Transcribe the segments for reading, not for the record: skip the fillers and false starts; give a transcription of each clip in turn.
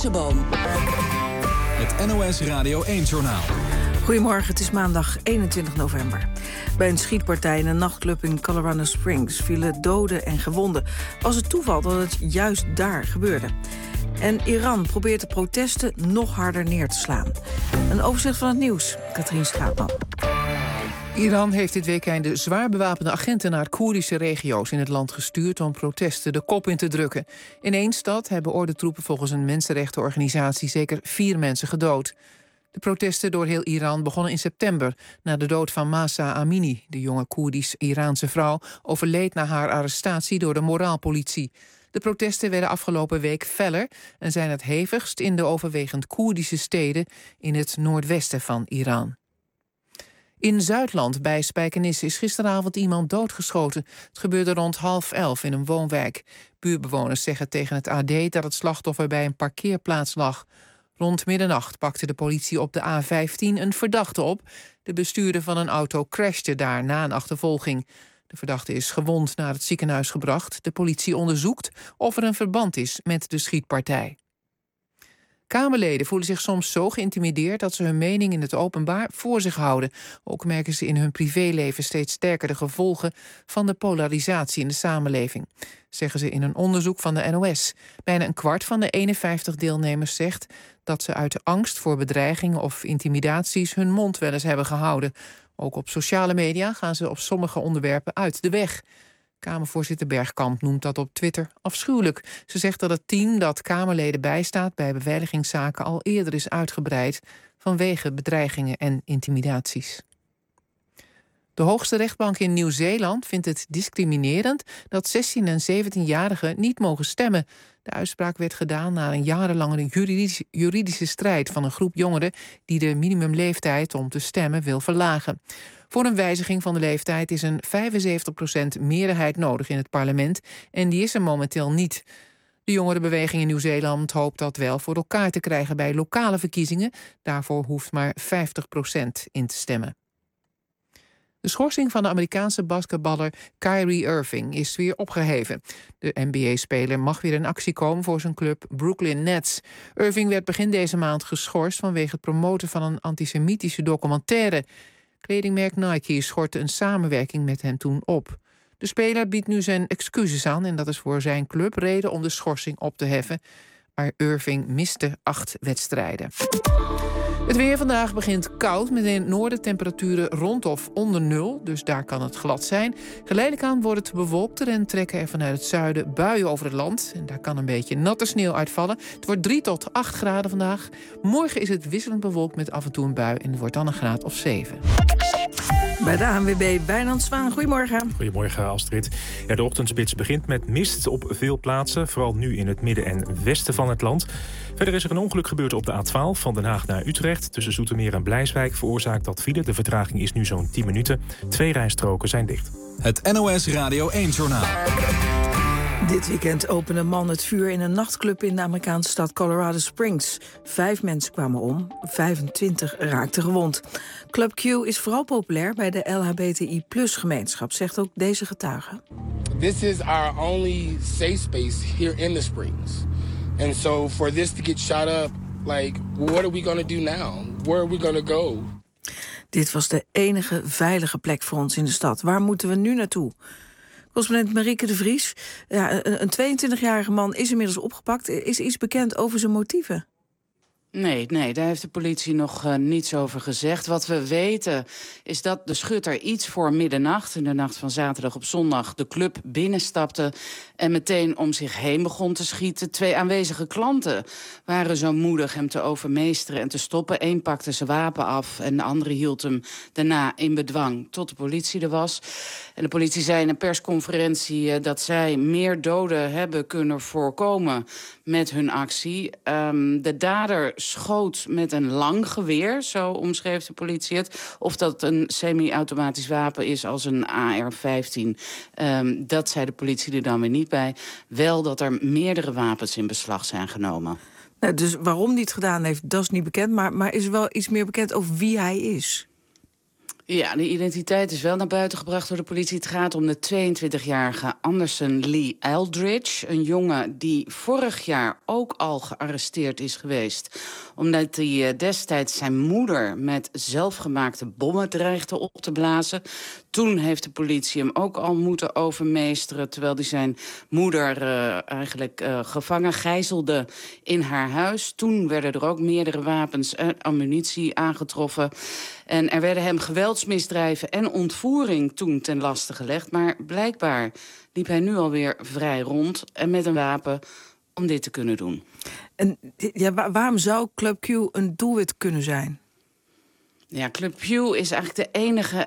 Eisenboom. Het NOS Radio 1-journaal. Goedemorgen, het is maandag 21 november. Bij een schietpartij in een nachtclub in Colorado Springs vielen doden en gewonden. Was het toeval dat het juist daar gebeurde? En Iran probeert de protesten nog harder neer te slaan. Een overzicht van het nieuws, Katrien Schaapman. Iran heeft dit weekend zwaar bewapende agenten naar Koerdische regio's in het land gestuurd om protesten de kop in te drukken. In één stad hebben ordentroepen volgens een mensenrechtenorganisatie zeker 4 mensen gedood. De protesten door heel Iran begonnen in september na de dood van Mahsa Amini. De jonge Koerdisch-Iraanse vrouw overleed na haar arrestatie door de moraalpolitie. De protesten werden afgelopen week feller en zijn het hevigst in de overwegend Koerdische steden in het noordwesten van Iran. In Zuidland bij Spijkenisse is gisteravond iemand doodgeschoten. Het gebeurde rond 10:30 in een woonwijk. Buurbewoners zeggen tegen het AD dat het slachtoffer bij een parkeerplaats lag. Rond middernacht pakte de politie op de A15 een verdachte op. De bestuurder van een auto crashte daar na een achtervolging. De verdachte is gewond naar het ziekenhuis gebracht. De politie onderzoekt of er een verband is met de schietpartij. Kamerleden voelen zich soms zo geïntimideerd dat ze hun mening in het openbaar voor zich houden. Ook merken ze in hun privéleven steeds sterker de gevolgen van de polarisatie in de samenleving, zeggen ze in een onderzoek van de NOS. Bijna een kwart van de 51 deelnemers zegt dat ze uit angst voor bedreigingen of intimidaties hun mond wel eens hebben gehouden. Ook op sociale media gaan ze op sommige onderwerpen uit de weg. Kamervoorzitter Bergkamp noemt dat op Twitter afschuwelijk. Ze zegt dat het team dat Kamerleden bijstaat bij beveiligingszaken al eerder is uitgebreid vanwege bedreigingen en intimidaties. De hoogste rechtbank in Nieuw-Zeeland vindt het discriminerend dat 16- en 17-jarigen niet mogen stemmen. De uitspraak werd gedaan na een jarenlange juridische strijd van een groep jongeren die de minimumleeftijd om te stemmen wil verlagen. Voor een wijziging van de leeftijd is een 75% meerderheid nodig in het parlement en die is er momenteel niet. De jongerenbeweging in Nieuw-Zeeland hoopt dat wel voor elkaar te krijgen bij lokale verkiezingen. Daarvoor hoeft maar 50% in te stemmen. De schorsing van de Amerikaanse basketballer Kyrie Irving is weer opgeheven. De NBA-speler mag weer in actie komen voor zijn club Brooklyn Nets. Irving werd begin deze maand geschorst vanwege het promoten van een antisemitische documentaire. Kledingmerk Nike schortte een samenwerking met hem toen op. De speler biedt nu zijn excuses aan en dat is voor zijn club reden om de schorsing op te heffen. Maar Irving miste 8 wedstrijden. Het weer vandaag begint koud, met in het noorden temperaturen rond of onder 0, dus daar kan het glad zijn. Geleidelijk aan wordt het bewolkter en trekken er vanuit het zuiden buien over het land. En daar kan een beetje natte sneeuw uitvallen. Het wordt 3 tot 8 graden vandaag. Morgen is het wisselend bewolkt met af en toe een bui en het wordt dan een graad of 7. Bij de ANWB Wijnand Zwaan, goedemorgen. Goedemorgen Astrid. Ja, de ochtendspits begint met mist op veel plaatsen. Vooral nu in het midden en westen van het land. Verder is er een ongeluk gebeurd op de A12 van Den Haag naar Utrecht. Tussen Zoetermeer en Blijswijk veroorzaakt dat file. De vertraging is nu zo'n 10 minuten. 2 rijstroken zijn dicht. Het NOS Radio 1-journaal. Dit weekend opende een man het vuur in een nachtclub in de Amerikaanse stad Colorado Springs. 5 mensen kwamen om, 25 raakten gewond. Club Q is vooral populair bij de LHBTI+-gemeenschap, zegt ook deze getuige. This is our only safe space here in the Springs. And so for this to get shot up, like, what are we going to do now? Where are we going to go? Dit was de enige veilige plek voor ons in de stad. Waar moeten we nu naartoe? Correspondent Marieke de Vries. Ja, een 22-jarige man is inmiddels opgepakt. Is iets bekend over zijn motieven? Nee, daar heeft de politie nog niets over gezegd. Wat we weten is dat de schutter iets voor middernacht, in de nacht van zaterdag op zondag, de club binnenstapte en meteen om zich heen begon te schieten. 2 aanwezige klanten waren zo moedig hem te overmeesteren en te stoppen. Eén pakte zijn wapen af en de andere hield hem daarna in bedwang tot de politie er was. En de politie zei in een persconferentie dat zij meer doden hebben kunnen voorkomen met hun actie. De dader schoot met een lang geweer, zo omschreef de politie het. Of dat een semi-automatisch wapen is als een AR-15. Dat zei de politie er dan weer niet bij. Wel dat er meerdere wapens in beslag zijn genomen. Nou, dus waarom hij het gedaan heeft, dat is niet bekend. Maar is er wel iets meer bekend over wie hij is? Ja, de identiteit is wel naar buiten gebracht door de politie. Het gaat om de 22-jarige Anderson Lee Eldridge. Een jongen die vorig jaar ook al gearresteerd is geweest, omdat hij destijds zijn moeder met zelfgemaakte bommen dreigde op te blazen. Toen heeft de politie hem ook al moeten overmeesteren, terwijl hij zijn moeder gevangen gijzelde in haar huis. Toen werden er ook meerdere wapens en ammunitie aangetroffen. En er werden hem geweldsmisdrijven en ontvoering toen ten laste gelegd. Maar blijkbaar liep hij nu alweer vrij rond en met een wapen om dit te kunnen doen. En waarom zou Club Q een doelwit kunnen zijn? Ja, Club Q is eigenlijk de enige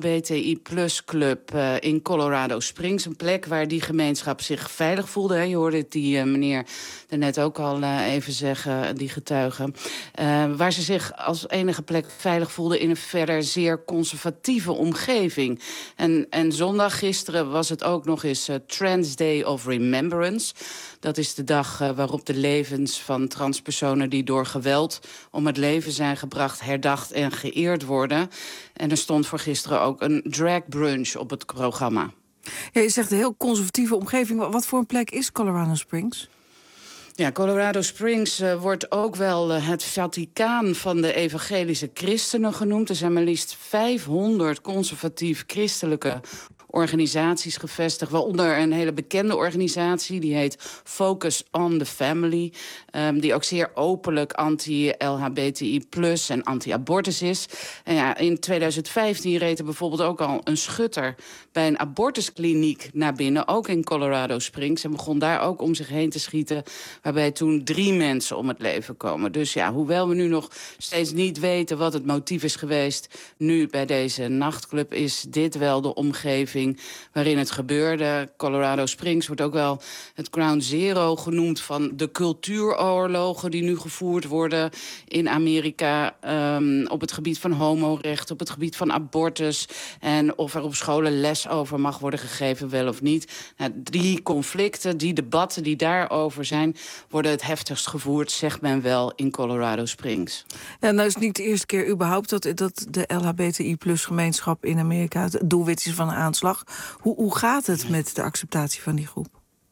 LHBTI+-club in Colorado Springs. Een plek waar die gemeenschap zich veilig voelde. Hè. Je hoorde die meneer daarnet ook al even zeggen, die getuige. Waar ze zich als enige plek veilig voelden in een verder zeer conservatieve omgeving. En zondag gisteren was het ook nog eens Trans Day of Remembrance. Dat is de dag waarop de levens van transpersonen die door geweld om het leven zijn gebracht herdacht en geëerd worden. En er stond voor gisteren ook een drag brunch op het programma. Ja, je zegt een heel conservatieve omgeving. Wat voor een plek is Colorado Springs? Ja, Colorado Springs wordt ook wel het Vaticaan van de evangelische christenen genoemd. Er zijn maar liefst 500 conservatief-christelijke organisaties gevestigd, waaronder een hele bekende organisatie, die heet Focus on the Family, die ook zeer openlijk anti-LHBTI+ en anti-abortus is. En ja, in 2015 reed er bijvoorbeeld ook al een schutter bij een abortuskliniek naar binnen, ook in Colorado Springs, en begon daar ook om zich heen te schieten, waarbij toen 3 mensen om het leven komen. Dus ja, hoewel we nu nog steeds niet weten wat het motief is geweest, nu bij deze nachtclub, is dit wel de omgeving waarin het gebeurde. Colorado Springs wordt ook wel het Ground Zero genoemd van de cultuuroorlogen die nu gevoerd worden in Amerika, op het gebied van homorechten, op het gebied van abortus en of er op scholen les over mag worden gegeven, wel of niet. Nou, die conflicten, die debatten die daarover zijn, worden het heftigst gevoerd, zegt men wel, in Colorado Springs. Ja, nou is het niet de eerste keer überhaupt dat de LHBTI+-gemeenschap in Amerika het doelwit is van een aanslag. Hoe gaat het met de acceptatie van die groep?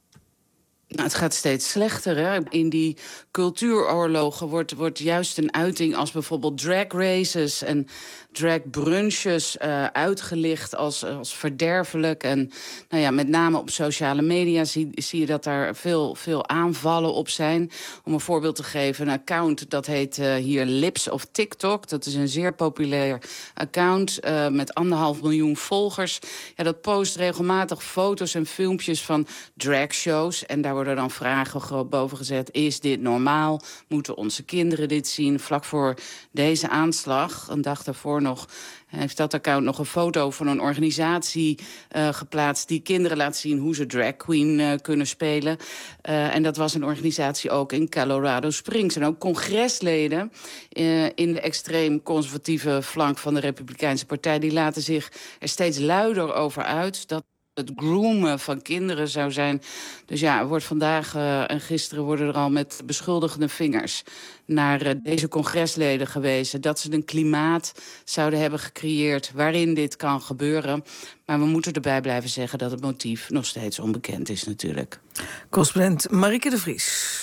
Nou, het gaat steeds slechter. Hè? In die cultuuroorlogen wordt juist een uiting als bijvoorbeeld drag races en drag brunches uitgelicht als verderfelijk. En nou ja, met name op sociale media zie je dat daar veel aanvallen op zijn. Om een voorbeeld te geven, een account dat heet hier Lips of TikTok. Dat is een zeer populair account met 1,5 miljoen volgers. Ja, dat post regelmatig foto's en filmpjes van dragshows. En daar worden dan vragen boven gezet. Is dit normaal? Moeten onze kinderen dit zien? Vlak voor deze aanslag, een dag daarvoor nog, heeft dat account nog een foto van een organisatie geplaatst die kinderen laat zien hoe ze drag queen kunnen spelen. En dat was een organisatie ook in Colorado Springs. En ook congresleden in de extreem conservatieve flank van de Republikeinse Partij, die laten zich er steeds luider over uit dat het groomen van kinderen zou zijn. Dus ja, er wordt vandaag en gisteren worden er al met beschuldigende vingers naar deze congresleden gewezen dat ze een klimaat zouden hebben gecreëerd waarin dit kan gebeuren. Maar we moeten erbij blijven zeggen dat het motief nog steeds onbekend is natuurlijk. Correspondent Marieke de Vries.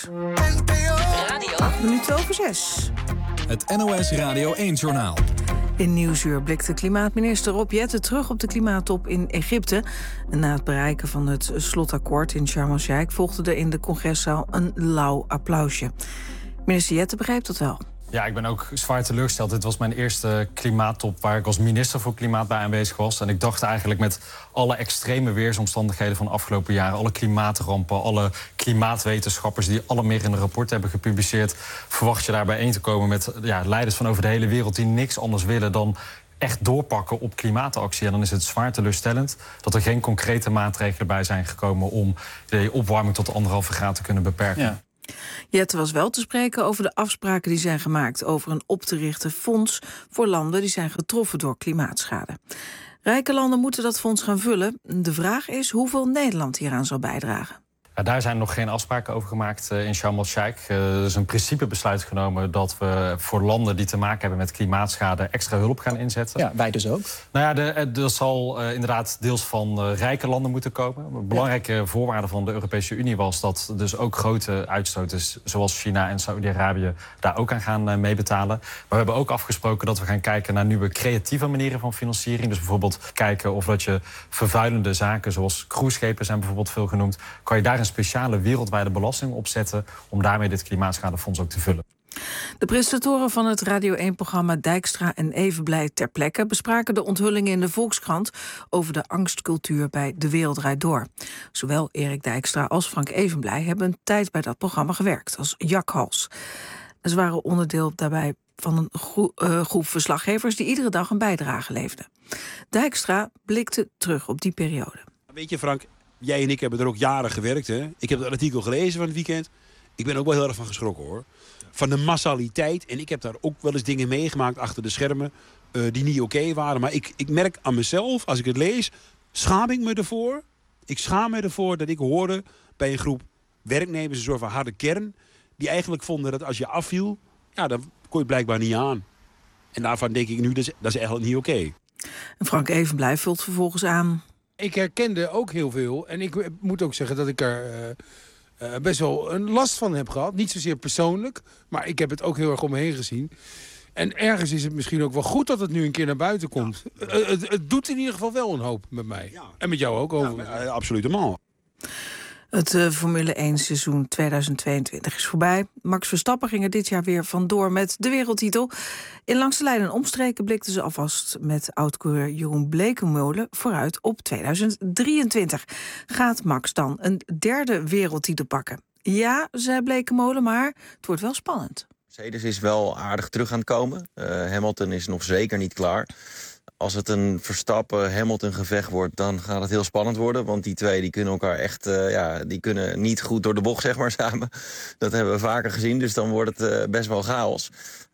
Radio. 6:08. Het NOS Radio 1-journaal. In Nieuwsuur blikte klimaatminister Rob Jetten terug op de klimaattop in Egypte. En na het bereiken van het slotakkoord in Sharm el-Sheikh volgde er in de congreszaal een lauw applausje. Minister Jetten begrijpt dat wel. Ja, ik ben ook zwaar teleurgesteld. Dit was mijn eerste klimaattop waar ik als minister voor Klimaat bij aanwezig was. En ik dacht eigenlijk met alle extreme weersomstandigheden van de afgelopen jaren, alle klimaatrampen, alle klimaatwetenschappers die alle meer in een rapport hebben gepubliceerd, verwacht je daar bijeen te komen met leiders van over de hele wereld die niks anders willen dan echt doorpakken op klimaatactie. En dan is het zwaar teleurstellend dat er geen concrete maatregelen bij zijn gekomen om de opwarming tot 1,5 graden te kunnen beperken. Ja. Jetten was wel te spreken over de afspraken die zijn gemaakt over een op te richten fonds voor landen die zijn getroffen door klimaatschade. Rijke landen moeten dat fonds gaan vullen. De vraag is hoeveel Nederland hieraan zal bijdragen. Ja, daar zijn nog geen afspraken over gemaakt in Sharm el-Sheikh. Er is een principebesluit genomen dat we voor landen die te maken hebben met klimaatschade extra hulp gaan inzetten. Ja, wij dus ook. Nou ja, dat zal inderdaad deels van rijke landen moeten komen. Een belangrijke voorwaarde van de Europese Unie was dat dus ook grote uitstoters zoals China en Saoedi-Arabië daar ook aan gaan meebetalen. Maar we hebben ook afgesproken dat we gaan kijken naar nieuwe creatieve manieren van financiering. Dus bijvoorbeeld kijken of dat je vervuilende zaken zoals cruiseschepen zijn bijvoorbeeld veel genoemd, kan je daar een speciale wereldwijde belasting opzetten om daarmee dit klimaatschadefonds ook te vullen. De presentatoren van het Radio 1-programma Dijkstra en Evenblij ter plekke bespraken de onthullingen in de Volkskrant over de angstcultuur bij De Wereld Draait Door. Zowel Erik Dijkstra als Frank Evenblij hebben een tijd bij dat programma gewerkt als jakhals. Ze waren onderdeel daarbij van een groep verslaggevers die iedere dag een bijdrage leverden. Dijkstra blikte terug op die periode. Weet je, Frank, jij en ik hebben er ook jaren gewerkt. Hè? Ik heb het artikel gelezen van het weekend. Ik ben ook wel heel erg van geschrokken, hoor. Van de massaliteit. En ik heb daar ook wel eens dingen meegemaakt achter de schermen die niet oké waren. Maar ik merk aan mezelf, als ik het lees, schaam ik me ervoor. Ik schaam me ervoor dat ik hoorde bij een groep werknemers, een soort van harde kern, die eigenlijk vonden dat als je afviel, ja, dan kon je blijkbaar niet aan. En daarvan denk ik nu, dat is eigenlijk niet oké. En Frank Evenblij vult vervolgens aan. Ik herkende ook heel veel. En ik moet ook zeggen dat ik er best wel een last van heb gehad. Niet zozeer persoonlijk, maar ik heb het ook heel erg om me heen gezien. En ergens is het misschien ook wel goed dat het nu een keer naar buiten komt. Ja. Het doet in ieder geval wel een hoop met mij. Ja. En met jou ook overigens. Ja, absoluut helemaal. Het Formule 1 seizoen 2022 is voorbij. Max Verstappen ging er dit jaar weer vandoor met de wereldtitel. In Langs de Lijn en Omstreken blikten ze alvast met oud-coureur Jeroen Blekemolen vooruit op 2023. Gaat Max dan een derde wereldtitel pakken? Ja, zei Blekemolen, maar het wordt wel spannend. Mercedes is wel aardig terug aan het komen. Hamilton is nog zeker niet klaar. Als het een Verstappen-Hamilton gevecht wordt, dan gaat het heel spannend worden. Want die twee die kunnen elkaar echt, die kunnen niet goed door de bocht, zeg maar, samen. Dat hebben we vaker gezien, dus dan wordt het best wel chaos.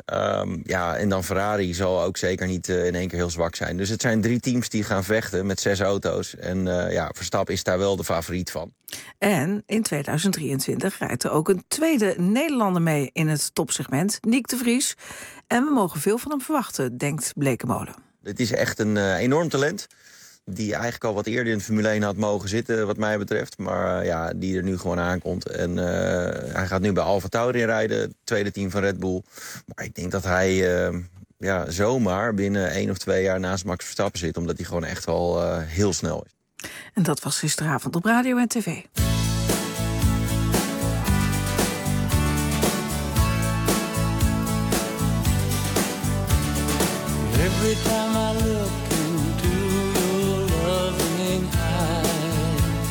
En dan Ferrari zal ook zeker niet in één keer heel zwak zijn. Dus het zijn 3 teams die gaan vechten met 6 auto's. En Verstappen is daar wel de favoriet van. En in 2023 rijdt er ook een tweede Nederlander mee in het topsegment, Nick de Vries. En we mogen veel van hem verwachten, denkt Blekemolen. Het is echt een enorm talent. Die eigenlijk al wat eerder in de Formule 1 had mogen zitten, wat mij betreft. Maar die er nu gewoon aankomt. En hij gaat nu bij AlphaTauri rijden, het tweede team van Red Bull. Maar ik denk dat hij zomaar binnen 1 of 2 jaar naast Max Verstappen zit. Omdat hij gewoon echt wel heel snel is. En dat was gisteravond op radio en tv. Every time I look into your loving eyes,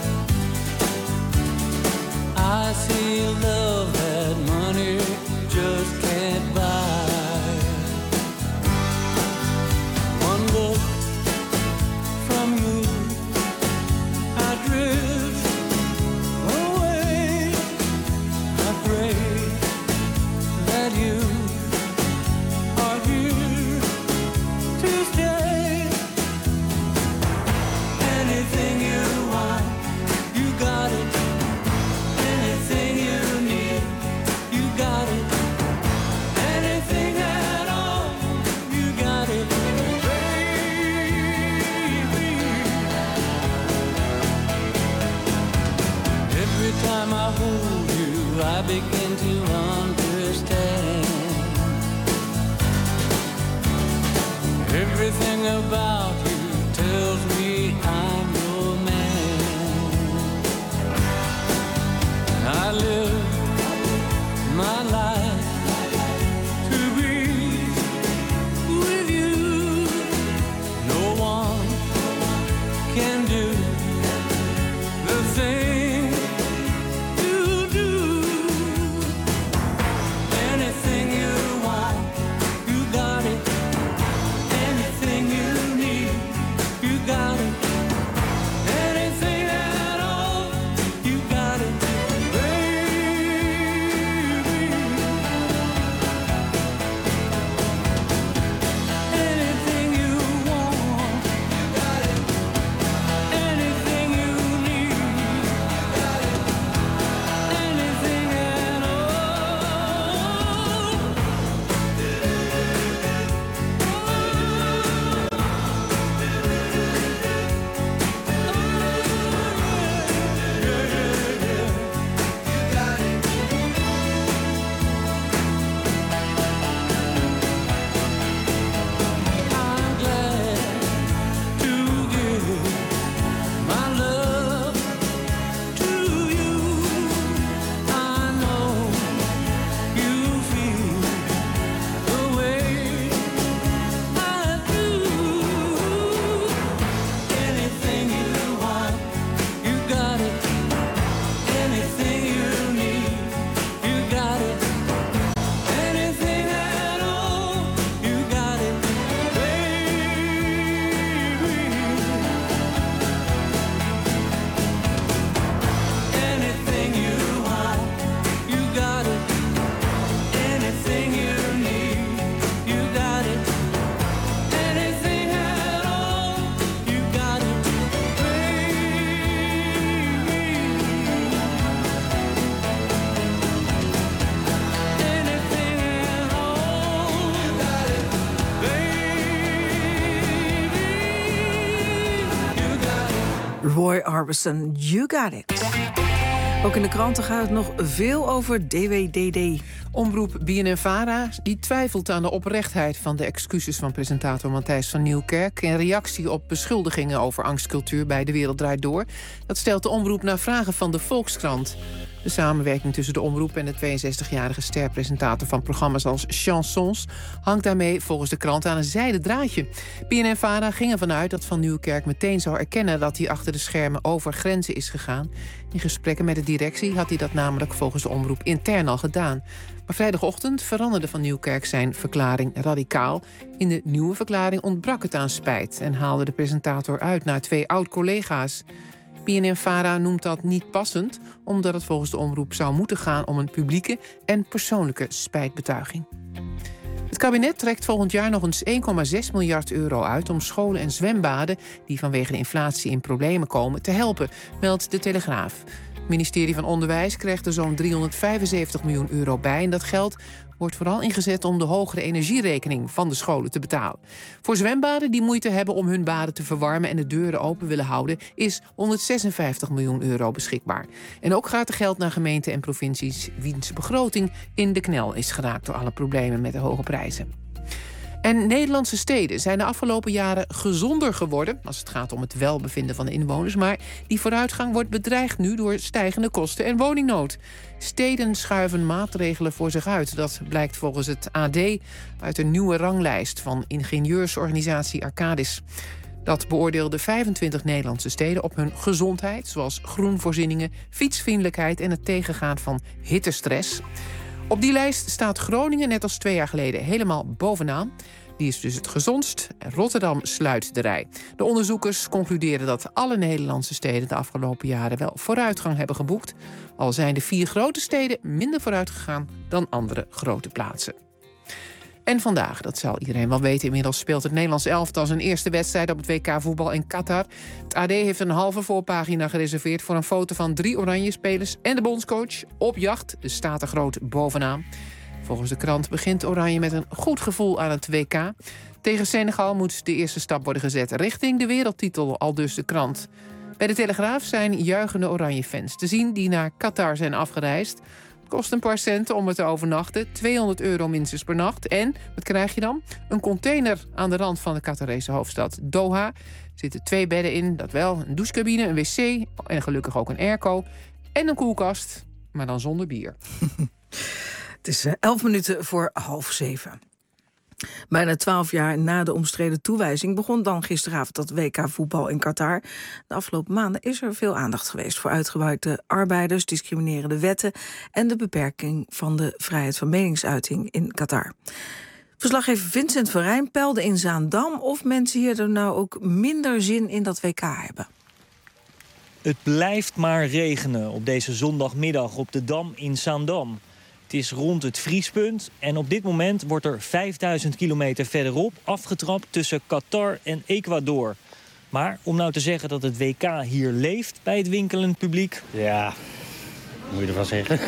I see love that money just can't buy. One look from you, I drift away. I pray that you are here Roy Orbison, You Got It. Ook in de kranten gaat het nog veel over DWDD. Omroep BNNVARA die twijfelt aan de oprechtheid van de excuses van presentator Matthijs van Nieuwkerk in reactie op beschuldigingen over angstcultuur bij De Wereld Draait Door. Dat stelt de omroep na vragen van de Volkskrant. De samenwerking tussen de omroep en de 62-jarige sterpresentator van programma's als Chansons hangt daarmee volgens de krant aan een zijden draadje. BNNVARA ging ervan uit dat Van Nieuwkerk meteen zou erkennen dat hij achter de schermen over grenzen is gegaan. In gesprekken met de directie had hij dat namelijk volgens de omroep intern al gedaan. Maar vrijdagochtend veranderde Van Nieuwkerk zijn verklaring radicaal. In de nieuwe verklaring ontbrak het aan spijt en haalde de presentator uit naar 2 oud-collega's. BNNVARA noemt dat niet passend, omdat het volgens de omroep zou moeten gaan om een publieke en persoonlijke spijtbetuiging. Het kabinet trekt volgend jaar nog eens 1,6 miljard euro uit om scholen en zwembaden die vanwege de inflatie in problemen komen te helpen, meldt de Telegraaf. Het ministerie van Onderwijs krijgt er zo'n 375 miljoen euro bij en dat geld wordt vooral ingezet om de hogere energierekening van de scholen te betalen. Voor zwembaden die moeite hebben om hun baden te verwarmen en de deuren open willen houden, is 156 miljoen euro beschikbaar. En ook gaat er geld naar gemeenten en provincies wiens begroting in de knel is geraakt door alle problemen met de hoge prijzen. En Nederlandse steden zijn de afgelopen jaren gezonder geworden als het gaat om het welbevinden van de inwoners. Maar die vooruitgang wordt bedreigd nu door stijgende kosten en woningnood. Steden schuiven maatregelen voor zich uit. Dat blijkt volgens het AD uit een nieuwe ranglijst van ingenieursorganisatie Arcadis. Dat beoordeelde 25 Nederlandse steden op hun gezondheid, zoals groenvoorzieningen, fietsvriendelijkheid en het tegengaan van hittestress. Op die lijst staat Groningen net als 2 jaar geleden helemaal bovenaan. Die is dus het gezondst. Rotterdam sluit de rij. De onderzoekers concluderen dat alle Nederlandse steden de afgelopen jaren wel vooruitgang hebben geboekt. Al zijn de 4 grote steden minder vooruit gegaan dan andere grote plaatsen. En vandaag, dat zal iedereen wel weten inmiddels, speelt het Nederlands elftal zijn eerste wedstrijd op het WK voetbal in Qatar. Het AD heeft een halve voorpagina gereserveerd voor een foto van 3 oranje spelers en de bondscoach op jacht. De staat er groot bovenaan. Volgens de krant begint Oranje met een goed gevoel aan het WK. Tegen Senegal moet de eerste stap worden gezet richting de wereldtitel, aldus de krant. Bij de Telegraaf zijn juichende Oranje-fans te zien die naar Qatar zijn afgereisd. Kost een paar centen om er te overnachten. 200 euro minstens per nacht. En, wat krijg je dan? Een container aan de rand van de Qatarese hoofdstad Doha. Er zitten 2 bedden in, dat wel. Een douchecabine, een wc en gelukkig ook een airco. En een koelkast, maar dan zonder bier. Het is 11 minuten voor 6:30. Bijna 12 jaar na de omstreden toewijzing begon dan gisteravond dat WK-voetbal in Qatar. De afgelopen maanden is er veel aandacht geweest voor uitgebuite arbeiders, discriminerende wetten en de beperking van de vrijheid van meningsuiting in Qatar. Verslaggever Vincent van Rijn peilde in Zaandam of mensen hier er nou ook minder zin in dat WK hebben. Het blijft maar regenen op deze zondagmiddag op de Dam in Zaandam. Het is rond het vriespunt en op dit moment wordt er 5000 kilometer verderop afgetrapt tussen Qatar en Ecuador. Maar om nou te zeggen dat het WK hier leeft bij het winkelend publiek... Ja, moet je ervan zeggen.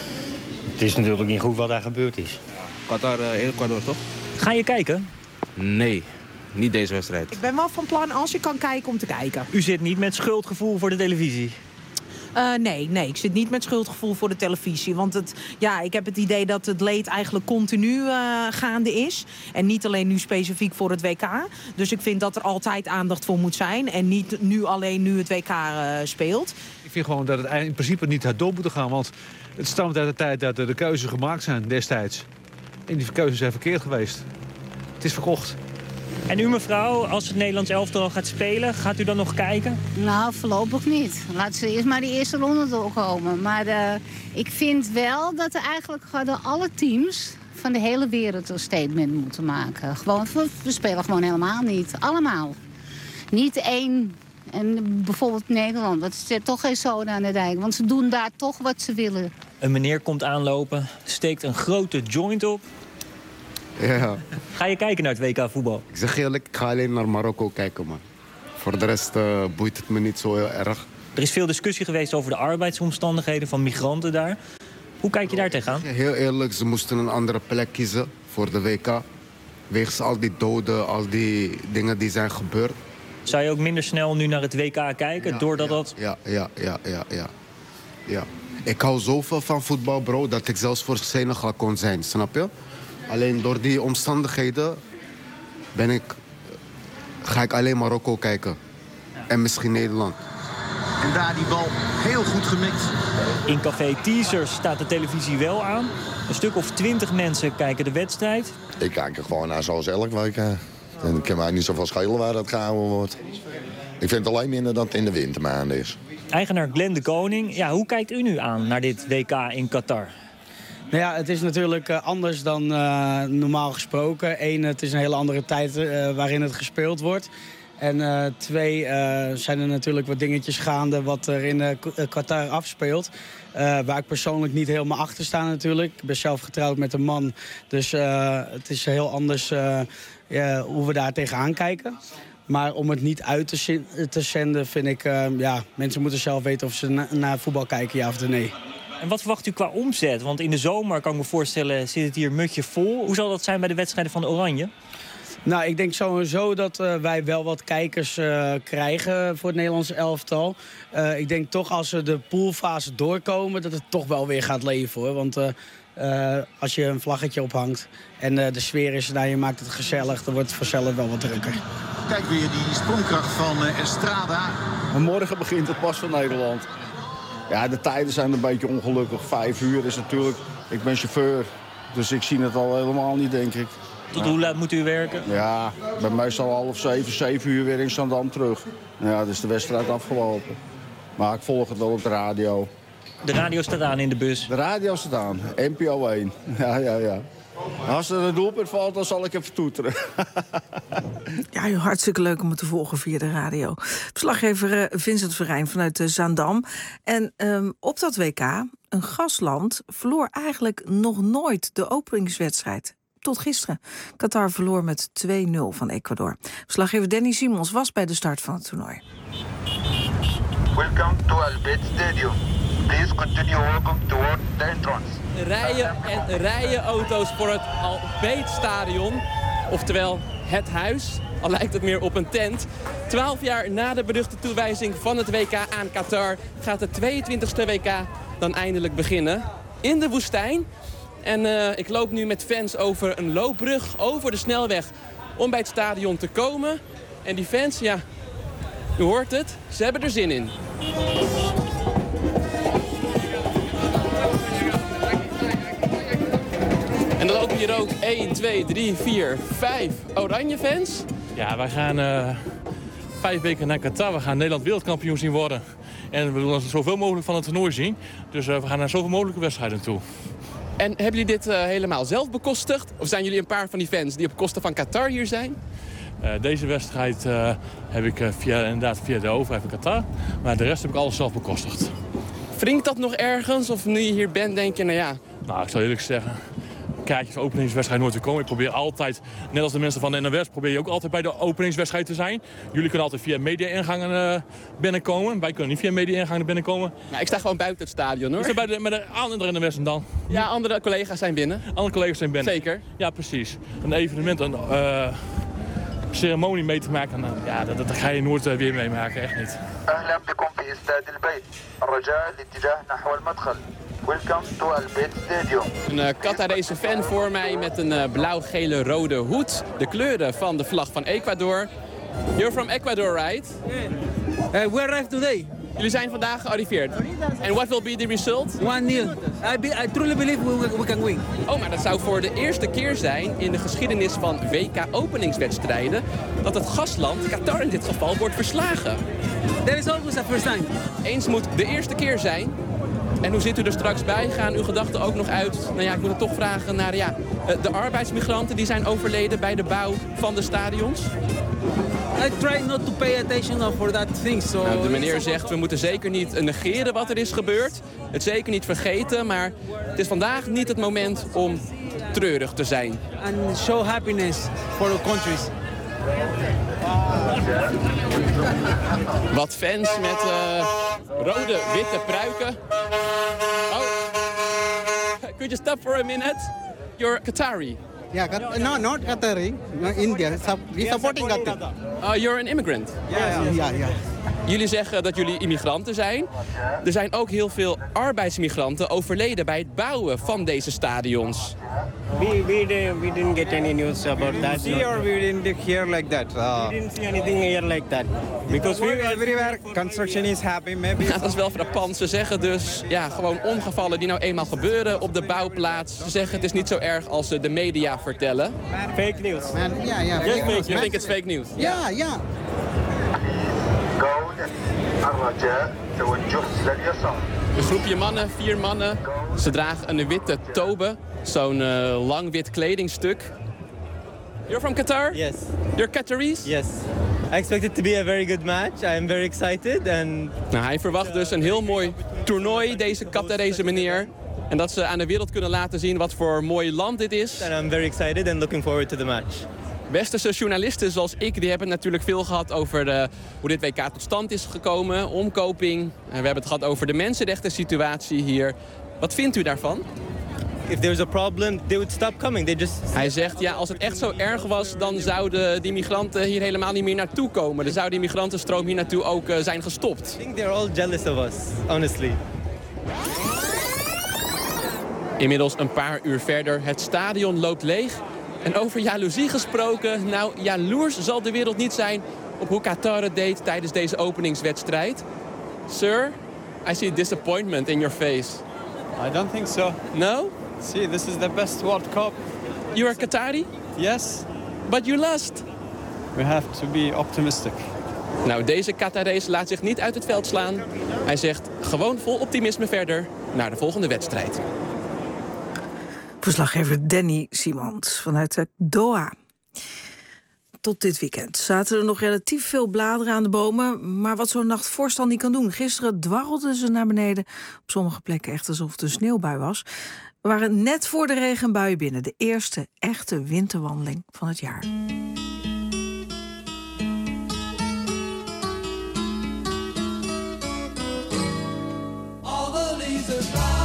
Het is natuurlijk niet goed wat daar gebeurd is. Qatar, Ecuador, toch? Ga je kijken? Nee, niet deze wedstrijd. Ik ben wel van plan, als je kan kijken, om te kijken. U zit niet met schuldgevoel voor de televisie? Nee, ik zit niet met schuldgevoel voor de televisie. Want ik heb het idee dat het leed eigenlijk continu gaande is. En niet alleen nu specifiek voor het WK. Dus ik vind dat er altijd aandacht voor moet zijn. En niet nu alleen nu het WK speelt. Ik vind gewoon dat het in principe niet had door moeten gaan. Want het stamt uit de tijd dat de keuzes gemaakt zijn destijds. En die keuzes zijn verkeerd geweest. Het is verkocht. En u mevrouw, als het Nederlands elftal gaat spelen, gaat u dan nog kijken? Nou, voorlopig niet. Laten ze eerst maar die eerste ronde doorkomen. Maar ik vind wel dat er eigenlijk alle teams van de hele wereld een statement moeten maken. Gewoon, we spelen gewoon helemaal niet. Allemaal. Niet één. En bijvoorbeeld Nederland, dat zit toch geen zoden aan de dijk. Want ze doen daar toch wat ze willen. Een meneer komt aanlopen, steekt een grote joint op. Ja. Ga je kijken naar het WK voetbal? Ik zeg eerlijk, ik ga alleen naar Marokko kijken, man. Voor de rest boeit het me niet zo heel erg. Er is veel discussie geweest over de arbeidsomstandigheden van migranten daar. Hoe kijk je daar tegenaan? Heel eerlijk, ze moesten een andere plek kiezen voor de WK. Wegens al die doden, al die dingen die zijn gebeurd. Zou je ook minder snel nu naar het WK kijken, doordat dat... Ja. Ik hou zoveel van voetbal, bro, dat ik zelfs voor Senegal kon zijn, snap je? Alleen door die omstandigheden ga ik alleen Marokko kijken. En misschien Nederland. En daar die bal heel goed gemikt. In Café Teasers staat de televisie wel aan. Een stuk of 20 mensen kijken de wedstrijd. Ik kijk er gewoon naar zoals elk week. En ik kan mij niet zoveel schelen waar dat gehouden wordt. Ik vind het alleen minder dat het in de wintermaanden is. Eigenaar Glenn de Koning, ja, hoe kijkt u nu aan naar dit WK in Qatar? Nou ja, het is natuurlijk anders dan normaal gesproken. 1, het is een hele andere tijd waarin het gespeeld wordt. En 2, zijn er natuurlijk wat dingetjes gaande wat er in Qatar afspeelt. Waar ik persoonlijk niet helemaal achter sta natuurlijk. Ik ben zelf getrouwd met een man. Dus het is heel anders hoe we daar tegenaan kijken. Maar om het niet uit te zenden vind ik... mensen moeten zelf weten of ze naar voetbal kijken, ja of nee. En wat verwacht u qua omzet? Want in de zomer, kan ik me voorstellen, zit het hier mutje vol. Hoe zal dat zijn bij de wedstrijden van de Oranje? Nou, ik denk sowieso dat wij wel wat kijkers krijgen voor het Nederlandse elftal. Ik denk toch als we de poolfase doorkomen dat het toch wel weer gaat leven, hoor. Want als je een vlaggetje ophangt en de sfeer is, je maakt het gezellig, dan wordt het vanzelf wel wat drukker. Kijk weer die sprongkracht van Estrada. En morgen begint het pas van Nederland. Ja, de tijden zijn een beetje ongelukkig. 5 uur is natuurlijk... Ik ben chauffeur, dus ik zie het al helemaal niet, denk ik. Tot hoe laat moet u werken? Ja, ik ben meestal 6:30, 7 uur weer in Zandam terug. Ja, dan is de wedstrijd afgelopen. Maar ik volg het wel op de radio. De radio staat aan in de bus? De radio staat aan. NPO 1. Ja. Als er een doelpunt valt, dan zal ik even toeteren. Ja, hartstikke leuk om het te volgen via de radio. Verslaggever Vincent Verijn vanuit Zaandam. En op dat WK, een gastland, verloor eigenlijk nog nooit de openingswedstrijd. Tot gisteren. Qatar verloor met 2-0 van Ecuador. Verslaggever Danny Simons was bij de start van het toernooi. Welcome to Al Bayt Stadium. Please continue walking toward the entrance. Rijen en rijen auto's voor het Al Bayt Stadion. Oftewel het huis. Al lijkt het meer op een tent. 12 jaar na de beruchte toewijzing van het WK aan Qatar gaat het 22e WK dan eindelijk beginnen. In de woestijn. En ik loop nu met fans over een loopbrug, over de snelweg, om bij het stadion te komen. En die fans, ja, u hoort het, ze hebben er zin in. En dan lopen hier ook 1, 2, 3, 4, 5 oranje fans. Ja, wij gaan 5 weken naar Qatar. We gaan Nederland wereldkampioen zien worden. En we willen zoveel mogelijk van het toernooi zien. Dus we gaan naar zoveel mogelijke wedstrijden toe. En hebben jullie dit helemaal zelf bekostigd? Of zijn jullie een paar van die fans die op kosten van Qatar hier zijn? Deze wedstrijd heb ik via de overheid van Qatar. Maar de rest heb ik alles zelf bekostigd. Wringt dat nog ergens? Of nu je hier bent, denk je, nou ja... Nou, ik zal eerlijk zeggen, kaartjes voor openingswedstrijd nooit te komen. Ik probeer altijd, net als de mensen van de NOS, probeer je ook altijd bij de openingswedstrijd te zijn. Jullie kunnen altijd via media-ingangen binnenkomen. Wij kunnen niet via media-ingangen binnenkomen. Nou, ik sta gewoon buiten het stadion, hoor. Ik sta met de andere NOS dan. Ja, andere collega's zijn binnen. Andere collega's zijn binnen. Zeker. Ja, precies. Een evenement, een ceremonie mee te maken, ja, dat ga je nooit weer meemaken, echt niet. Welcome to Al Bayt Stadium. Een Qatarese fan voor mij met een blauw-gele rode hoed. De kleuren van de vlag van Ecuador. You're from Ecuador, right? Yeah. We arrived today. Jullie zijn vandaag gearriveerd. And what will be the result? 1-0. I truly believe we can win. Oh, maar dat zou voor de eerste keer zijn in de geschiedenis van WK-openingswedstrijden dat het gastland, Qatar in dit geval, wordt verslagen. There is always a first time. Eens moet de eerste keer zijn. En hoe zit u er straks bij? Gaan uw gedachten ook nog uit? Nou ja, ik moet het toch vragen naar de arbeidsmigranten die zijn overleden bij de bouw van de stadions. I try not to pay attention for that thing. So nou, de meneer zegt, we moeten zeker niet negeren wat er is gebeurd. Het zeker niet vergeten, maar het is vandaag niet het moment om treurig te zijn. And show happiness for the countries. Wat fans met rode, witte pruiken. Oh, could you stop for a minute? You're Qatari. Yeah, no, not Qatari. No, India. We supporting Qatar. You're an immigrant? Yeah. Jullie zeggen dat jullie immigranten zijn. Er zijn ook heel veel arbeidsmigranten overleden bij het bouwen van deze stadions. We didn't get any news about that. See or we didn't hear like that? We didn't see anything here like that. Because everywhere construction is happening, maybe. Ja, dat is wel frappant. Ze zeggen dus gewoon ongevallen die nou eenmaal gebeuren op de bouwplaats. Ze zeggen het is niet zo erg als de media vertellen. Fake news. Yeah. You think it's fake news? Yeah. Een groepje mannen, 4 mannen. Ze dragen een witte tobe, zo'n lang wit kledingstuk. You're from Qatar? Yes. You're Qataris? Yes. I expect it to be a very good match. I am very excited. Nou, hij verwacht dus een heel mooi toernooi, deze Qatarese meneer. En dat ze aan de wereld kunnen laten zien wat voor mooi land dit is. And I'm very excited and looking forward to the match. Westerse journalisten zoals ik, die hebben het natuurlijk veel gehad over hoe dit WK tot stand is gekomen, omkoping. En we hebben het gehad over de mensenrechten situatie hier. Wat vindt u daarvan? If there's a problem, they would stop coming. Hij zegt, als het echt zo erg was, dan zouden die migranten hier helemaal niet meer naartoe komen. Dan zou die migrantenstroom hier naartoe ook zijn gestopt. I think they're all jealous of us, honestly. Inmiddels een paar uur verder, het stadion loopt leeg. En over jaloezie gesproken, jaloers zal de wereld niet zijn op hoe Qatar het deed tijdens deze openingswedstrijd. Sir, I see disappointment in your face. I don't think so. No? See, this is the best World Cup. You are Qatari? Yes. But you lost. We have to be optimistic. Nou, deze Qatarees laat zich niet uit het veld slaan. Hij zegt gewoon vol optimisme verder naar de volgende wedstrijd. Verslaggever Danny Simons vanuit Doha. Tot dit weekend zaten er nog relatief veel bladeren aan de bomen. Maar wat zo'n nacht vorst dan niet kan doen. Gisteren dwarrelden ze naar beneden. Op sommige plekken echt alsof het een sneeuwbui was. We waren net voor de regenbui binnen. De eerste echte winterwandeling van het jaar. All the leaves are brown.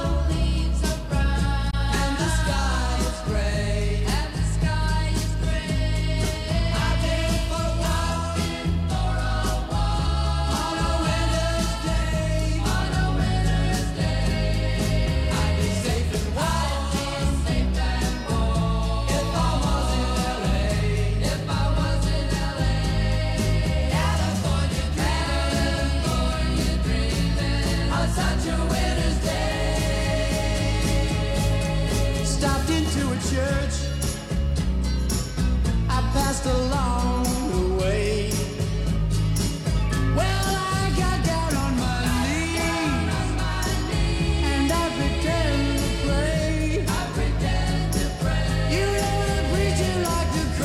Along the way, well, I got down on my knees and I pretend to pray. You know the preacher like to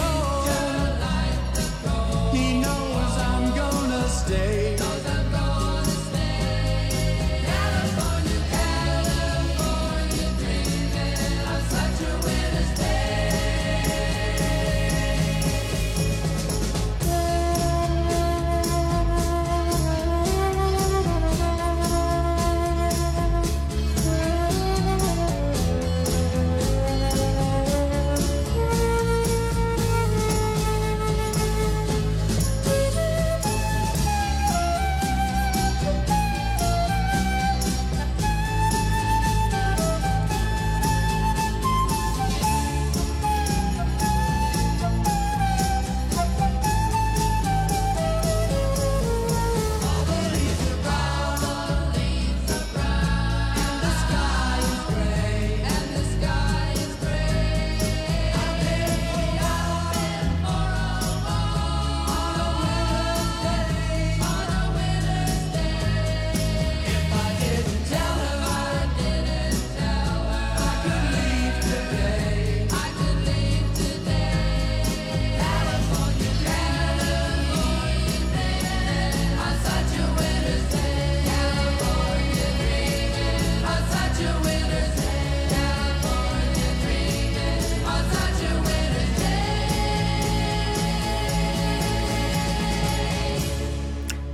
call. He knows I'm gonna stay. California, California, dreaming of such a winter's day.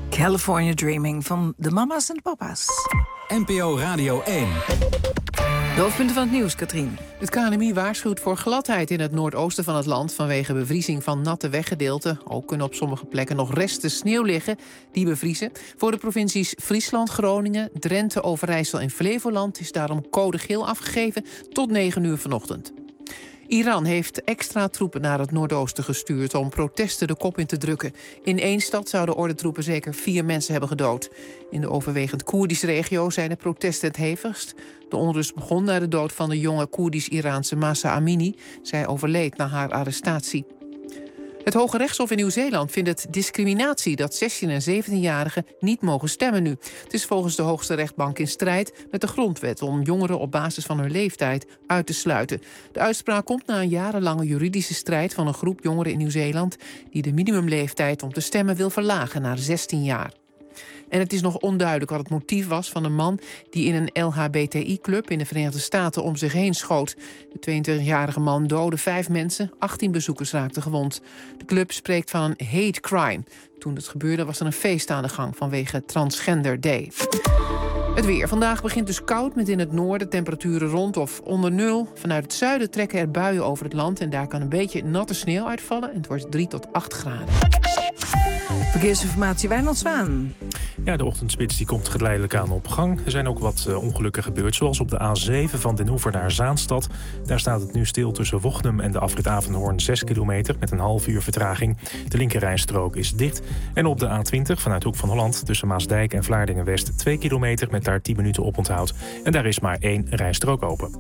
California Dreaming van de mama's en de papa's. NPO Radio 1. De hoofdpunten van het nieuws, Katrien. Het KNMI waarschuwt voor gladheid in het noordoosten van het land vanwege bevriezing van natte weggedeelten. Ook kunnen op sommige plekken nog resten sneeuw liggen die bevriezen. Voor de provincies Friesland, Groningen, Drenthe, Overijssel en Flevoland is daarom code geel afgegeven tot 9 uur vanochtend. Iran heeft extra troepen naar het noordoosten gestuurd om protesten de kop in te drukken. In één stad zouden ordentroepen zeker 4 mensen hebben gedood. In de overwegend Koerdische regio zijn de protesten het hevigst. De onrust begon na de dood van de jonge Koerdisch-Iraanse Mahsa Amini. Zij overleed na haar arrestatie. Het Hoge Rechtshof in Nieuw-Zeeland vindt het discriminatie dat 16- en 17-jarigen niet mogen stemmen nu. Het is volgens de hoogste rechtbank in strijd met de grondwet om jongeren op basis van hun leeftijd uit te sluiten. De uitspraak komt na een jarenlange juridische strijd van een groep jongeren in Nieuw-Zeeland die de minimumleeftijd om te stemmen wil verlagen naar 16 jaar. En het is nog onduidelijk wat het motief was van een man die in een LHBTI-club in de Verenigde Staten om zich heen schoot. De 22-jarige man doodde 5 mensen, 18 bezoekers raakten gewond. De club spreekt van een hate crime. Toen het gebeurde was er een feest aan de gang vanwege Transgender Day. Het weer. Vandaag begint dus koud met in het noorden temperaturen rond of onder 0. Vanuit het zuiden trekken er buien over het land en daar kan een beetje natte sneeuw uitvallen. En het wordt 3 tot 8 graden. Verkeersinformatie, Wijnand Zwaan. Ja, de ochtendspits die komt geleidelijk aan op gang. Er zijn ook wat ongelukken gebeurd, zoals op de A7 van Den Hoever naar Zaanstad. Daar staat het nu stil tussen Wochnum en de afrit Avenhoorn 6 kilometer... met een half uur vertraging. De linkerrijstrook is dicht. En op de A20 vanuit Hoek van Holland tussen Maasdijk en Vlaardingen-West 2 kilometer... met daar 10 minuten oponthoud. En daar is maar 1 rijstrook open.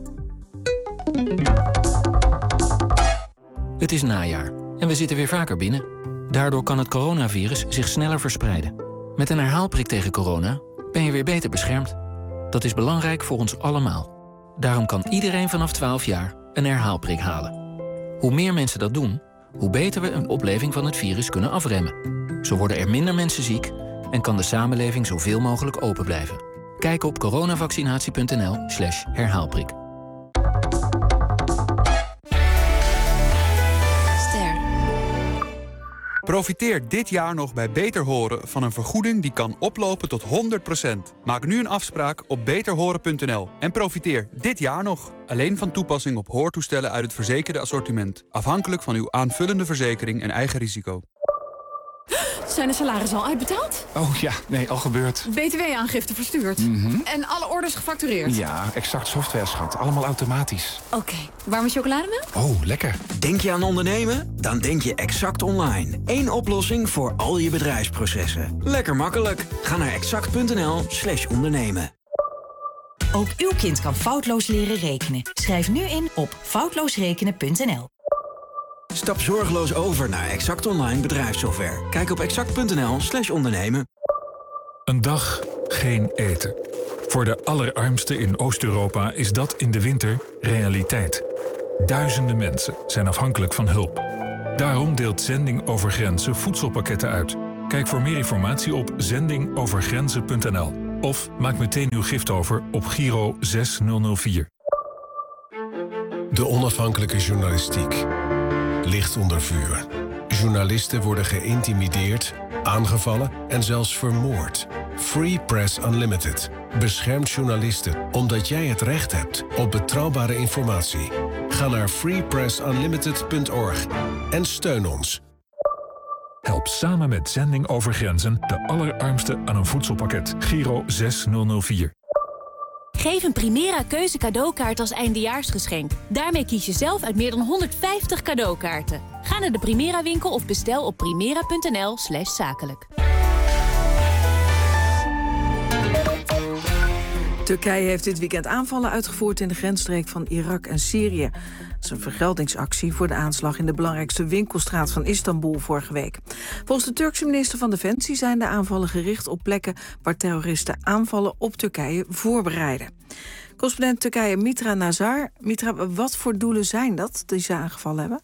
Het is najaar en we zitten weer vaker binnen. Daardoor kan het coronavirus zich sneller verspreiden. Met een herhaalprik tegen corona ben je weer beter beschermd. Dat is belangrijk voor ons allemaal. Daarom kan iedereen vanaf 12 jaar een herhaalprik halen. Hoe meer mensen dat doen, hoe beter we een opleving van het virus kunnen afremmen. Zo worden er minder mensen ziek en kan de samenleving zoveel mogelijk open blijven. Kijk op coronavaccinatie.nl/herhaalprik. Profiteer dit jaar nog bij Beter Horen van een vergoeding die kan oplopen tot 100%. Maak nu een afspraak op beterhoren.nl en profiteer dit jaar nog. Alleen van toepassing op hoortoestellen uit het verzekerde assortiment. Afhankelijk van uw aanvullende verzekering en eigen risico. Zijn de salarissen al uitbetaald? Oh ja, nee, al gebeurd. BTW-aangifte verstuurd? En alle orders gefactureerd? Ja, Exact Software, schat. Allemaal automatisch. Oké, warme chocolademelk? Oh, lekker. Denk je aan ondernemen? Dan denk je Exact Online. Eén oplossing voor al je bedrijfsprocessen. Lekker makkelijk. Ga naar exact.nl/ondernemen. Ook uw kind kan foutloos leren rekenen. Schrijf nu in op foutloosrekenen.nl. Stap zorgeloos over naar Exact Online bedrijfssoftware. Kijk op exact.nl/ondernemen. Een dag geen eten. Voor de allerarmsten in Oost-Europa is dat in de winter realiteit. Duizenden mensen zijn afhankelijk van hulp. Daarom deelt Zending Over Grenzen voedselpakketten uit. Kijk voor meer informatie op zendingovergrenzen.nl. Of maak meteen uw gift over op Giro 6004. De onafhankelijke journalistiek ligt onder vuur. Journalisten worden geïntimideerd, aangevallen en zelfs vermoord. Free Press Unlimited beschermt journalisten omdat jij het recht hebt op betrouwbare informatie. Ga naar freepressunlimited.org en steun ons. Help samen met Zending Over Grenzen de allerarmsten aan een voedselpakket. Giro 6004. Geef een Primera Keuze cadeaukaart als eindejaarsgeschenk. Daarmee kies je zelf uit meer dan 150 cadeaukaarten. Ga naar de Primera winkel of bestel op primera.nl/zakelijk. Turkije heeft dit weekend aanvallen uitgevoerd in de grensstreek van Irak en Syrië. Dat is een vergeldingsactie voor de aanslag in de belangrijkste winkelstraat van Istanbul vorige week. Volgens de Turkse minister van Defensie zijn de aanvallen gericht op plekken waar terroristen aanvallen op Turkije voorbereiden. Correspondent Turkije Mitra Nazar. Mitra, wat voor doelen zijn dat die ze aangevallen hebben?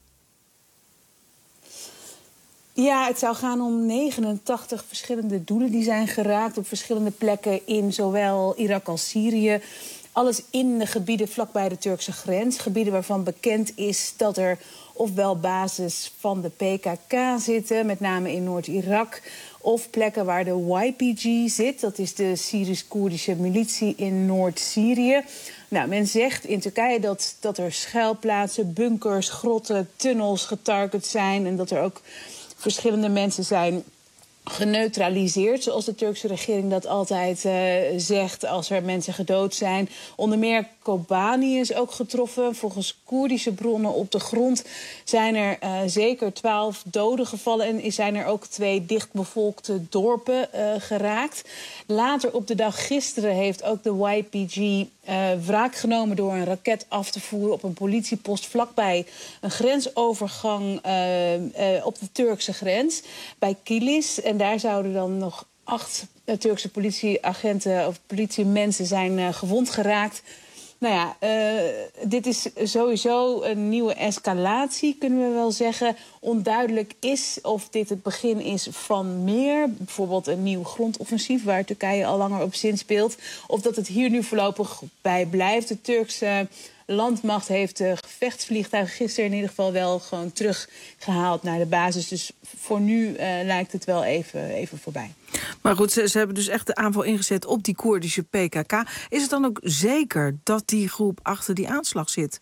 Ja, het zou gaan om 89 verschillende doelen die zijn geraakt op verschillende plekken in zowel Irak als Syrië. Alles in de gebieden vlakbij de Turkse grens. Gebieden waarvan bekend is dat er ofwel bases van de PKK zitten, met name in Noord-Irak, of plekken waar de YPG zit. Dat is de Syrisch-Koerdische militie in Noord-Syrië. Nou, men zegt in Turkije dat er schuilplaatsen, bunkers, grotten, tunnels getarget zijn en dat er ook verschillende mensen zijn geneutraliseerd, zoals de Turkse regering dat altijd zegt als er mensen gedood zijn. Onder meer Kobani is ook getroffen. Volgens Koerdische bronnen op de grond zijn er zeker 12 doden gevallen en zijn er ook 2 dichtbevolkte dorpen geraakt. Later op de dag gisteren heeft ook de YPG wraak genomen door een raket af te voeren op een politiepost vlakbij een grensovergang op de Turkse grens, bij Kilis. En daar zouden dan nog 8 Turkse politieagenten of politiemensen zijn gewond geraakt. Nou ja, dit is sowieso een nieuwe escalatie, kunnen we wel zeggen. Onduidelijk is of dit het begin is van meer. Bijvoorbeeld een nieuw grondoffensief waar Turkije al langer op zinspeelt. Of dat het hier nu voorlopig bij blijft. De Turkse landmacht heeft de gevechtsvliegtuigen gisteren in ieder geval wel gewoon teruggehaald naar de basis. Dus voor nu lijkt het wel even voorbij. Maar goed, ze hebben dus echt de aanval ingezet op die Koerdische PKK. Is het dan ook zeker dat die groep achter die aanslag zit?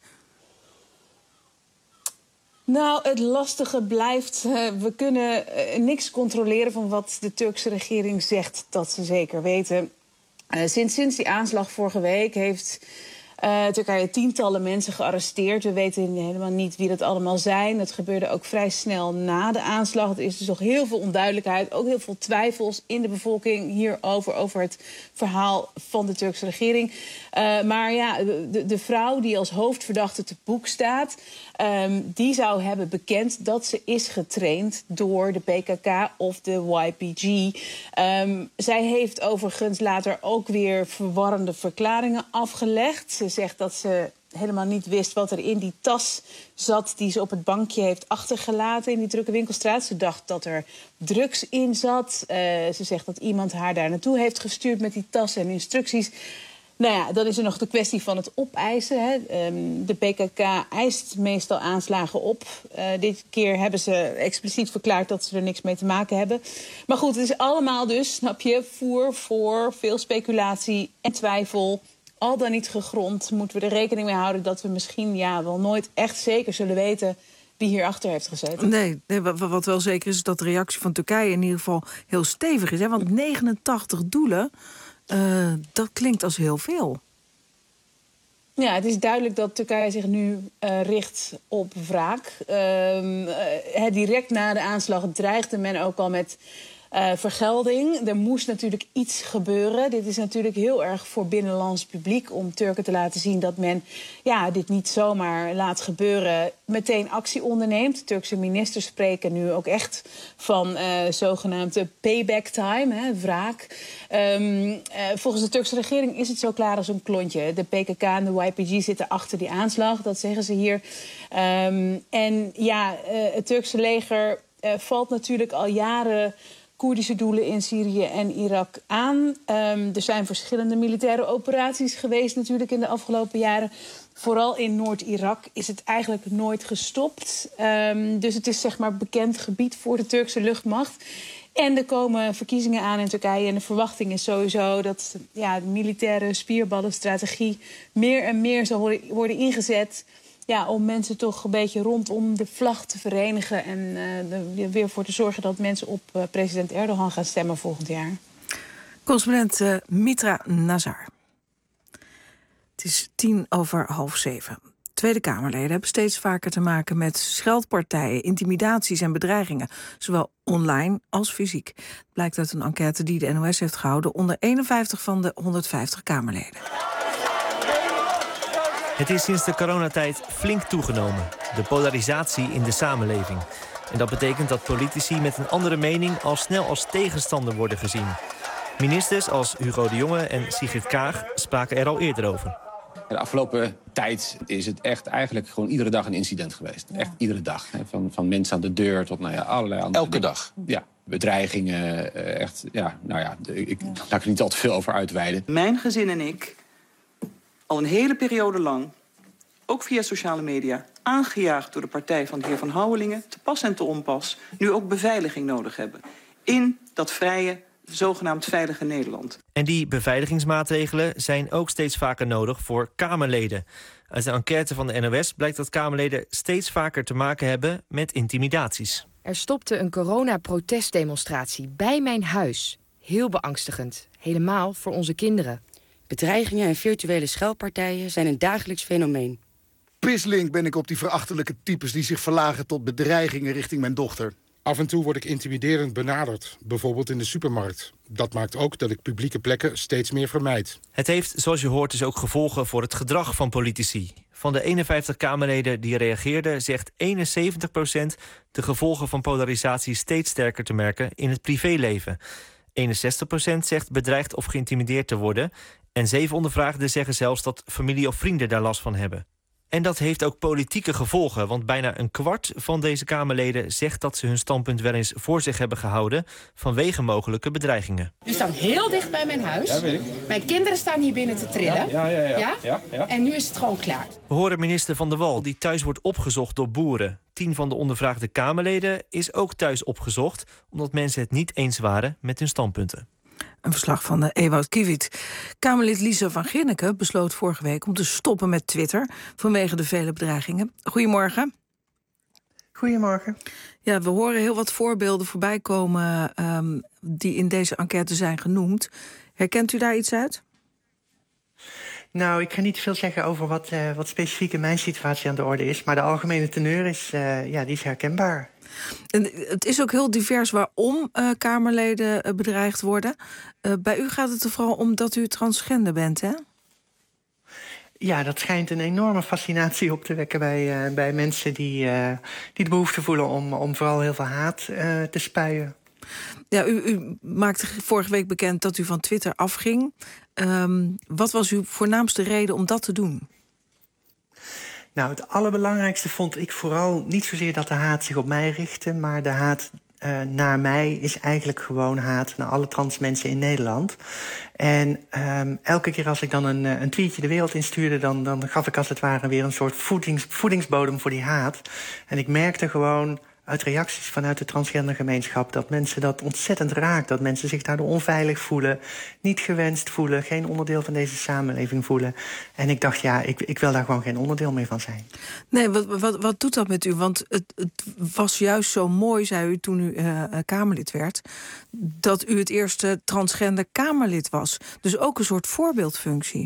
Nou, het lastige blijft, we kunnen niks controleren van wat de Turkse regering zegt dat ze zeker weten. Sinds die aanslag vorige week heeft Turkije tientallen mensen gearresteerd. We weten helemaal niet wie dat allemaal zijn. Het gebeurde ook vrij snel na de aanslag. Er is dus nog heel veel onduidelijkheid, ook heel veel twijfels in de bevolking hierover, over het verhaal van de Turkse regering. Maar ja, de vrouw die als hoofdverdachte te boek staat, die zou hebben bekend dat ze is getraind door de PKK of de YPG. Zij heeft overigens later ook weer verwarrende verklaringen afgelegd. Ze zegt dat ze helemaal niet wist wat er in die tas zat die ze op het bankje heeft achtergelaten in die drukke winkelstraat. Ze dacht dat er drugs in zat. Ze zegt dat iemand haar daar naartoe heeft gestuurd met die tas en instructies. Nou ja, dan is er nog de kwestie van het opeisen. Hè. De PKK eist meestal aanslagen op. Dit keer hebben ze expliciet verklaard dat ze er niks mee te maken hebben. Maar goed, het is allemaal dus, snap je, voer voor veel speculatie en twijfel. Al dan niet gegrond moeten we er rekening mee houden dat we misschien wel nooit echt zeker zullen weten wie hierachter heeft gezeten. Nee, wat wel zeker is dat de reactie van Turkije in ieder geval heel stevig is. Hè? Want 89 doelen, dat klinkt als heel veel. Ja, het is duidelijk dat Turkije zich nu richt op wraak. Direct na de aanslag dreigde men ook al met vergelding. Er moest natuurlijk iets gebeuren. Dit is natuurlijk heel erg voor binnenlands publiek om Turken te laten zien dat men dit niet zomaar laat gebeuren, meteen actie onderneemt. De Turkse ministers spreken nu ook echt van zogenaamde payback time, wraak. Volgens de Turkse regering is het zo klaar als een klontje. De PKK en de YPG zitten achter die aanslag, dat zeggen ze hier. Het Turkse leger valt natuurlijk al jaren Koerdische doelen in Syrië en Irak aan. Er zijn verschillende militaire operaties geweest natuurlijk in de afgelopen jaren. Vooral in Noord-Irak is het eigenlijk nooit gestopt. Dus het is zeg maar bekend gebied voor de Turkse luchtmacht. En er komen verkiezingen aan in Turkije. En de verwachting is sowieso dat de militaire spierballenstrategie meer en meer zal worden ingezet om mensen toch een beetje rondom de vlag te verenigen en er weer voor te zorgen dat mensen op president Erdogan gaan stemmen volgend jaar. Correspondent Mitra Nazar. Het is 7:10. Tweede Kamerleden hebben steeds vaker te maken met scheldpartijen, intimidaties en bedreigingen, zowel online als fysiek. Het blijkt uit een enquête die de NOS heeft gehouden onder 51 van de 150 Kamerleden. Het is sinds de coronatijd flink toegenomen, de polarisatie in de samenleving. En dat betekent dat politici met een andere mening al snel als tegenstander worden gezien. Ministers als Hugo de Jonge en Sigrid Kaag spraken er al eerder over. De afgelopen tijd is het echt eigenlijk gewoon iedere dag een incident geweest. Ja. Echt iedere dag. Hè. Van mensen aan de deur tot allerlei andere dingen. Dag? Ja, bedreigingen. Ik laat er niet al te veel over uitweiden. Mijn gezin en ik al een hele periode lang, ook via sociale media, aangejaagd door de partij van de heer Van Houwelingen, te pas en te onpas, nu ook beveiliging nodig hebben in dat vrije, zogenaamd veilige Nederland. En die beveiligingsmaatregelen zijn ook steeds vaker nodig voor Kamerleden. Uit een enquête van de NOS blijkt dat Kamerleden steeds vaker te maken hebben met intimidaties. Er stopte een corona-protestdemonstratie bij mijn huis. Heel beangstigend, helemaal voor onze kinderen. Bedreigingen en virtuele scheldpartijen zijn een dagelijks fenomeen. Pislink ben ik op die verachtelijke types die zich verlagen tot bedreigingen richting mijn dochter. Af en toe word ik intimiderend benaderd, bijvoorbeeld in de supermarkt. Dat maakt ook dat ik publieke plekken steeds meer vermijd. Het heeft, zoals je hoort, dus ook gevolgen voor het gedrag van politici. Van de 51 Kamerleden die reageerden, zegt 71% de gevolgen van polarisatie steeds sterker te merken in het privéleven. 61% zegt bedreigd of geïntimideerd te worden. En 7 ondervraagden zeggen zelfs dat familie of vrienden daar last van hebben. En dat heeft ook politieke gevolgen, want bijna een kwart van deze Kamerleden zegt dat ze hun standpunt wel eens voor zich hebben gehouden vanwege mogelijke bedreigingen. U staat heel dicht bij mijn huis. Ja, weet ik. Mijn kinderen staan hier binnen te trillen. Ja. En nu is het gewoon klaar. We horen minister Van der Wal, die thuis wordt opgezocht door boeren. 10 van de ondervraagde Kamerleden is ook thuis opgezocht, omdat mensen het niet eens waren met hun standpunten. Een verslag van Ewout Kiewit. Kamerlid Lisa van Ginneken besloot vorige week om te stoppen met Twitter vanwege de vele bedreigingen. Goedemorgen. Goedemorgen. Ja, we horen heel wat voorbeelden voorbij komen die in deze enquête zijn genoemd. Herkent u daar iets uit? Nou, ik ga niet veel zeggen over wat specifiek in mijn situatie aan de orde is. Maar de algemene teneur is, die is herkenbaar. En het is ook heel divers waarom Kamerleden bedreigd worden. Bij u gaat het er vooral om dat u transgender bent, hè? Ja, dat schijnt een enorme fascinatie op te wekken bij mensen die de behoefte voelen om vooral heel veel haat te spuien. Ja, u maakte vorige week bekend dat u van Twitter afging. Wat was uw voornaamste reden om dat te doen? Nou, het allerbelangrijkste vond ik vooral niet zozeer dat de haat zich op mij richtte, maar de haat naar mij is eigenlijk gewoon haat naar alle trans mensen in Nederland. En elke keer als ik dan een tweetje de wereld instuurde, dan gaf ik als het ware weer een soort voedingsbodem voor die haat. En ik merkte gewoon uit reacties vanuit de transgendergemeenschap dat mensen dat ontzettend raakt. Dat mensen zich daardoor onveilig voelen, niet gewenst voelen, geen onderdeel van deze samenleving voelen. En ik dacht, ja, ik wil daar gewoon geen onderdeel meer van zijn. Nee, wat doet dat met u? Want het was juist zo mooi, zei u toen u Kamerlid werd, dat u het eerste transgender Kamerlid was. Dus ook een soort voorbeeldfunctie.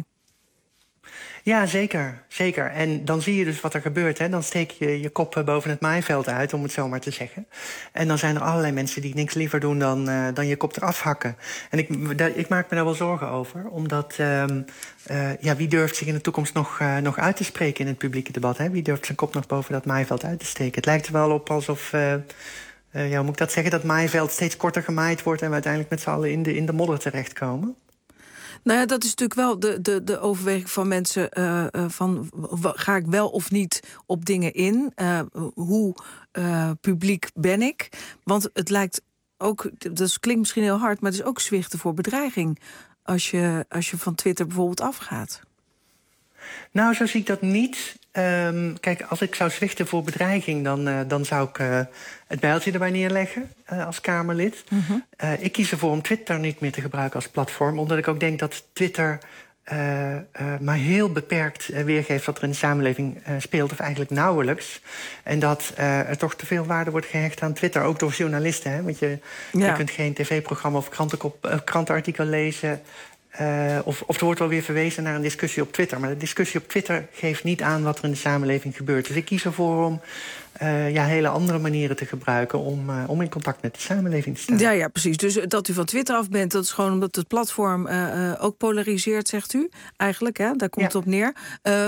Ja, zeker. Zeker. En dan zie je dus wat er gebeurt. Hè. Dan steek je je kop boven het maaiveld uit, om het zo maar te zeggen. En dan zijn er allerlei mensen die niks liever doen dan je kop eraf hakken. En ik maak me daar wel zorgen over. Omdat, wie durft zich in de toekomst nog uit te spreken in het publieke debat? Hè? Wie durft zijn kop nog boven dat maaiveld uit te steken? Het lijkt er wel op alsof, hoe moet ik dat zeggen, dat maaiveld steeds korter gemaaid wordt en we uiteindelijk met z'n allen in de modder terechtkomen. Nou ja, dat is natuurlijk wel de overweging van mensen van ga ik wel of niet op dingen in? Hoe publiek ben ik? Want het lijkt ook, dat klinkt misschien heel hard, maar het is ook zwichten voor bedreiging als je van Twitter bijvoorbeeld afgaat. Nou, zo zie ik dat niet. Kijk, als ik zou zwichten voor bedreiging, dan zou ik het bijltje erbij neerleggen als Kamerlid. Mm-hmm. Ik kies ervoor om Twitter niet meer te gebruiken als platform, omdat ik ook denk dat Twitter maar heel beperkt weergeeft wat er in de samenleving speelt, of eigenlijk nauwelijks. En dat er toch te veel waarde wordt gehecht aan Twitter, ook door journalisten. Hè? Want je kunt geen tv-programma of krantenartikel lezen. Of er wordt wel weer verwezen naar een discussie op Twitter. Maar de discussie op Twitter geeft niet aan wat er in de samenleving gebeurt. Dus ik kies ervoor om hele andere manieren te gebruiken om in contact met de samenleving te staan. Ja, precies. Dus dat u van Twitter af bent, dat is gewoon omdat het platform ook polariseert, zegt u. Eigenlijk, hè? Daar komt het op neer.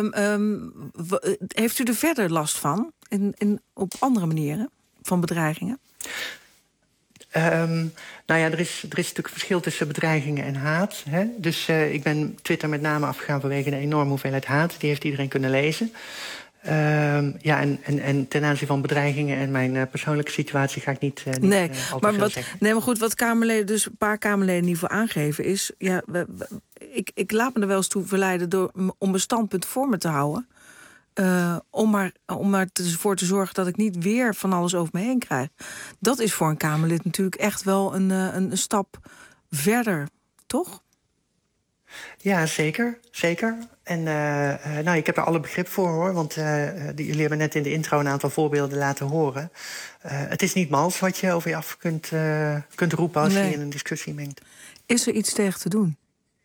Heeft u er verder last van? Op andere manieren? Van bedreigingen? Er is natuurlijk een verschil tussen bedreigingen en haat. Hè? Dus ik ben Twitter met name afgegaan vanwege de enorme hoeveelheid haat. Die heeft iedereen kunnen lezen. En ten aanzien van bedreigingen en mijn persoonlijke situatie ga ik niet al te veel zeggen. Nee, maar goed, wat Kamerleden, dus een paar Kamerleden in ieder geval aangeven is... Ja, ik laat me er wel eens toe verleiden om een standpunt voor me te houden. Om maar ervoor te zorgen dat ik niet weer van alles over me heen krijg. Dat is voor een Kamerlid natuurlijk echt wel een stap verder, toch? Ja, zeker. En ik heb er alle begrip voor, hoor. Want jullie hebben net in de intro een aantal voorbeelden laten horen. Het is niet mals wat je over je af kunt roepen als je in een discussie mengt. Is er iets tegen te doen?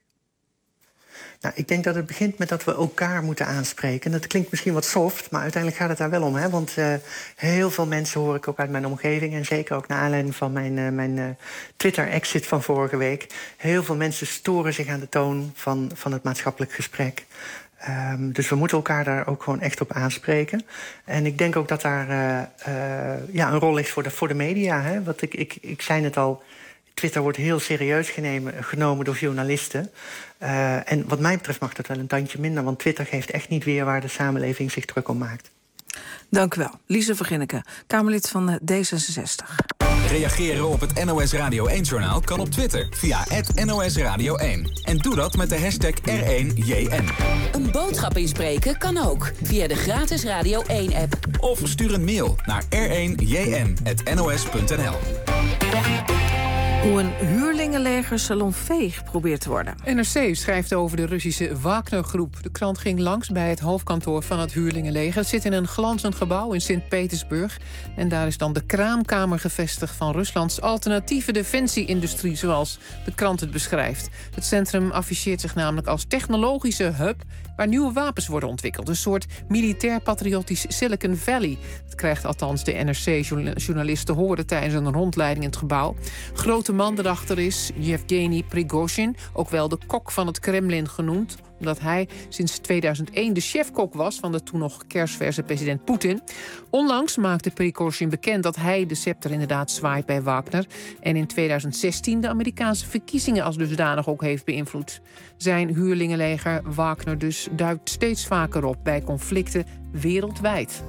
Nou, ik denk dat het begint met dat we elkaar moeten aanspreken. Dat klinkt misschien wat soft, maar uiteindelijk gaat het daar wel om. Hè? Want heel veel mensen hoor ik ook uit mijn omgeving... en zeker ook naar aanleiding van mijn Twitter-exit van vorige week... heel veel mensen storen zich aan de toon van het maatschappelijk gesprek. Dus we moeten elkaar daar ook gewoon echt op aanspreken. En ik denk ook dat daar een rol is voor de media. Hè? Want ik zei het al... Twitter wordt heel serieus genomen door journalisten. En wat mij betreft mag dat wel een tandje minder... want Twitter geeft echt niet weer waar de samenleving zich druk om maakt. Dank u wel. Lise Verginneke, Kamerlid van D66. Reageren op het NOS Radio 1-journaal kan op Twitter via @NOS Radio 1. En doe dat met de hashtag R1JN. Een boodschap inspreken kan ook via de gratis Radio 1-app. Of stuur een mail naar r1jn@nos.nl. Hoe een huurlingenleger salonveeg probeert te worden. NRC schrijft over de Russische Wagner-groep. De krant ging langs bij het hoofdkantoor van het huurlingenleger. Het zit in een glanzend gebouw in Sint-Petersburg. En daar is dan de kraamkamer gevestigd van Ruslands alternatieve defensie-industrie, zoals de krant het beschrijft. Het centrum afficheert zich namelijk als technologische hub waar nieuwe wapens worden ontwikkeld. Een soort militair-patriotisch Silicon Valley. Dat krijgt althans de NRC-journalist te horen tijdens een rondleiding in het gebouw. Grote man erachter is Yevgeny Prigozhin, ook wel de kok van het Kremlin genoemd, omdat hij sinds 2001 de chefkok was van de toen nog kersverse president Poetin. Onlangs maakte Prigozhin bekend dat hij de scepter inderdaad zwaait bij Wagner en in 2016 de Amerikaanse verkiezingen als dusdanig ook heeft beïnvloed. Zijn huurlingenleger Wagner dus duikt steeds vaker op bij conflicten wereldwijd.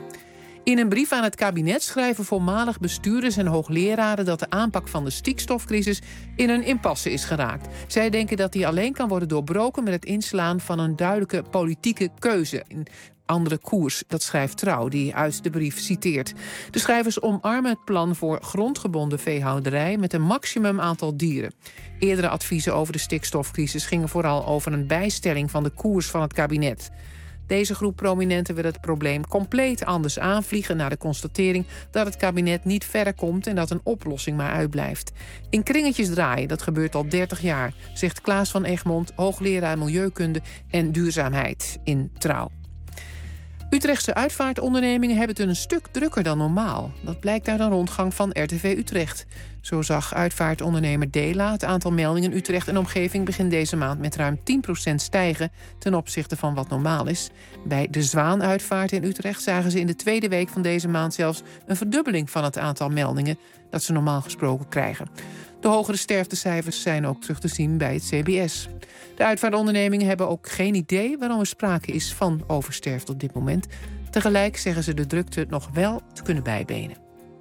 In een brief aan het kabinet schrijven voormalig bestuurders en hoogleraren dat de aanpak van de stikstofcrisis in een impasse is geraakt. Zij denken dat die alleen kan worden doorbroken met het inslaan van een duidelijke politieke keuze. Een andere koers, dat schrijft Trouw, die uit de brief citeert. De schrijvers omarmen het plan voor grondgebonden veehouderij met een maximum aantal dieren. Eerdere adviezen over de stikstofcrisis gingen vooral over een bijstelling van de koers van het kabinet. Deze groep prominenten wil het probleem compleet anders aanvliegen naar de constatering dat het kabinet niet verder komt en dat een oplossing maar uitblijft. In kringetjes draaien, dat gebeurt al 30 jaar, zegt Klaas van Egmond, hoogleraar milieukunde en duurzaamheid in Trouw. Utrechtse uitvaartondernemingen hebben het een stuk drukker dan normaal. Dat blijkt uit een rondgang van RTV Utrecht. Zo zag uitvaartondernemer Dela het aantal meldingen Utrecht en omgeving begin deze maand met ruim 10% stijgen ten opzichte van wat normaal is. Bij de Zwaanuitvaart in Utrecht zagen ze in de tweede week van deze maand zelfs een verdubbeling van het aantal meldingen dat ze normaal gesproken krijgen. De hogere sterftecijfers zijn ook terug te zien bij het CBS. De uitvaartondernemingen hebben ook geen idee waarom er sprake is van oversterfte op dit moment. Tegelijk zeggen ze de drukte nog wel te kunnen bijbenen.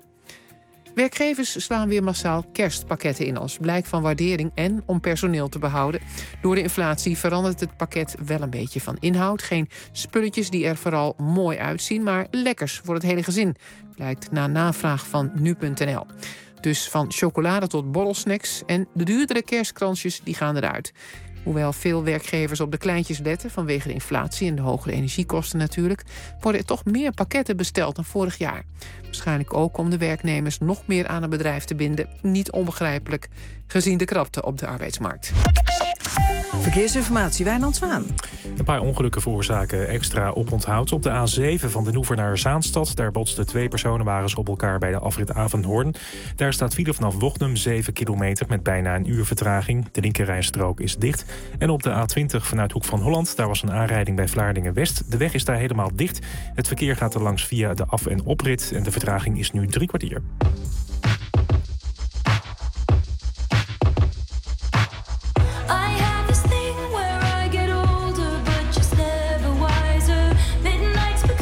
Werkgevers slaan weer massaal kerstpakketten in als blijk van waardering en om personeel te behouden. Door de inflatie verandert het pakket wel een beetje van inhoud. Geen spulletjes die er vooral mooi uitzien, maar lekkers voor het hele gezin. Blijkt na navraag van nu.nl. Dus van chocolade tot borrelsnacks en de duurdere kerstkransjes die gaan eruit. Hoewel veel werkgevers op de kleintjes letten vanwege de inflatie en de hogere energiekosten natuurlijk, worden er toch meer pakketten besteld dan vorig jaar. Waarschijnlijk ook om de werknemers nog meer aan een bedrijf te binden. Niet onbegrijpelijk, gezien de krapte op de arbeidsmarkt. Verkeersinformatie, Wijnand Zwaan. Een paar ongelukken veroorzaken extra oponthoud. Op de A7 van Den Oever naar Zaanstad. Daar botsten 2 personenwagens op elkaar bij de afrit Avenhoorn. Daar staat file vanaf Wognum 7 kilometer met bijna een uur vertraging. De linkerrijstrook is dicht. En op de A20 vanuit Hoek van Holland. Daar was een aanrijding bij Vlaardingen-West. De weg is daar helemaal dicht. Het verkeer gaat er langs via de af- en oprit. En de vertraging is nu 3 kwartier. This thing where I get older, but just never wiser. Midnight's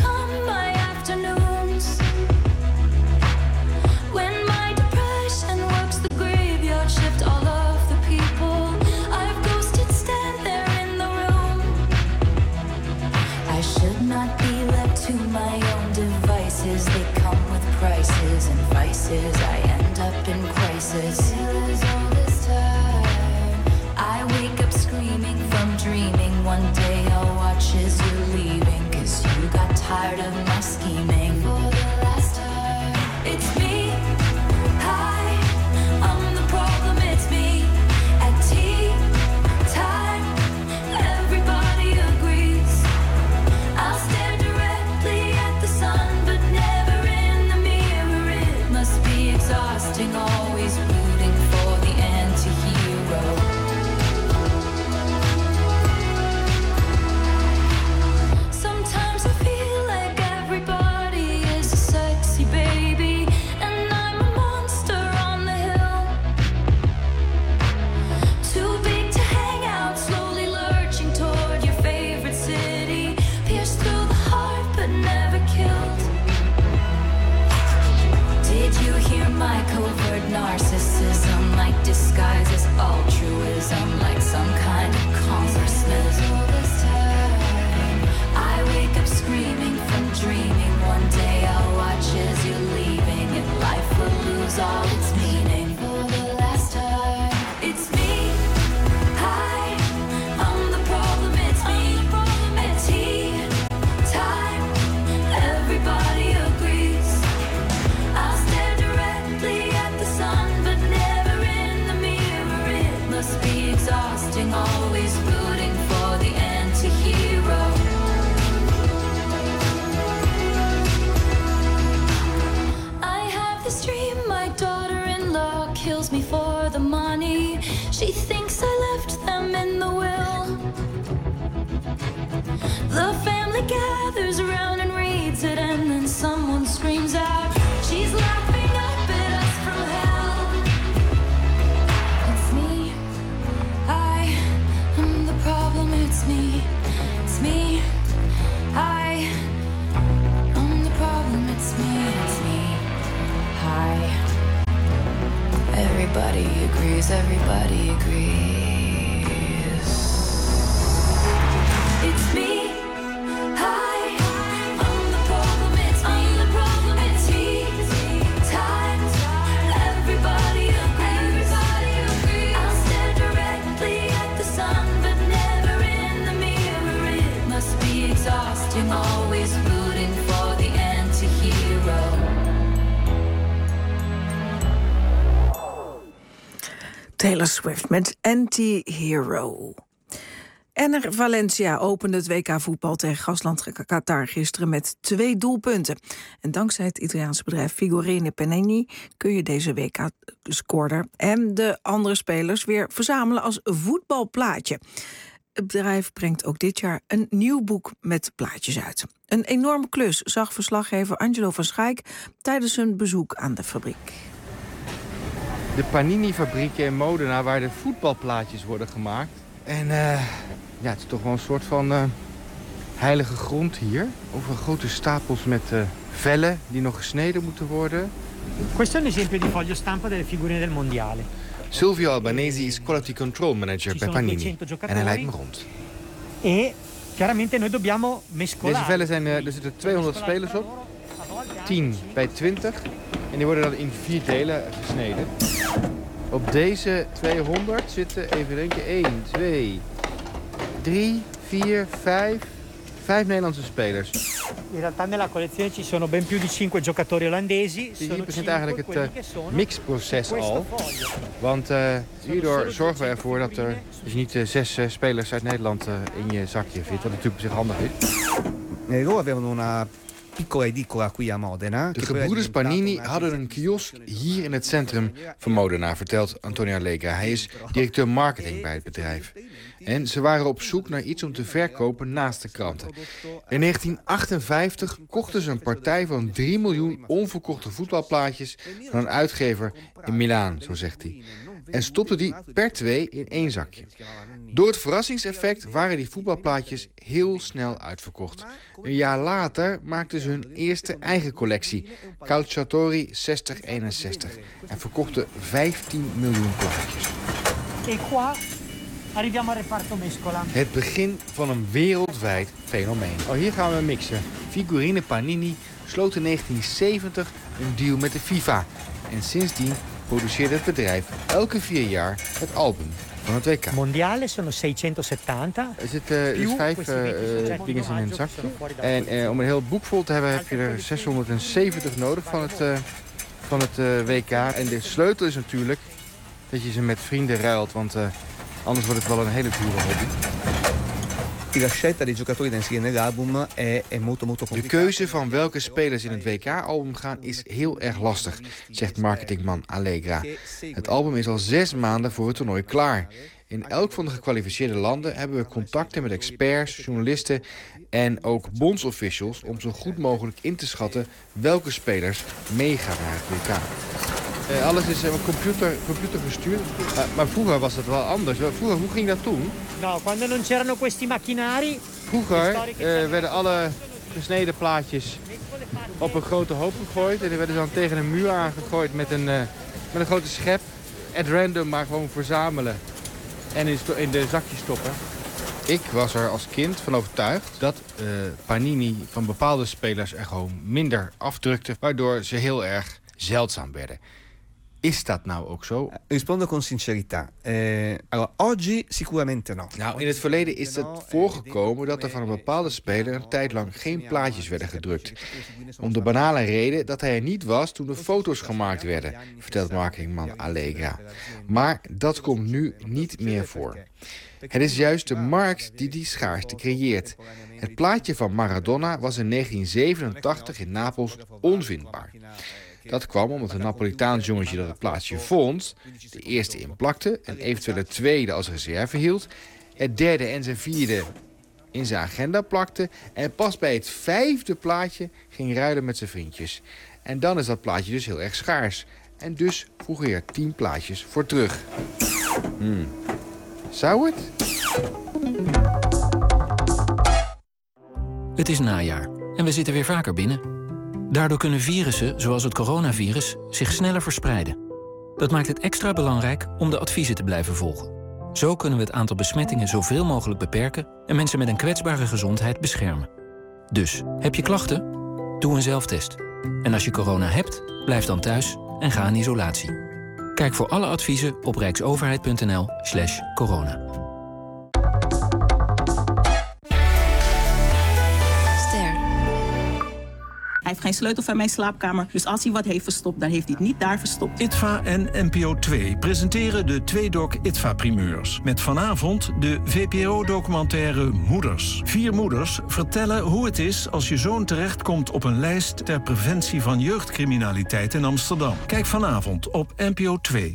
She thinks I left them in the will. The family gathers around and reads it, and then someone screams out, she's laughing up at us from hell. It's me, I am the problem, it's me, I am the problem, it's me, I. Everybody agrees, everybody agrees. It's me. Always rooting for the anti-hero. Taylor Swift met Anti-Hero. En Valencia opende het WK voetbal tegen gastland Qatar gisteren met 2 doelpunten. En dankzij het Italiaanse bedrijf Figurine Panini kun je deze WK-scorer en de andere spelers weer verzamelen als voetbalplaatje. Het bedrijf brengt ook dit jaar een nieuw boek met plaatjes uit. Een enorme klus, zag verslaggever Angelo van Schaik tijdens een bezoek aan de fabriek. De Panini-fabriek in Modena, waar de voetbalplaatjes worden gemaakt. En ja, het is toch wel een soort van heilige grond hier. Over grote stapels met vellen die nog gesneden moeten worden. Questo è un esempio di foglio stampa delle figurine del mondiale. Silvio Albanesi is Quality Control Manager bij Panini. En hij leidt me rond. E chiaramente noi dobbiamo mescolare. Deze vellen zijn, er zitten 200 spelers op. 10 bij 20. En die worden dan in 4 delen gesneden. Op deze 200 zitten, even denken, 1, 2, 3, 4, 5 Nederlandse spelers. In realtà nella collezione ci sono ben più di 5 giocatori olandesi. Hier begint eigenlijk het mixproces al. Want hierdoor zorgen we ervoor dat er dus niet 6 spelers uit Nederland in je zakje zit. Wat natuurlijk op zich handig is. Loro avevano una piccola edicola qui a Modena. De gebroeders Panini hadden een kiosk hier in het centrum van Modena, vertelt Antonio Allegra. Hij is directeur marketing bij het bedrijf. En ze waren op zoek naar iets om te verkopen naast de kranten. In 1958 kochten ze een partij van 3 miljoen onverkochte voetbalplaatjes van een uitgever in Milaan, zo zegt hij. En stopten die per 2 in 1 zakje. Door het verrassingseffect waren die voetbalplaatjes heel snel uitverkocht. Een jaar later maakten ze hun eerste eigen collectie, Calciatori 6061, en verkochten 15 miljoen plaatjes. Arriviamo al reparto mescola. Het begin van een wereldwijd fenomeen. Oh, hier gaan we mixen. Figurine Panini sloot in 1970 een deal met de FIFA. En sindsdien produceert het bedrijf elke 4 jaar het album van het WK. Mondiale sono 670. Er zitten dus 5 dingen in een zakje. En om een heel boek vol te hebben heb je er 670 nodig van het WK. En de sleutel is natuurlijk dat je ze met vrienden ruilt, want anders wordt het wel een hele dure hobby. La scelta dei giocatori da inserire nell'album è molto complicata. De keuze van welke spelers in het WK-album gaan is heel erg lastig, zegt marketingman Allegra. Het album is al 6 maanden voor het toernooi klaar. In elk van de gekwalificeerde landen hebben we contacten met experts, journalisten en ook bondsofficials om zo goed mogelijk in te schatten welke spelers meegaan naar het WK. Alles is computer gestuurd. Maar vroeger was het wel anders. Vroeger, hoe ging dat toen? Nou, quando non c'erano questi macchinari. Vroeger werden alle gesneden plaatjes op een grote hoop gegooid. En die werden dan tegen een muur aangegooid met een grote schep. At random, maar gewoon verzamelen. En in de zakjes stoppen. Ik was er als kind van overtuigd dat Panini van bepaalde spelers er gewoon minder afdrukte, waardoor ze heel erg zeldzaam werden. Is dat nou ook zo? Rispondo con sincerità. Allora, oggi sicuramente no. Nou, in het verleden is het voorgekomen dat er van een bepaalde speler een tijd lang geen plaatjes werden gedrukt. Om de banale reden dat hij er niet was toen de foto's gemaakt werden, vertelt marketingman Allegra. Maar dat komt nu niet meer voor. Het is juist de markt die schaarste creëert. Het plaatje van Maradona was in 1987 in Napels onvindbaar. Dat kwam omdat een Napolitaans jongetje dat het plaatsje vond de eerste inplakte, een eventuele tweede als reserve hield, het derde en zijn vierde in zijn agenda plakte en pas bij het 5e plaatje ging ruilen met zijn vriendjes. En dan is dat plaatje dus heel erg schaars. En dus vroeg hij er 10 plaatjes voor terug. Zou het? Het is najaar en we zitten weer vaker binnen. Daardoor kunnen virussen, zoals het coronavirus, zich sneller verspreiden. Dat maakt het extra belangrijk om de adviezen te blijven volgen. Zo kunnen we het aantal besmettingen zoveel mogelijk beperken en mensen met een kwetsbare gezondheid beschermen. Dus, heb je klachten? Doe een zelftest. En als je corona hebt, blijf dan thuis en ga in isolatie. Kijk voor alle adviezen op rijksoverheid.nl/corona. Hij heeft geen sleutel van mijn slaapkamer, dus als hij wat heeft verstopt, dan heeft hij het niet daar verstopt. ITVA en NPO 2 presenteren de Tweedok ITVA-primeurs. Met vanavond de VPRO-documentaire Moeders. 4 moeders vertellen hoe het is als je zoon terechtkomt op een lijst ter preventie van jeugdcriminaliteit in Amsterdam. Kijk vanavond op NPO 2.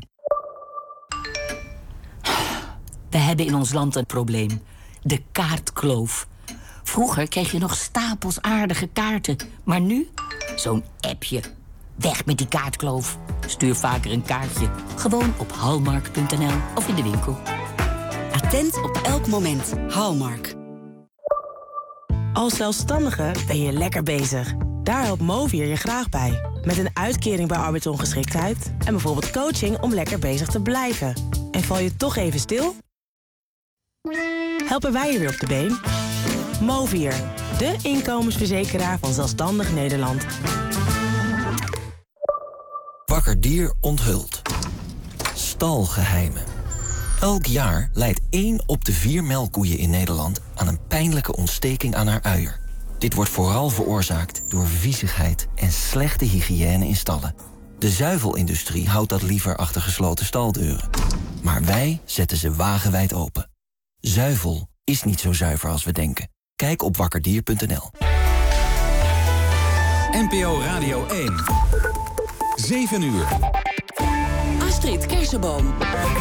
We hebben in ons land een probleem. De kaartkloof. Vroeger kreeg je nog stapels aardige kaarten. Maar nu? Zo'n appje. Weg met die kaartkloof. Stuur vaker een kaartje. Gewoon op hallmark.nl of in de winkel. Attent op elk moment. Hallmark. Als zelfstandige ben je lekker bezig. Daar helpt Movier je graag bij. Met een uitkering bij arbeidsongeschiktheid en bijvoorbeeld coaching om lekker bezig te blijven. En val je toch even stil? Helpen wij je weer op de been? Movier, de inkomensverzekeraar van Zelfstandig Nederland. Wakker Dier onthult. Stalgeheimen. Elk jaar lijdt 1 op de 4 melkkoeien in Nederland aan een pijnlijke ontsteking aan haar uier. Dit wordt vooral veroorzaakt door viezigheid en slechte hygiëne in stallen. De zuivelindustrie houdt dat liever achter gesloten staldeuren. Maar wij zetten ze wagenwijd open. Zuivel is niet zo zuiver als we denken. Kijk op wakkerdier.nl. NPO Radio 1. 7 uur. Astrid Kersenboom.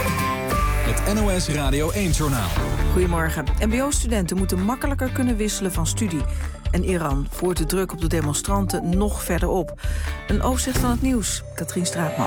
Het NOS Radio 1-journaal. Goedemorgen. MBO-studenten moeten makkelijker kunnen wisselen van studie. En Iran voert de druk op de demonstranten nog verder op. Een overzicht van het nieuws. Katrien Straatman.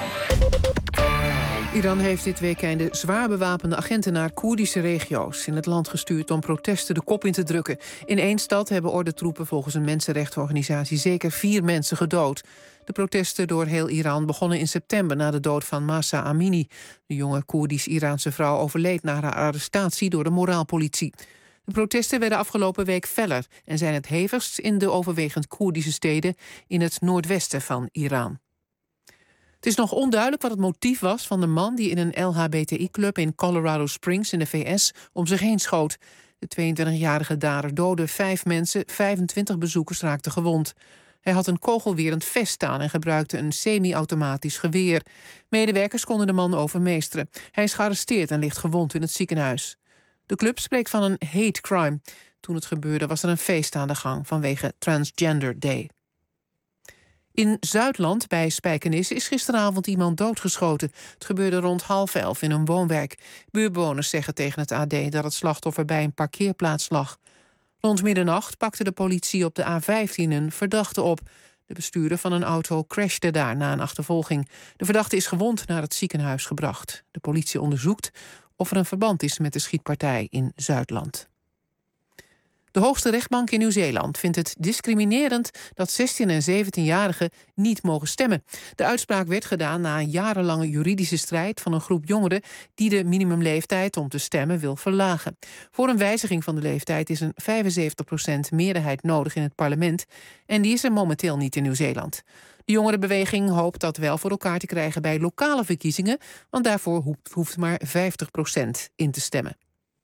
Iran heeft dit weekende zwaar bewapende agenten naar Koerdische regio's in het land gestuurd om protesten de kop in te drukken. In 1 stad hebben ordentroepen volgens een mensenrechtenorganisatie zeker 4 mensen gedood. De protesten door heel Iran begonnen in september na de dood van Mahsa Amini. De jonge Koerdisch-Iraanse vrouw overleed na haar arrestatie door de moraalpolitie. De protesten werden afgelopen week feller en zijn het hevigst in de overwegend Koerdische steden in het noordwesten van Iran. Het is nog onduidelijk wat het motief was van de man die in een LHBTI-club in Colorado Springs in de VS om zich heen schoot. De 22-jarige dader doodde 5 mensen, 25 bezoekers raakten gewond. Hij had een kogelwerend vest staan en gebruikte een semi-automatisch geweer. Medewerkers konden de man overmeesteren. Hij is gearresteerd en ligt gewond in het ziekenhuis. De club spreekt van een hate crime. Toen het gebeurde was er een feest aan de gang vanwege Transgender Day. In Zuidland, bij Spijkenisse, is gisteravond iemand doodgeschoten. Het gebeurde rond 10:30 in een woonwijk. Buurbewoners zeggen tegen het AD dat het slachtoffer bij een parkeerplaats lag. Rond middernacht pakte de politie op de A15 een verdachte op. De bestuurder van een auto crashte daar na een achtervolging. De verdachte is gewond naar het ziekenhuis gebracht. De politie onderzoekt of er een verband is met de schietpartij in Zuidland. De hoogste rechtbank in Nieuw-Zeeland vindt het discriminerend dat 16- en 17-jarigen niet mogen stemmen. De uitspraak werd gedaan na een jarenlange juridische strijd van een groep jongeren die de minimumleeftijd om te stemmen wil verlagen. Voor een wijziging van de leeftijd is een 75% meerderheid nodig in het parlement en die is er momenteel niet in Nieuw-Zeeland. De jongerenbeweging hoopt dat wel voor elkaar te krijgen bij lokale verkiezingen, want daarvoor hoeft maar 50% in te stemmen.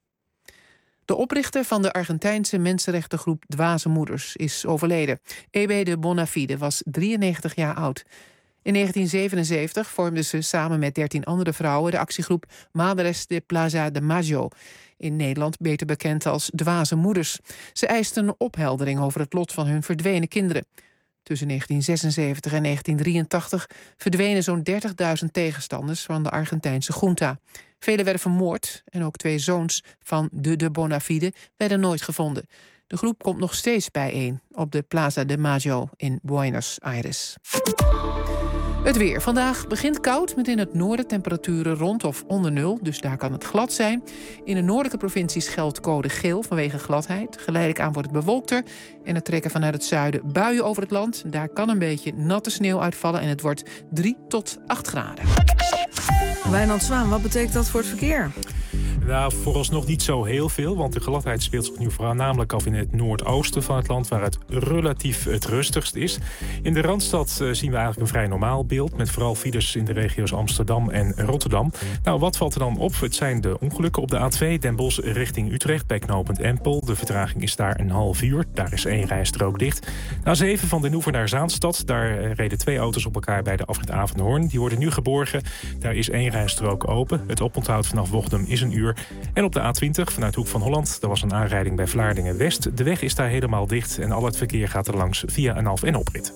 De oprichter van de Argentijnse mensenrechtengroep Dwaze Moeders is overleden. Ebe de Bonafide was 93 jaar oud. In 1977 vormde ze samen met 13 andere vrouwen de actiegroep Madres de Plaza de Mayo, in Nederland beter bekend als Dwaze Moeders. Ze eisten een opheldering over het lot van hun verdwenen kinderen. Tussen 1976 en 1983 verdwenen zo'n 30.000 tegenstanders van de Argentijnse junta. Velen werden vermoord en ook 2 zoons van de Bonafide werden nooit gevonden. De groep komt nog steeds bijeen op de Plaza de Mayo in Buenos Aires. Het weer. Vandaag begint koud met in het noorden temperaturen rond of onder 0. Dus daar kan het glad zijn. In de noordelijke provincies geldt code geel vanwege gladheid. Geleidelijk aan wordt het bewolkter. En er trekken vanuit het zuiden buien over het land. Daar kan een beetje natte sneeuw uitvallen. En het wordt 3 tot 8 graden. Wijnand Zwaan, wat betekent dat voor het verkeer? Nou, vooralsnog niet zo heel veel, want de gladheid speelt zich nu voornamelijk af in het noordoosten van het land, waar het relatief het rustigst is. In de Randstad zien we eigenlijk een vrij normaal beeld, met vooral files in de regio's Amsterdam en Rotterdam. Nou, wat valt er dan op? Het zijn de ongelukken op de A2 Den Bosch richting Utrecht bij knooppunt Empel. De vertraging is daar een half uur. Daar is 1 rijstrook dicht. De A7 van Den Oever naar Zaanstad. Daar reden 2 auto's op elkaar bij de afrit Avenhoorn. Die worden nu geborgen. Daar is 1 rijstrook open. Het oponthoud vanaf Wochtem is een uur. En op de A20 vanuit Hoek van Holland, daar was een aanrijding bij Vlaardingen-West. De weg is daar helemaal dicht en al het verkeer gaat er langs via een af- en oprit.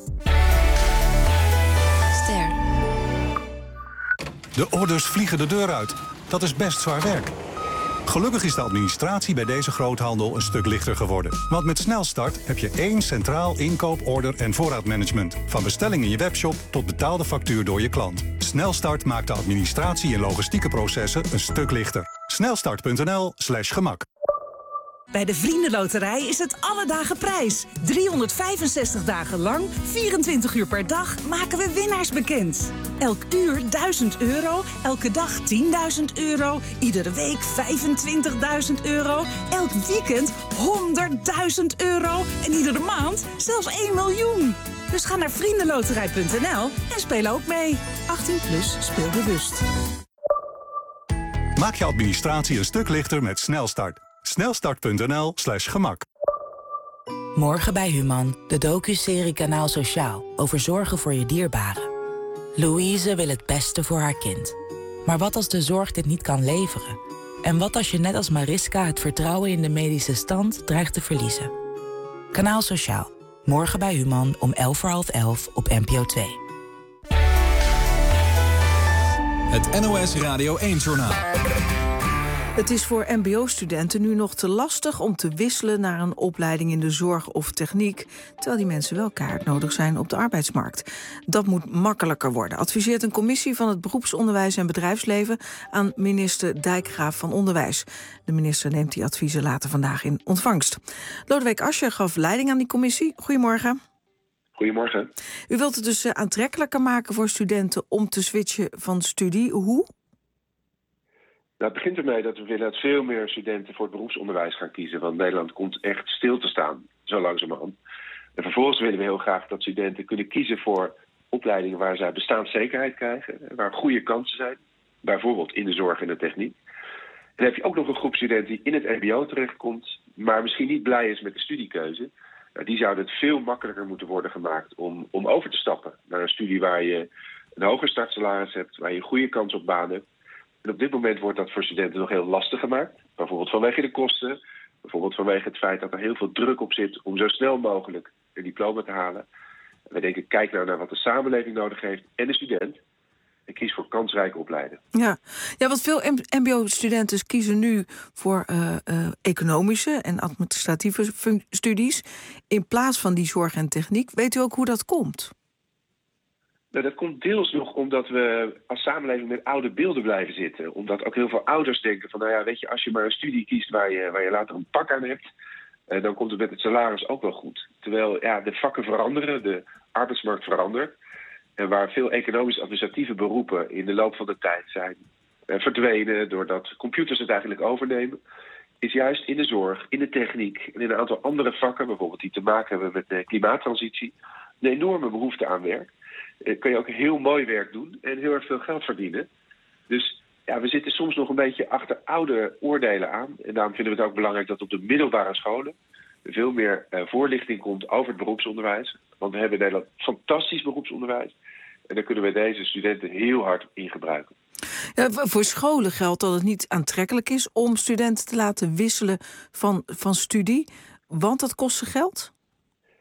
Ster. De orders vliegen de deur uit. Dat is best zwaar werk. Gelukkig is de administratie bij deze groothandel een stuk lichter geworden. Want met Snelstart heb je 1 centraal inkoop, order en voorraadmanagement. Van bestelling in je webshop tot betaalde factuur door je klant. Snelstart maakt de administratie en logistieke processen een stuk lichter. Snelstart.nl/gemak. Bij de Vriendenloterij is het alle dagen prijs. 365 dagen lang, 24 uur per dag, maken we winnaars bekend. Elk uur 1000 euro, elke dag 10.000 euro, iedere week 25.000 euro, elk weekend 100.000 euro en iedere maand zelfs 1 miljoen. Dus ga naar vriendenloterij.nl en speel ook mee. 18+, speel bewust. Maak je administratie een stuk lichter met Snelstart. Snelstart.nl/gemak. Morgen bij Human, de docuserie Kanaal Sociaal over zorgen voor je dierbaren. Louise wil het beste voor haar kind. Maar wat als de zorg dit niet kan leveren? En wat als je net als Mariska het vertrouwen in de medische stand dreigt te verliezen? Kanaal Sociaal. Morgen bij Human om 11:11 op NPO 2. Het NOS Radio 1-journaal. Het is voor mbo-studenten nu nog te lastig om te wisselen naar een opleiding in de zorg of techniek, terwijl die mensen wel keihard nodig zijn op de arbeidsmarkt. Dat moet makkelijker worden, adviseert een commissie van het beroepsonderwijs en bedrijfsleven aan minister Dijkgraaf van Onderwijs. De minister neemt die adviezen later vandaag in ontvangst. Lodewijk Asscher gaf leiding aan die commissie. Goedemorgen. Goedemorgen. U wilt het dus aantrekkelijker maken voor studenten om te switchen van studie. Hoe? Nou, het begint ermee dat we willen dat veel meer studenten voor het beroepsonderwijs gaan kiezen. Want Nederland komt echt stil te staan, zo langzamerhand. En vervolgens willen we heel graag dat studenten kunnen kiezen voor opleidingen waar zij bestaanszekerheid krijgen. Waar goede kansen zijn, bijvoorbeeld in de zorg en de techniek. En dan heb je ook nog een groep studenten die in het mbo terechtkomt, maar misschien niet blij is met de studiekeuze. Nou, die zouden het veel makkelijker moeten worden gemaakt om over te stappen naar een studie waar je een hoger startsalaris hebt, waar je een goede kans op baan hebt. En op dit moment wordt dat voor studenten nog heel lastig gemaakt. Bijvoorbeeld vanwege de kosten. Bijvoorbeeld vanwege het feit dat er heel veel druk op zit om zo snel mogelijk een diploma te halen. En wij denken, kijk nou naar wat de samenleving nodig heeft en de student. En kies voor kansrijke opleidingen. Ja, want veel mbo-studenten kiezen nu voor economische en administratieve studies in plaats van die zorg en techniek. Weet u ook hoe dat komt? Nou, dat komt deels nog omdat we als samenleving met oude beelden blijven zitten. Omdat ook heel veel ouders denken van, nou ja, weet je, als je maar een studie kiest waar je later een pak aan hebt, dan komt het met het salaris ook wel goed. Terwijl ja, de vakken veranderen, de arbeidsmarkt verandert. En waar veel economisch-administratieve beroepen in de loop van de tijd zijn verdwenen doordat computers het eigenlijk overnemen, is juist in de zorg, in de techniek en in een aantal andere vakken, bijvoorbeeld die te maken hebben met de klimaattransitie, een enorme behoefte aan werk. Kun je ook heel mooi werk doen en heel erg veel geld verdienen. Dus ja, we zitten soms nog een beetje achter oude oordelen aan. En daarom vinden we het ook belangrijk dat op de middelbare scholen veel meer voorlichting komt over het beroepsonderwijs. Want we hebben in Nederland fantastisch beroepsonderwijs. En daar kunnen we deze studenten heel hard in gebruiken. Ja, voor scholen geldt dat het niet aantrekkelijk is om studenten te laten wisselen van studie. Want dat kost ze geld?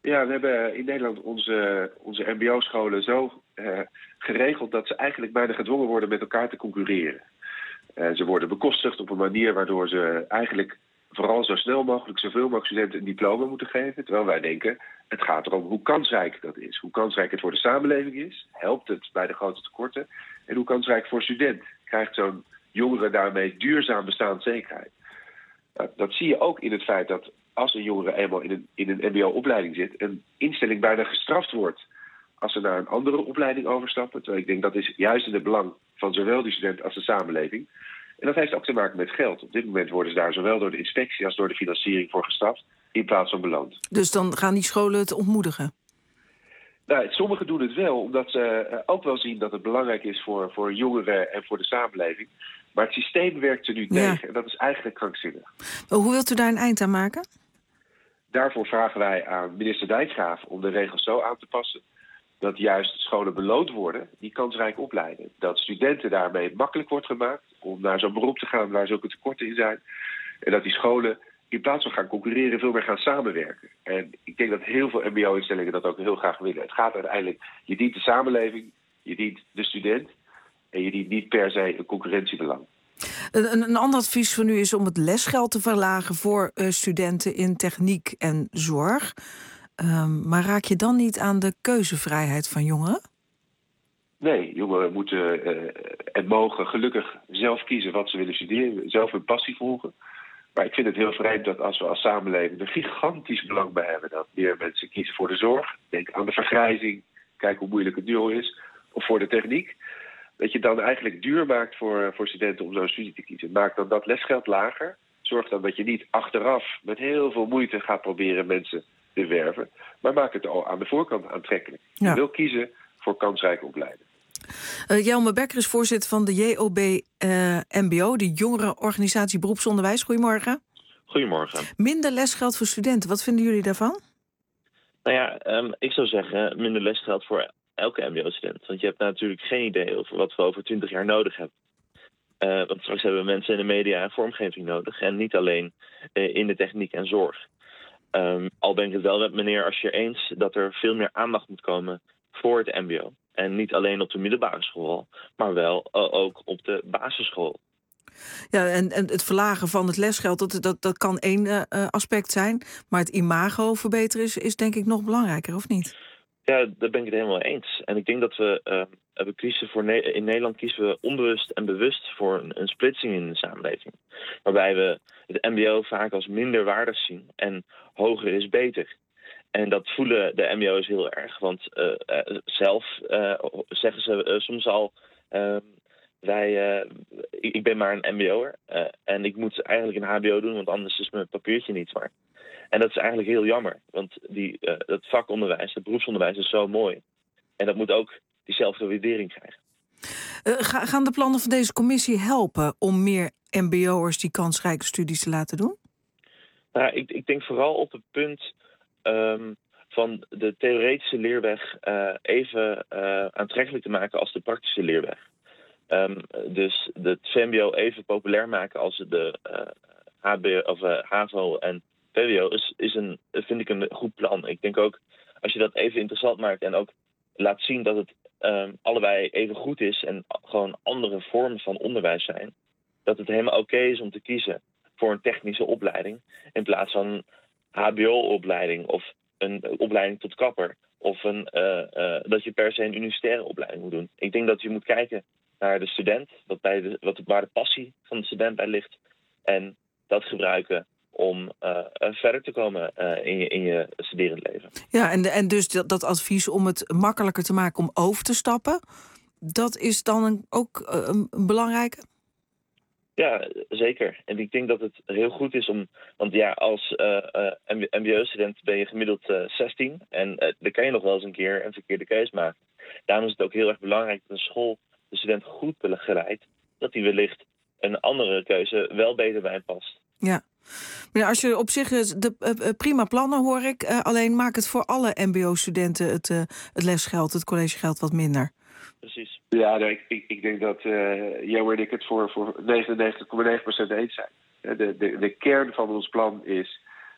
Ja, we hebben in Nederland onze mbo-scholen zo geregeld dat ze eigenlijk bijna gedwongen worden met elkaar te concurreren. Ze worden bekostigd op een manier waardoor ze eigenlijk vooral zo snel mogelijk zoveel mogelijk studenten een diploma moeten geven. Terwijl wij denken, het gaat erom hoe kansrijk dat is. Hoe kansrijk het voor de samenleving is. Helpt het bij de grote tekorten. En hoe kansrijk voor student. Krijgt zo'n jongere daarmee duurzaam bestaanszekerheid. Dat zie je ook in het feit dat als een jongere eenmaal in een mbo-opleiding zit, een instelling bijna gestraft wordt als ze naar een andere opleiding overstappen. Terwijl ik denk dat is juist in het belang van zowel die student als de samenleving. En dat heeft ook te maken met geld. Op dit moment worden ze daar zowel door de inspectie als door de financiering voor gestraft in plaats van beloond. Dus dan gaan die scholen het ontmoedigen? Nou, sommigen doen het wel, omdat ze ook wel zien dat het belangrijk is voor jongeren en voor de samenleving. Maar het systeem werkt er nu tegen en dat is eigenlijk krankzinnig. Hoe wilt u daar een eind aan maken? Daarvoor vragen wij aan minister Dijkgraaf om de regels zo aan te passen dat juist scholen beloond worden die kansrijk opleiden. Dat studenten daarmee makkelijk wordt gemaakt om naar zo'n beroep te gaan waar zulke tekorten in zijn. En dat die scholen in plaats van gaan concurreren veel meer gaan samenwerken. En ik denk dat heel veel mbo-instellingen dat ook heel graag willen. Het gaat uiteindelijk, je dient de samenleving, je dient de student en je dient niet per se een concurrentiebelang. Een ander advies van u is om het lesgeld te verlagen voor studenten in techniek en zorg. Maar raak je dan niet aan de keuzevrijheid van jongeren? Nee, jongeren moeten en mogen gelukkig zelf kiezen wat ze willen studeren. Zelf hun passie volgen. Maar ik vind het heel vreemd dat als we als samenleving er gigantisch belang bij hebben dat meer mensen kiezen voor de zorg. Denk aan de vergrijzing, kijk hoe moeilijk het nu al is. Of voor de techniek. Dat je dan eigenlijk duur maakt voor studenten om zo'n studie te kiezen. Maak dan dat lesgeld lager. Zorg dan dat je niet achteraf met heel veel moeite gaat proberen mensen te werven. Maar maak het al aan de voorkant aantrekkelijk. Ja. Je wil kiezen voor kansrijke opleidingen. Jelmer Becker is voorzitter van de JOB MBO, de jongerenorganisatie beroepsonderwijs. Goedemorgen. Goedemorgen. Minder lesgeld voor studenten, wat vinden jullie daarvan? Nou ja, ik zou zeggen minder lesgeld voor elke mbo-student. Want je hebt natuurlijk geen idee over wat we over 20 jaar nodig hebben. Want straks hebben we mensen in de media en vormgeving nodig. En niet alleen in de techniek en zorg. Al ben ik het wel met meneer Asscher eens dat er veel meer aandacht moet komen voor het mbo. En niet alleen op de middelbare school, maar wel ook op de basisschool. Ja, en het verlagen van het lesgeld, dat kan één aspect zijn. Maar het imago verbeteren is denk ik nog belangrijker, of niet? Ja, daar ben ik het helemaal eens. En ik denk dat we kiezen in Nederland kiezen we onbewust en bewust voor een splitsing in de samenleving. Waarbij we het mbo vaak als minder waardig zien en hoger is beter. En dat voelen de mbo's heel erg. Want zelf zeggen ze soms al, ik ben maar een mbo'er. En ik moet eigenlijk een hbo doen, want anders is mijn papiertje niet waar. En dat is eigenlijk heel jammer. Want dat vakonderwijs, het beroepsonderwijs is zo mooi. En dat moet ook diezelfde waardering krijgen. Gaan de plannen van deze commissie helpen om meer mbo'ers die kansrijke studies te laten doen? Nou, ik denk vooral op het punt van de theoretische leerweg even aantrekkelijk te maken als de praktische leerweg. Dus het VMBO even populair maken als de HAVO en VWO vind ik een goed plan. Ik denk ook, als je dat even interessant maakt en ook laat zien dat het allebei even goed is en gewoon andere vormen van onderwijs zijn, dat het helemaal oké is om te kiezen voor een technische opleiding in plaats van een hbo-opleiding of een opleiding tot kapper of dat je per se een universitaire opleiding moet doen. Ik denk dat je moet kijken naar de student, waar de passie van de student bij ligt en dat gebruiken om verder te komen in je studerend leven. Ja, en dus dat advies om het makkelijker te maken om over te stappen, dat is dan ook een belangrijke? Ja, zeker. En ik denk dat het heel goed is want ja, als mbo-student ben je gemiddeld 16 en dan kan je nog wel eens een keer een verkeerde keus maken. Daarom is het ook heel erg belangrijk dat een school de student goed begeleidt, dat die wellicht een andere keuze wel beter bij hem past. Ja. Maar als je op zich prima plannen hoor ik, alleen maak het voor alle mbo-studenten het lesgeld, het collegegeld wat minder. Precies. Ja, ik denk dat jou en ik het voor 99,9% eens zijn. De kern van ons plan is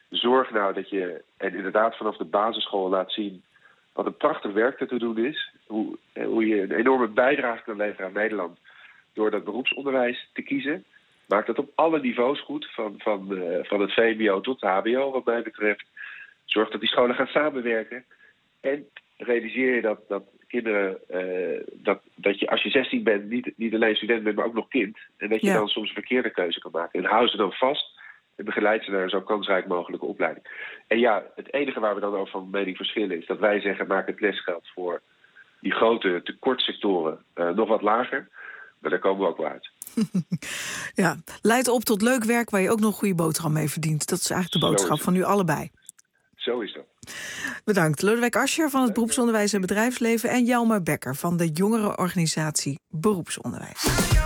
zorg nou dat je en inderdaad vanaf de basisschool laat zien wat een prachtig werk er te doen is. Hoe je een enorme bijdrage kan leveren aan Nederland door dat beroepsonderwijs te kiezen. Maak dat op alle niveaus goed, van het VMBO tot het HBO wat mij betreft. Zorg dat die scholen gaan samenwerken. En realiseer je dat kinderen, dat je als je 16 bent niet alleen student bent, maar ook nog kind. En dat je dan soms een verkeerde keuze kan maken. En hou ze dan vast en begeleid ze naar een zo kansrijk mogelijke opleiding. En ja, het enige waar we dan over van mening verschillen is dat wij zeggen, maak het lesgeld voor die grote tekortsectoren nog wat lager. Maar daar komen we ook wel uit. Ja, leidt op tot leuk werk waar je ook nog een goede boterham mee verdient. Dat is eigenlijk de boodschap van u allebei. Zo is dat. Bedankt. Lodewijk Asscher van het Beroepsonderwijs en Bedrijfsleven en Jelmer Bekker van de jongerenorganisatie Beroepsonderwijs.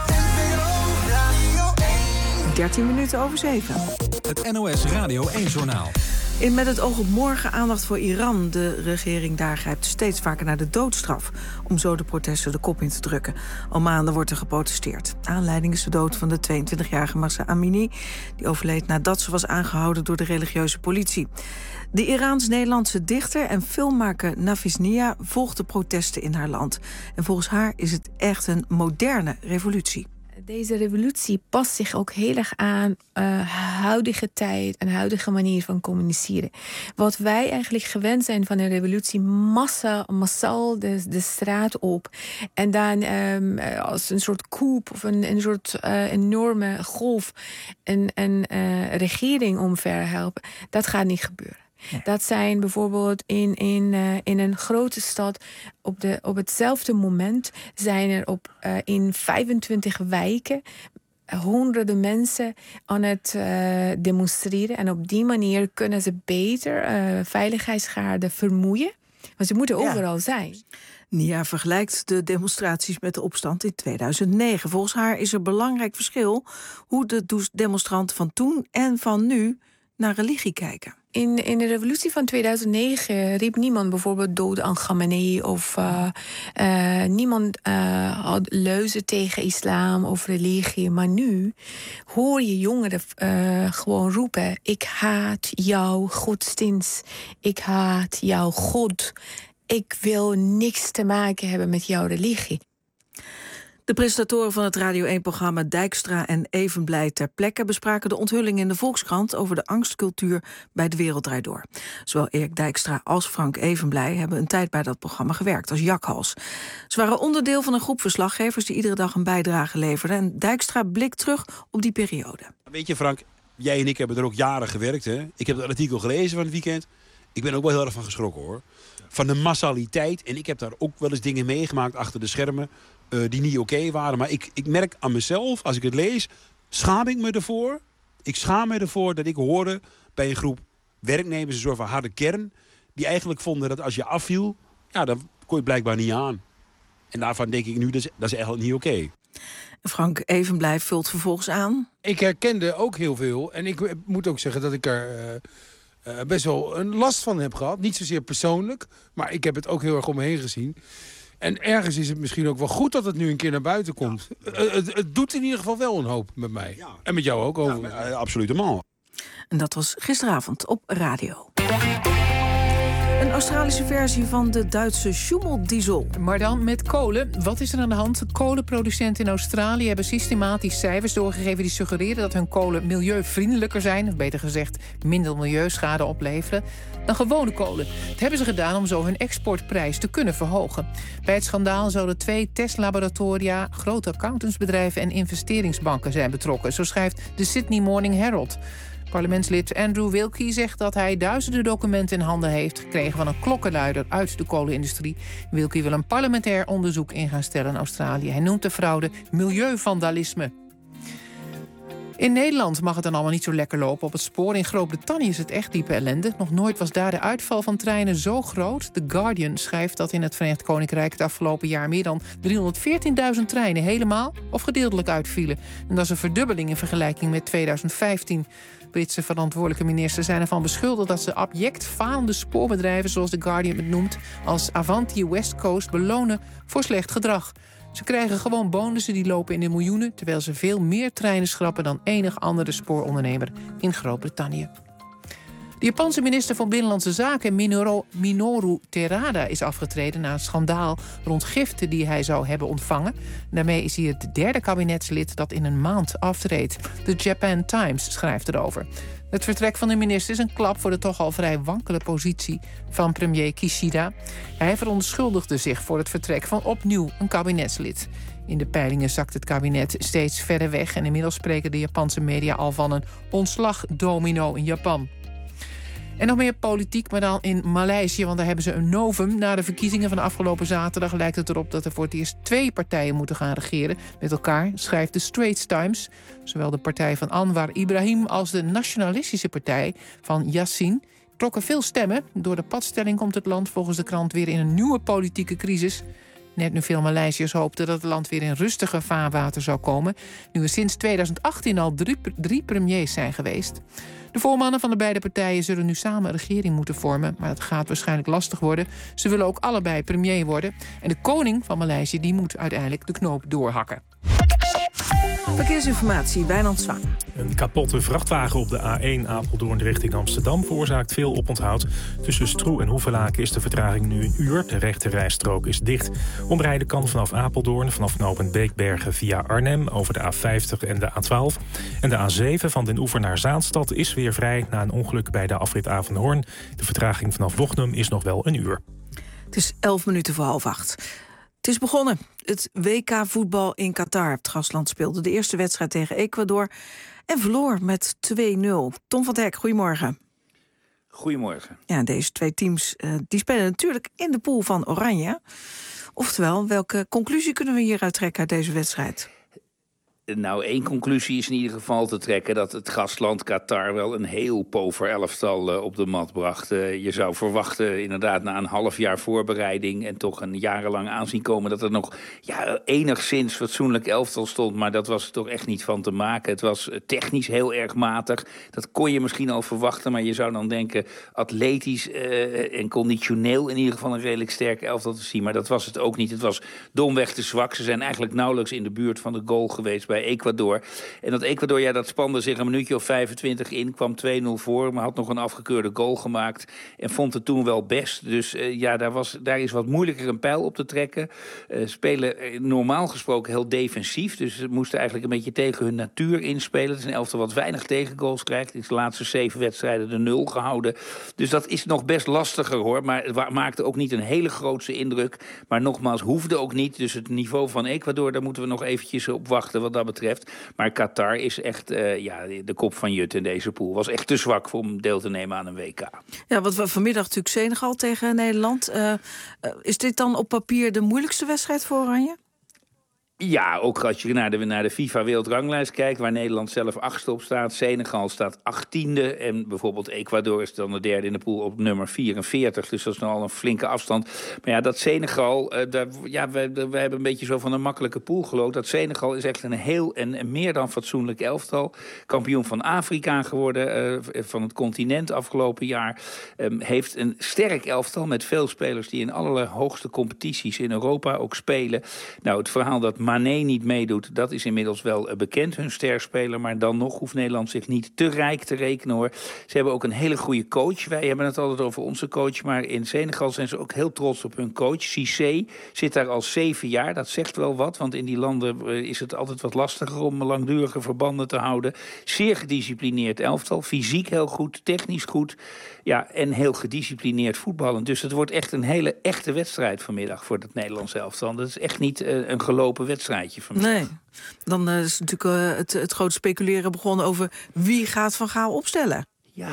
13 minuten over 7. Het NOS Radio 1-journaal. In Met het oog op morgen aandacht voor Iran. De regering daar grijpt steeds vaker naar de doodstraf om zo de protesten de kop in te drukken. Al maanden wordt er geprotesteerd. Aanleiding is de dood van de 22-jarige Mahsa Amini. Die overleed nadat ze was aangehouden door de religieuze politie. De Iraans-Nederlandse dichter en filmmaker Nafis Nia volgt de protesten in haar land. En volgens haar is het echt een moderne revolutie. Deze revolutie past zich ook heel erg aan huidige tijd en huidige manier van communiceren. Wat wij eigenlijk gewend zijn van een revolutie, massaal de straat op. En dan als een soort coup of een soort enorme golf een regering omver helpen. Dat gaat niet gebeuren. Ja. Dat zijn bijvoorbeeld in een grote stad op hetzelfde moment zijn er in 25 wijken honderden mensen aan het demonstreren. En op die manier kunnen ze beter veiligheidsgarden vermoeien. Want ze moeten overal zijn. Nia vergelijkt de demonstraties met de opstand in 2009. Volgens haar is er een belangrijk verschil hoe de demonstranten van toen en van nu naar religie kijken. In de revolutie van 2009 riep niemand bijvoorbeeld dood aan Khamenei of niemand had leuzen tegen islam of religie. Maar nu hoor je jongeren gewoon roepen: ik haat jouw godsdienst, ik haat jouw God, ik wil niks te maken hebben met jouw religie. De presentatoren van het Radio 1-programma Dijkstra en Evenblij ter plekke bespraken de onthulling in de Volkskrant over de angstcultuur bij De Wereld Draait Door. Zowel Erik Dijkstra als Frank Evenblij hebben een tijd bij dat programma gewerkt als jakhals. Ze waren onderdeel van een groep verslaggevers die iedere dag een bijdrage leverden. En Dijkstra blikt terug op die periode. Weet je Frank, jij en ik hebben er ook jaren gewerkt. Hè? Ik heb het artikel gelezen van het weekend. Ik ben ook wel heel erg van geschrokken hoor. Van de massaliteit. En ik heb daar ook wel eens dingen meegemaakt achter de schermen die niet oké waren. Maar ik merk aan mezelf, als ik het lees, schaam ik me ervoor. Ik schaam me ervoor dat ik hoorde bij een groep werknemers, een soort van harde kern, die eigenlijk vonden dat als je afviel, ja, dan kon je het blijkbaar niet aan. En daarvan denk ik nu, dat is eigenlijk niet oké. Frank Evenblij vult vervolgens aan. Ik herkende ook heel veel. En ik moet ook zeggen dat ik er best wel een last van heb gehad. Niet zozeer persoonlijk, maar ik heb het ook heel erg om me heen gezien. En ergens is het misschien ook wel goed dat het nu een keer naar buiten komt. Ja. Het doet in ieder geval wel een hoop met mij. Ja. En met jou ook over. Ja, absoluut helemaal. En dat was gisteravond op radio. Een Australische versie van de Duitse Schumel-diesel. Maar dan met kolen. Wat is er aan de hand? Kolenproducenten in Australië hebben systematisch cijfers doorgegeven die suggereren dat hun kolen milieuvriendelijker zijn, of beter gezegd minder milieuschade opleveren, dan gewone kolen. Dat hebben ze gedaan om zo hun exportprijs te kunnen verhogen. Bij het schandaal zouden 2 testlaboratoria, grote accountantsbedrijven en investeringsbanken zijn betrokken. Zo schrijft de Sydney Morning Herald. Parlementslid Andrew Wilkie zegt dat hij duizenden documenten in handen heeft gekregen van een klokkenluider uit de kolenindustrie. Wilkie wil een parlementair onderzoek in gaan stellen in Australië. Hij noemt de fraude milieuvandalisme. In Nederland mag het dan allemaal niet zo lekker lopen op het spoor. In Groot-Brittannië is het echt diepe ellende. Nog nooit was daar de uitval van treinen zo groot. The Guardian schrijft dat in het Verenigd Koninkrijk het afgelopen jaar meer dan 314.000 treinen helemaal of gedeeltelijk uitvielen. En dat is een verdubbeling in vergelijking met 2015. Britse verantwoordelijke ministers zijn ervan beschuldigd dat ze abject falende spoorbedrijven, zoals The Guardian het noemt, als Avanti West Coast belonen voor slecht gedrag. Ze krijgen gewoon bonussen die lopen in de miljoenen, terwijl ze veel meer treinen schrappen dan enig andere spoorondernemer in Groot-Brittannië. De Japanse minister van Binnenlandse Zaken Minoru Terada is afgetreden na een schandaal rond giften die hij zou hebben ontvangen. Daarmee is hij het derde kabinetslid dat in een maand aftreedt. De Japan Times schrijft erover. Het vertrek van de minister is een klap voor de toch al vrij wankele positie van premier Kishida. Hij verontschuldigde zich voor het vertrek van opnieuw een kabinetslid. In de peilingen zakt het kabinet steeds verder weg en inmiddels spreken de Japanse media al van een ontslagdomino in Japan. En nog meer politiek, maar dan in Maleisië, want daar hebben ze een novum. Na de verkiezingen van afgelopen zaterdag lijkt het erop dat er voor het eerst 2 partijen moeten gaan regeren met elkaar, schrijft de Straits Times. Zowel de partij van Anwar Ibrahim als de nationalistische partij van Yassin trokken veel stemmen. Door de padstelling komt het land volgens de krant weer in een nieuwe politieke crisis. Net nu veel Maleisiërs hoopten dat het land weer in rustiger vaarwater zou komen, nu er sinds 2018 al drie premiers zijn geweest. De voormannen van de beide partijen zullen nu samen een regering moeten vormen, maar dat gaat waarschijnlijk lastig worden. Ze willen ook allebei premier worden. En de koning van Maleisië die moet uiteindelijk de knoop doorhakken. Verkeersinformatie, Wijnand Zwaan. Een kapotte vrachtwagen op de A1 Apeldoorn richting Amsterdam veroorzaakt veel oponthoud. Tussen Stroe en Hoevelaken is de vertraging nu 1 uur. De rechte rijstrook is dicht. Omrijden kan vanaf Apeldoorn, vanaf knooppunt Beekbergen via Arnhem over de A50 en de A12. En de A7 van Den Oever naar Zaanstad is weer vrij na een ongeluk bij de afrit Avenhoorn. De vertraging vanaf Wochnum is nog wel 1 uur. Het is 11 minuten voor 7:30. Het is begonnen. Het WK voetbal in Qatar. Het gastland speelde de eerste wedstrijd tegen Ecuador en verloor met 2-0. Tom van 't Hek, goedemorgen. Goedemorgen. Ja, deze 2 teams die spelen natuurlijk in de pool van Oranje. Oftewel, welke conclusie kunnen we hieruit trekken uit deze wedstrijd? Nou, 1 conclusie is in ieder geval te trekken dat het gastland Qatar wel een heel pover elftal op de mat bracht. Je zou verwachten, inderdaad, na een half jaar voorbereiding en toch een jarenlang aanzien komen dat er nog enigszins fatsoenlijk elftal stond. Maar dat was er toch echt niet van te maken. Het was technisch heel erg matig. Dat kon je misschien al verwachten, maar je zou dan denken atletisch en conditioneel in ieder geval een redelijk sterk elftal te zien. Maar dat was het ook niet. Het was domweg te zwak. Ze zijn eigenlijk nauwelijks in de buurt van de goal geweest bij Ecuador. En dat Ecuador, dat spande zich een minuutje of 25 in, kwam 2-0 voor, maar had nog een afgekeurde goal gemaakt en vond het toen wel best. Dus daar is wat moeilijker een pijl op te trekken. Spelen normaal gesproken heel defensief, dus ze moesten eigenlijk een beetje tegen hun natuur inspelen. Het is een elftal wat weinig tegengoals krijgt. In de laatste 7 wedstrijden de 0 gehouden. Dus dat is nog best lastiger, hoor. Maar het maakte ook niet een hele grootse indruk. Maar nogmaals, hoefde ook niet. Dus het niveau van Ecuador, daar moeten we nog eventjes op wachten wat dat betreft. Maar Qatar is echt de kop van Jut in deze pool. Was echt te zwak om deel te nemen aan een WK. Ja, wat we vanmiddag natuurlijk Senegal tegen Nederland. Is dit dan op papier de moeilijkste wedstrijd voor Oranje? Ja, ook als je naar de FIFA-wereldranglijst kijkt, waar Nederland zelf 8e op staat. Senegal staat 18e en bijvoorbeeld Ecuador is dan de derde in de pool op nummer 44. Dus dat is nogal een flinke afstand. Maar ja, dat Senegal, we hebben een beetje zo van een makkelijke pool geloot. Dat Senegal is echt een heel en meer dan fatsoenlijk elftal. Kampioen van Afrika geworden, van het continent afgelopen jaar. Heeft een sterk elftal met veel spelers die in allerlei hoogste competities in Europa ook spelen. Nou, het verhaal dat Mané niet meedoet, dat is inmiddels wel bekend, hun sterspeler. Maar dan nog hoeft Nederland zich niet te rijk te rekenen, hoor. Ze hebben ook een hele goede coach. Wij hebben het altijd over onze coach, maar in Senegal zijn ze ook heel trots op hun coach. Cissé zit daar al 7 jaar. Dat zegt wel wat, want in die landen is het altijd wat lastiger om langdurige verbanden te houden. Zeer gedisciplineerd elftal. Fysiek heel goed, technisch goed. Ja, en heel gedisciplineerd voetballen. Dus het wordt echt een hele echte wedstrijd vanmiddag voor het Nederlands elftal. Dat is echt niet een gelopen wedstrijdje vanmiddag. Nee, dan is natuurlijk het grote speculeren begonnen over wie gaat Van Gaal opstellen.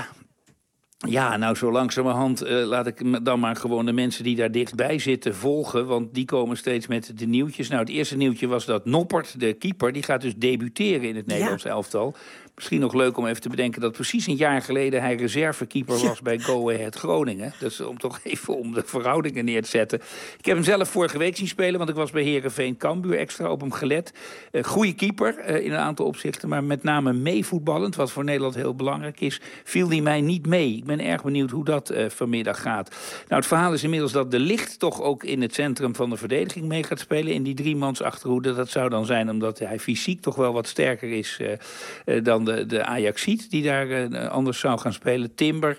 Ja, nou zo langzamerhand laat ik dan maar gewoon de mensen die daar dichtbij zitten volgen. Want die komen steeds met de nieuwtjes. Nou, het eerste nieuwtje was dat Noppert, de keeper, die gaat dus debuteren in het Nederlands elftal. Misschien nog leuk om even te bedenken dat precies een jaar geleden hij reservekeeper was bij Go Ahead Groningen. Dus om toch even om de verhoudingen neer te zetten. Ik heb hem zelf vorige week zien spelen, want ik was bij Heerenveen Cambuur extra op hem gelet. Goeie keeper in een aantal opzichten, maar met name meevoetballend, wat voor Nederland heel belangrijk is, viel hij mij niet mee. Ik ben erg benieuwd hoe dat vanmiddag gaat. Nou, het verhaal is inmiddels dat De Ligt toch ook in het centrum van de verdediging mee gaat spelen in die 3-mans achterhoede. Dat zou dan zijn omdat hij fysiek toch wel wat sterker is dan de Ajaxiet die daar anders zou gaan spelen. Timber.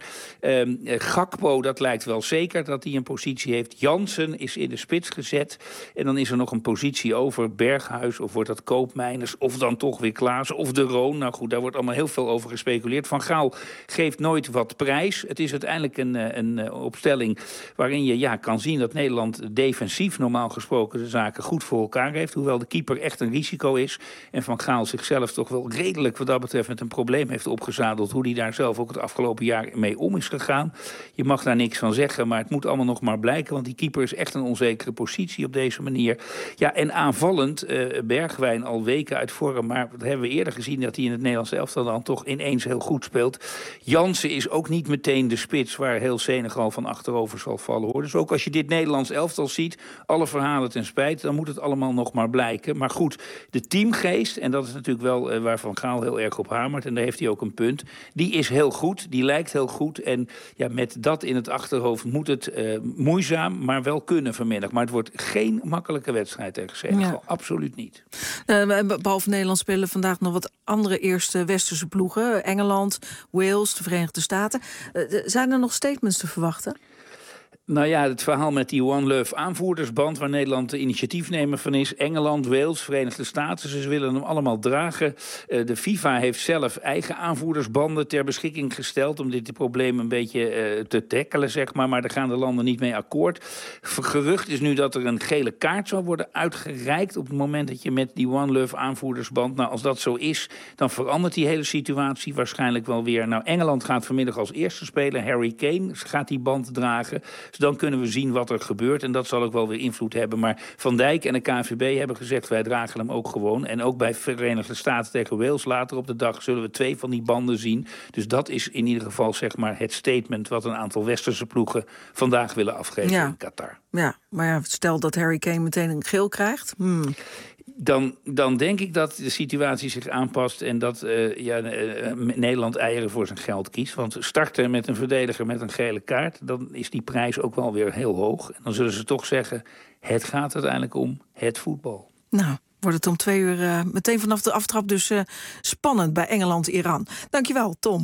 Gakpo, dat lijkt wel zeker dat hij een positie heeft. Jansen is in de spits gezet. En dan is er nog een positie over. Berghuis, of wordt dat Koopmeiners, of dan toch weer Klaassen, of De Roon. Nou goed, daar wordt allemaal heel veel over gespeculeerd. Van Gaal geeft nooit wat prijs. Het is uiteindelijk een opstelling waarin je kan zien dat Nederland defensief normaal gesproken de zaken goed voor elkaar heeft. Hoewel de keeper echt een risico is. En Van Gaal zichzelf toch wel redelijk wat dat betreft met een probleem heeft opgezadeld. Hoe hij daar zelf ook het afgelopen jaar mee om is gegaan. Je mag daar niks van zeggen, maar het moet allemaal nog maar blijken. Want die keeper is echt een onzekere positie op deze manier. Ja, en aanvallend, Bergwijn al weken uit vorm. Maar dat hebben we eerder gezien dat hij in het Nederlands elftal dan toch ineens heel goed speelt. Jansen is ook niet meteen de spits waar heel Senegal van achterover zal vallen, hoor. Dus ook als je dit Nederlands elftal ziet, alle verhalen ten spijt, dan moet het allemaal nog maar blijken. Maar goed, de teamgeest, en dat is natuurlijk wel waar Van Gaal heel erg op hamert, en daar heeft hij ook een punt, die is heel goed, die lijkt heel goed. En ja, met dat in het achterhoofd moet het moeizaam, maar wel kunnen vanmiddag. Maar het wordt geen makkelijke wedstrijd tegen Senegal. Ja. Absoluut niet. Behalve Nederland spelen vandaag nog wat andere eerste westerse ploegen. Engeland, Wales, de Verenigde Staten. Zijn er nog statements te verwachten? Nou ja, het verhaal met die One Love aanvoerdersband, waar Nederland de initiatiefnemer van is. Engeland, Wales, Verenigde Staten, ze willen hem allemaal dragen. De FIFA heeft zelf eigen aanvoerdersbanden ter beschikking gesteld om dit probleem een beetje te tackelen, zeg maar. Maar daar gaan de landen niet mee akkoord. Gerucht is nu dat er een gele kaart zou worden uitgereikt op het moment dat je met die One Love aanvoerdersband. Nou, als dat zo is, dan verandert die hele situatie waarschijnlijk wel weer. Nou, Engeland gaat vanmiddag als eerste spelen. Harry Kane gaat die band dragen. Dan kunnen we zien wat er gebeurt. En dat zal ook wel weer invloed hebben. Maar Van Dijk en de KNVB hebben gezegd, wij dragen hem ook gewoon. En ook bij Verenigde Staten tegen Wales later op de dag zullen we 2 van die banden zien. Dus dat is in ieder geval zeg maar het statement wat een aantal westerse ploegen vandaag willen afgeven in Qatar. Ja, maar ja, stel dat Harry Kane meteen een geel krijgt. Dan denk ik dat de situatie zich aanpast en dat Nederland eieren voor zijn geld kiest. Want starten met een verdediger met een gele kaart, dan is die prijs ook wel weer heel hoog. En dan zullen ze toch zeggen, het gaat uiteindelijk om het voetbal. Nou, wordt het om 2 uur meteen vanaf de aftrap dus spannend bij Engeland-Iran. Dankjewel, Tom.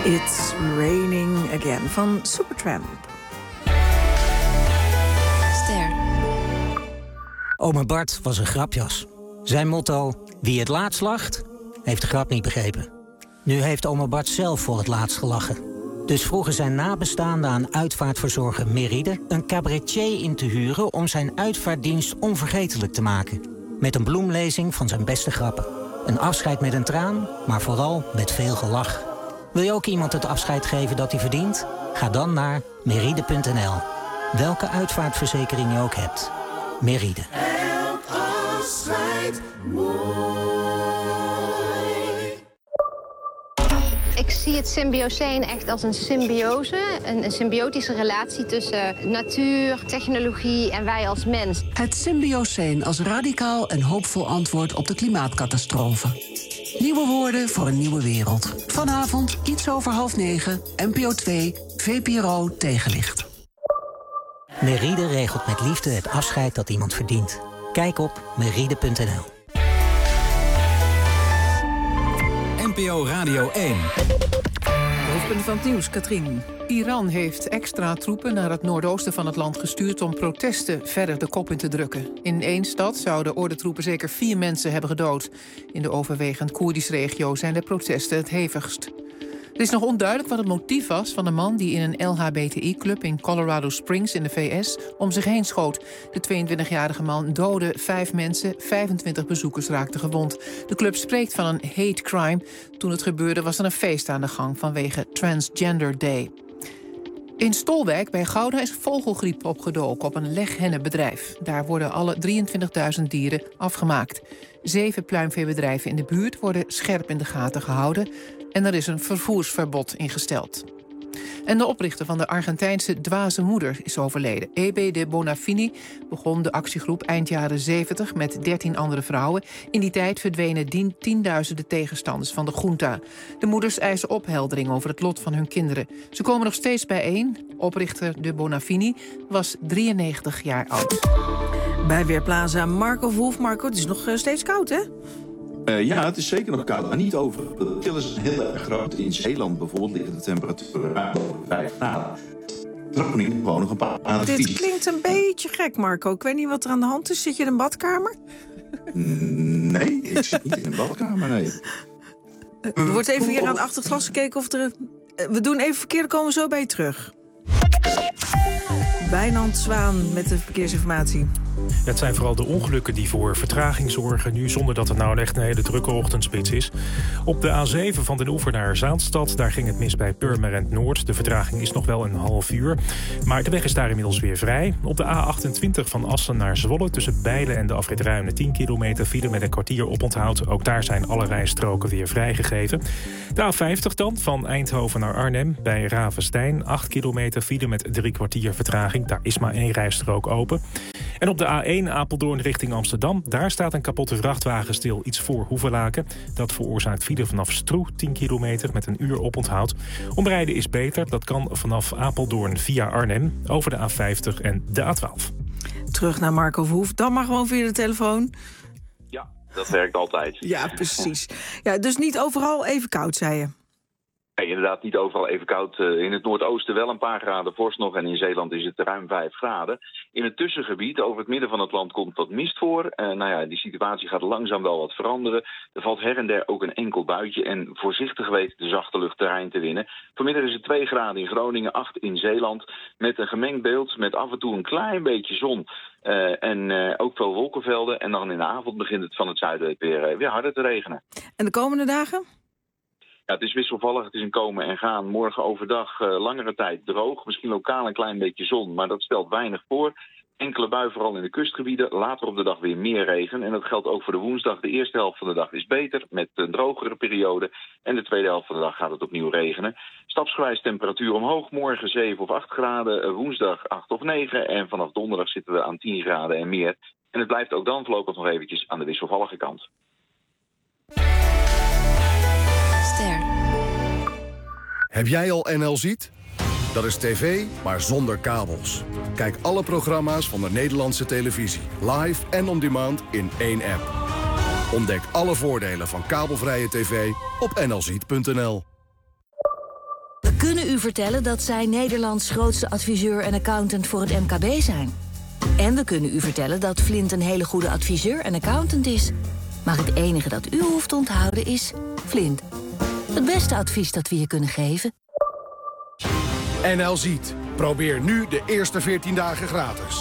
It's Raining Again van Supertramp. Ster. Oma Bart was een grapjas. Zijn motto, wie het laatst lacht, heeft de grap niet begrepen. Nu heeft oma Bart zelf voor het laatst gelachen. Dus vroegen zijn nabestaanden aan uitvaartverzorger Meride een cabaretier in te huren om zijn uitvaartdienst onvergetelijk te maken. Met een bloemlezing van zijn beste grappen. Een afscheid met een traan, maar vooral met veel gelach. Wil je ook iemand het afscheid geven dat hij verdient? Ga dan naar meride.nl. Welke uitvaartverzekering je ook hebt. Meride. Elk afscheid Ik zie het Symbioseen echt als een symbiose, een symbiotische relatie tussen natuur, technologie en wij als mens. Het Symbioseen als radicaal en hoopvol antwoord op de klimaatcatastrofe. Nieuwe woorden voor een nieuwe wereld. Vanavond iets over 20:30, NPO 2, VPRO Tegenlicht. Meride regelt met liefde het afscheid dat iemand verdient. Kijk op meride.nl. NPO Radio 1. Hoofdpunt van het nieuws, Katrien. Iran heeft extra troepen naar het noordoosten van het land gestuurd om protesten verder de kop in te drukken. In één stad zouden ordentroepen zeker 4 mensen hebben gedood. In de overwegend Koerdische regio zijn de protesten het hevigst. Er is nog onduidelijk wat het motief was van de man die in een LHBTI-club in Colorado Springs in de VS om zich heen schoot. De 22-jarige man doodde 5 mensen, 25 bezoekers raakten gewond. De club spreekt van een hate crime. Toen het gebeurde was er een feest aan de gang vanwege Transgender Day. In Stolwijk bij Gouda is vogelgriep opgedoken op een leghennenbedrijf. Daar worden alle 23.000 dieren afgemaakt. 7 pluimveebedrijven in de buurt worden scherp in de gaten gehouden en er is een vervoersverbod ingesteld. En de oprichter van de Argentijnse Dwaze Moeder is overleden. E.B. de Bonafini begon de actiegroep eind jaren 70 met 13 andere vrouwen. In die tijd verdwenen tienduizenden tegenstanders van de junta. De moeders eisen opheldering over het lot van hun kinderen. Ze komen nog steeds bijeen. Oprichter de Bonafini was 93 jaar oud. Bij Weerplaza Marco Verhoef. Marco, het is nog steeds koud, hè? Ja, het is zeker nog koud, maar niet over. De verschil is heel erg groot. In Zeeland bijvoorbeeld liggen de temperaturen ruim over 5 graden. Groningen gewoon nog een paar graden. Dit klinkt een beetje gek, Marco. Ik weet niet wat er aan de hand is. Zit je in een badkamer? Nee, ik zit niet in een badkamer, nee. Er wordt even hier aan het achterglas gekeken of er... We doen even verkeer, dan komen we zo bij je terug. Wijnand Zwaan met de verkeersinformatie. Het zijn vooral de ongelukken die voor vertraging zorgen nu, zonder dat het nou echt een hele drukke ochtendspits is. Op de A7 van Den Oever naar Zaanstad, daar ging het mis bij Purmerend Noord. De vertraging is nog wel een half uur, maar de weg is daar inmiddels weer vrij. Op de A28 van Assen naar Zwolle tussen Bijlen en de afrit Ruinen 10 kilometer file met een kwartier oponthoud. Ook daar zijn alle rijstroken weer vrijgegeven. De A50 dan, van Eindhoven naar Arnhem bij Ravenstein. 8 kilometer file met 3 kwartier vertraging. Daar is maar 1 rijstrook open. En op de A1 Apeldoorn richting Amsterdam, daar staat een kapotte vrachtwagen stil iets voor Hoevelaken. Dat veroorzaakt file vanaf Stroe 10 kilometer met een uur oponthoud. Omrijden is beter, dat kan vanaf Apeldoorn via Arnhem over de A50 en de A12. Terug naar Marco Verhoef, dan maar gewoon via de telefoon. Ja, dat werkt altijd. Ja, precies. Ja, dus niet overal even koud, zei je. Nee, inderdaad niet overal even koud. In het noordoosten wel een paar graden vorst nog en in Zeeland is het ruim 5 graden. In het tussengebied, over het midden van het land, komt wat mist voor. Die situatie gaat langzaam wel wat veranderen. Er valt her en der ook een enkel buitje en voorzichtig weet de zachte lucht terrein te winnen. Vanmiddag is het 2 graden in Groningen, 8 in Zeeland. Met een gemengd beeld, met af en toe een klein beetje zon. En ook veel wolkenvelden. En dan in de avond begint het van het zuiden weer harder te regenen. En de komende dagen? Ja, het is wisselvallig, het is een komen en gaan. Morgen overdag langere tijd droog, misschien lokaal een klein beetje zon, maar dat stelt weinig voor. Enkele bui vooral in de kustgebieden, later op de dag weer meer regen. En dat geldt ook voor de woensdag. De eerste helft van de dag is beter, met een drogere periode. En de tweede helft van de dag gaat het opnieuw regenen. Stapsgewijs temperatuur omhoog, morgen 7 of 8 graden, woensdag 8 of 9. En vanaf donderdag zitten we aan 10 graden en meer. En het blijft ook dan voorlopig nog eventjes aan de wisselvallige kant. Heb jij al NL Ziet? Dat is tv, maar zonder kabels. Kijk alle programma's van de Nederlandse televisie, live en on demand in één app. Ontdek alle voordelen van kabelvrije tv op nlziet.nl. kunnen u vertellen dat zij Nederlands grootste adviseur en accountant voor het MKB zijn. En we kunnen u vertellen dat Flint een hele goede adviseur en accountant is. Maar het enige dat u hoeft te onthouden is Flint. Het beste advies dat we je kunnen geven. NL Ziet. Probeer nu de eerste 14 dagen gratis.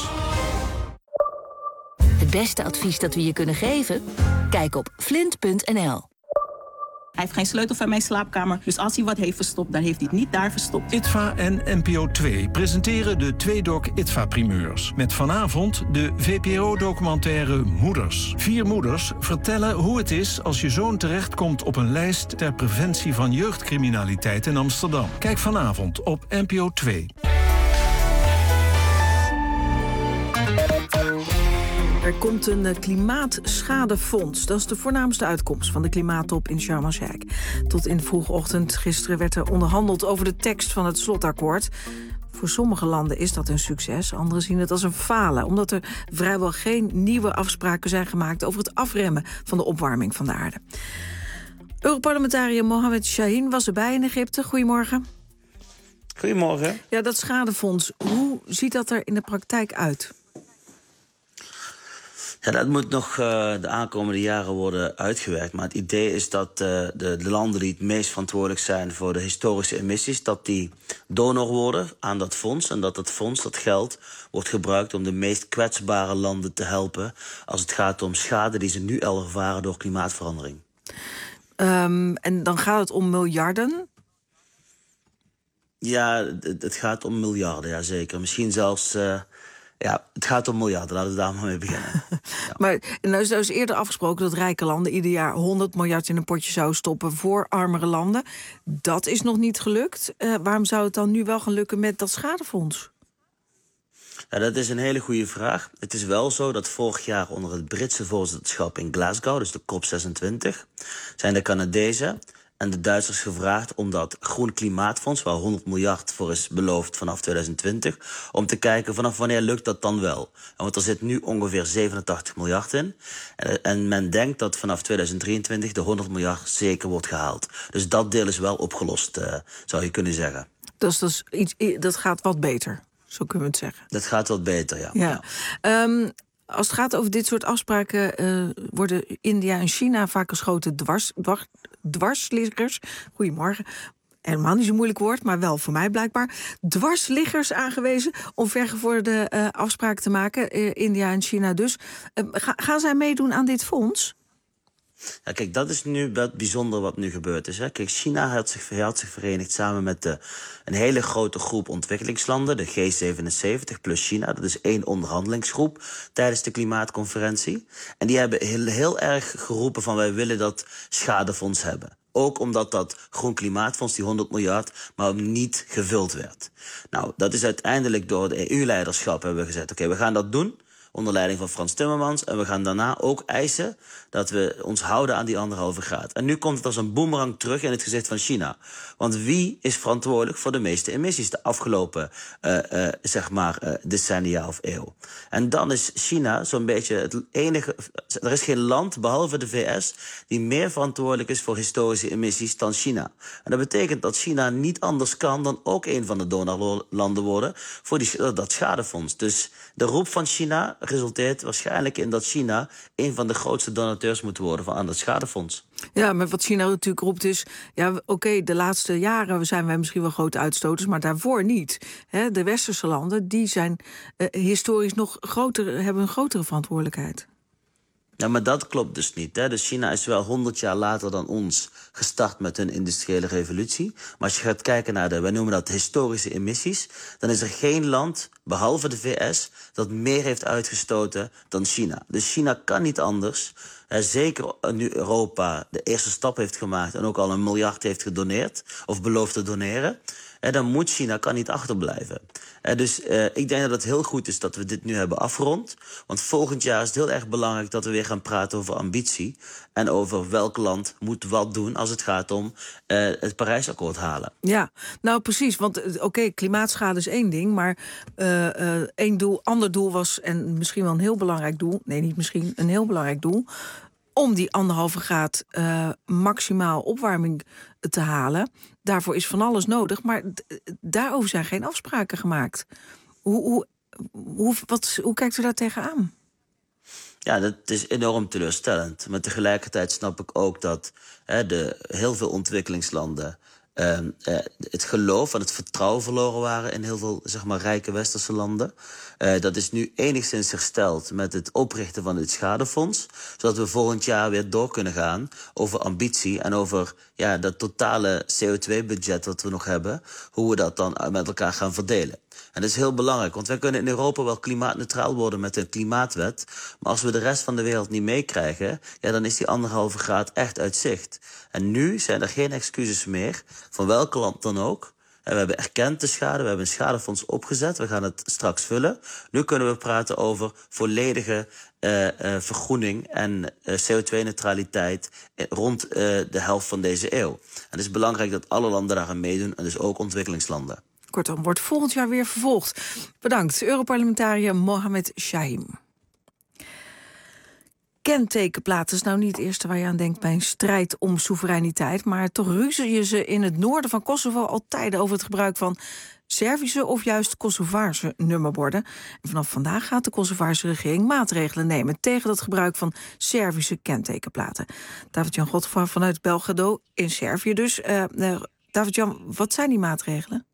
Het beste advies dat we je kunnen geven? Kijk op flint.nl. Hij heeft geen sleutel van mijn slaapkamer, dus als hij wat heeft verstopt, dan heeft hij het niet daar verstopt. ITVA en NPO 2 presenteren de Tweedok ITVA-primeurs. Met vanavond de VPRO-documentaire Moeders. 4 moeders vertellen hoe het is als je zoon terechtkomt op een lijst ter preventie van jeugdcriminaliteit in Amsterdam. Kijk vanavond op NPO 2. Er komt een klimaatschadefonds. Dat is de voornaamste uitkomst van de klimaattop in Sharm el-Sheikh. Tot in de vroege ochtend gisteren werd er onderhandeld over de tekst van het slotakkoord. Voor sommige landen is dat een succes, anderen zien het als een falen, omdat er vrijwel geen nieuwe afspraken zijn gemaakt over het afremmen van de opwarming van de aarde. Europarlementariër Mohamed Shaheen was erbij in Egypte. Goedemorgen. Goedemorgen. Ja, dat schadefonds, hoe ziet dat er in de praktijk uit? Ja, dat moet nog de aankomende jaren worden uitgewerkt. Maar het idee is dat de landen die het meest verantwoordelijk zijn voor de historische emissies, dat die donor worden aan dat fonds. En dat fonds, dat geld, wordt gebruikt om de meest kwetsbare landen te helpen als het gaat om schade die ze nu al ervaren door klimaatverandering. En dan gaat het om miljarden? Ja, het gaat om miljarden, ja zeker. Misschien zelfs... Ja, het gaat om miljarden, laten we daar maar mee beginnen. Ja. Maar nou is dus eerder afgesproken dat rijke landen ieder jaar 100 miljard in een potje zouden stoppen voor armere landen. Dat is nog niet gelukt. Waarom zou het dan nu wel gaan lukken met dat schadefonds? Ja, dat is een hele goede vraag. Het is wel zo dat vorig jaar onder het Britse voorzitterschap in Glasgow, dus de COP26, zijn de Canadezen en de Duitsers gevraagd om dat groen klimaatfonds, waar 100 miljard voor is beloofd vanaf 2020... om te kijken vanaf wanneer lukt dat dan wel. Want er zit nu ongeveer 87 miljard in. En men denkt dat vanaf 2023 de 100 miljard zeker wordt gehaald. Dus dat deel is wel opgelost, zou je kunnen zeggen. Dat gaat wat beter, zo kunnen we het zeggen. Dat gaat wat beter, ja. Als het gaat over dit soort afspraken worden India en China vaak als grote dwarsliggers. Goedemorgen. Helemaal niet zo'n moeilijk woord, maar wel voor mij blijkbaar. Dwarsliggers aangewezen om vergevorderde afspraken te maken. India en China dus. Gaan zij meedoen aan dit fonds? Ja, kijk, dat is nu wat bijzonder wat nu gebeurd is. Hè. Kijk, China had zich verenigd samen met een hele grote groep ontwikkelingslanden, de G77 plus China. Dat is 1 onderhandelingsgroep tijdens de klimaatconferentie. En die hebben heel erg geroepen van wij willen dat schadefonds hebben. Ook omdat dat groen klimaatfonds, die 100 miljard, maar niet gevuld werd. Nou, dat is uiteindelijk door het EU-leiderschap hebben we gezegd, oké, we gaan dat doen. Onder leiding van Frans Timmermans. En we gaan daarna ook eisen dat we ons houden aan die 1,5 graad. En nu komt het als een boemerang terug in het gezicht van China. Want wie is verantwoordelijk voor de meeste emissies de afgelopen decennia of eeuw? En dan is China zo'n beetje het enige... Er is geen land, behalve de VS, die meer verantwoordelijk is voor historische emissies dan China. En dat betekent dat China niet anders kan dan ook een van de donorlanden worden voor dat schadefonds. Dus de roep van China resulteert waarschijnlijk in dat China een van de grootste donateurs moet worden aan dat schadefonds. Ja, maar wat China natuurlijk roept is, ja, oké, de laatste jaren zijn wij misschien wel grote uitstoters, maar daarvoor niet. De westerse landen, die zijn historisch nog groter, hebben een grotere verantwoordelijkheid. Ja, maar dat klopt dus niet. Hè? Dus China is wel 100 jaar later dan ons gestart met hun industriële revolutie. Maar als je gaat kijken naar wij noemen dat historische emissies, dan is er geen land, behalve de VS, dat meer heeft uitgestoten dan China. Dus China kan niet anders. Zeker nu Europa de eerste stap heeft gemaakt en ook al 1 miljard heeft gedoneerd of beloofd te doneren, dan moet China kan niet achterblijven. Dus ik denk dat het heel goed is dat we dit nu hebben afgerond. Want volgend jaar is het heel erg belangrijk dat we weer gaan praten over ambitie. En over welk land moet wat doen als het gaat om het Parijsakkoord halen. Ja, nou precies. Want oké, klimaatschade is 1 ding. Maar ander doel was, en misschien wel een heel belangrijk doel. Nee, niet misschien, een heel belangrijk doel. om die 1,5 graad maximaal opwarming te halen. Daarvoor is van alles nodig, maar daarover zijn geen afspraken gemaakt. Hoe kijkt u daar tegenaan? Ja, dat is enorm teleurstellend. Maar tegelijkertijd snap ik ook dat heel veel ontwikkelingslanden het geloof en het vertrouwen verloren waren in heel veel, zeg maar, rijke westerse landen. Dat is nu enigszins hersteld met het oprichten van het schadefonds, zodat we volgend jaar weer door kunnen gaan over ambitie en over dat totale CO2-budget wat we nog hebben, hoe we dat dan met elkaar gaan verdelen. En dat is heel belangrijk, want wij kunnen in Europa wel klimaatneutraal worden met een klimaatwet, maar als we de rest van de wereld niet meekrijgen, dan is die 1,5 graad echt uit zicht. En nu zijn er geen excuses meer, van welk land dan ook. En we hebben erkend de schade, we hebben een schadefonds opgezet, we gaan het straks vullen. Nu kunnen we praten over volledige vergroening en CO2-neutraliteit rond de helft van deze eeuw. En het is belangrijk dat alle landen daaraan meedoen, en dus ook ontwikkelingslanden. Kortom, wordt volgend jaar weer vervolgd. Bedankt, Europarlementariër Mohamed Shahim. Kentekenplaten is nou niet het eerste waar je aan denkt bij een strijd om soevereiniteit, maar toch ruzien ze in het noorden van Kosovo al tijden over het gebruik van Servische of juist Kosovaarse nummerborden. En vanaf vandaag gaat de Kosovaarse regering maatregelen nemen tegen dat gebruik van Servische kentekenplaten. David-Jan Godfra vanuit Belgrado in Servië dus. David-Jan, wat zijn die maatregelen?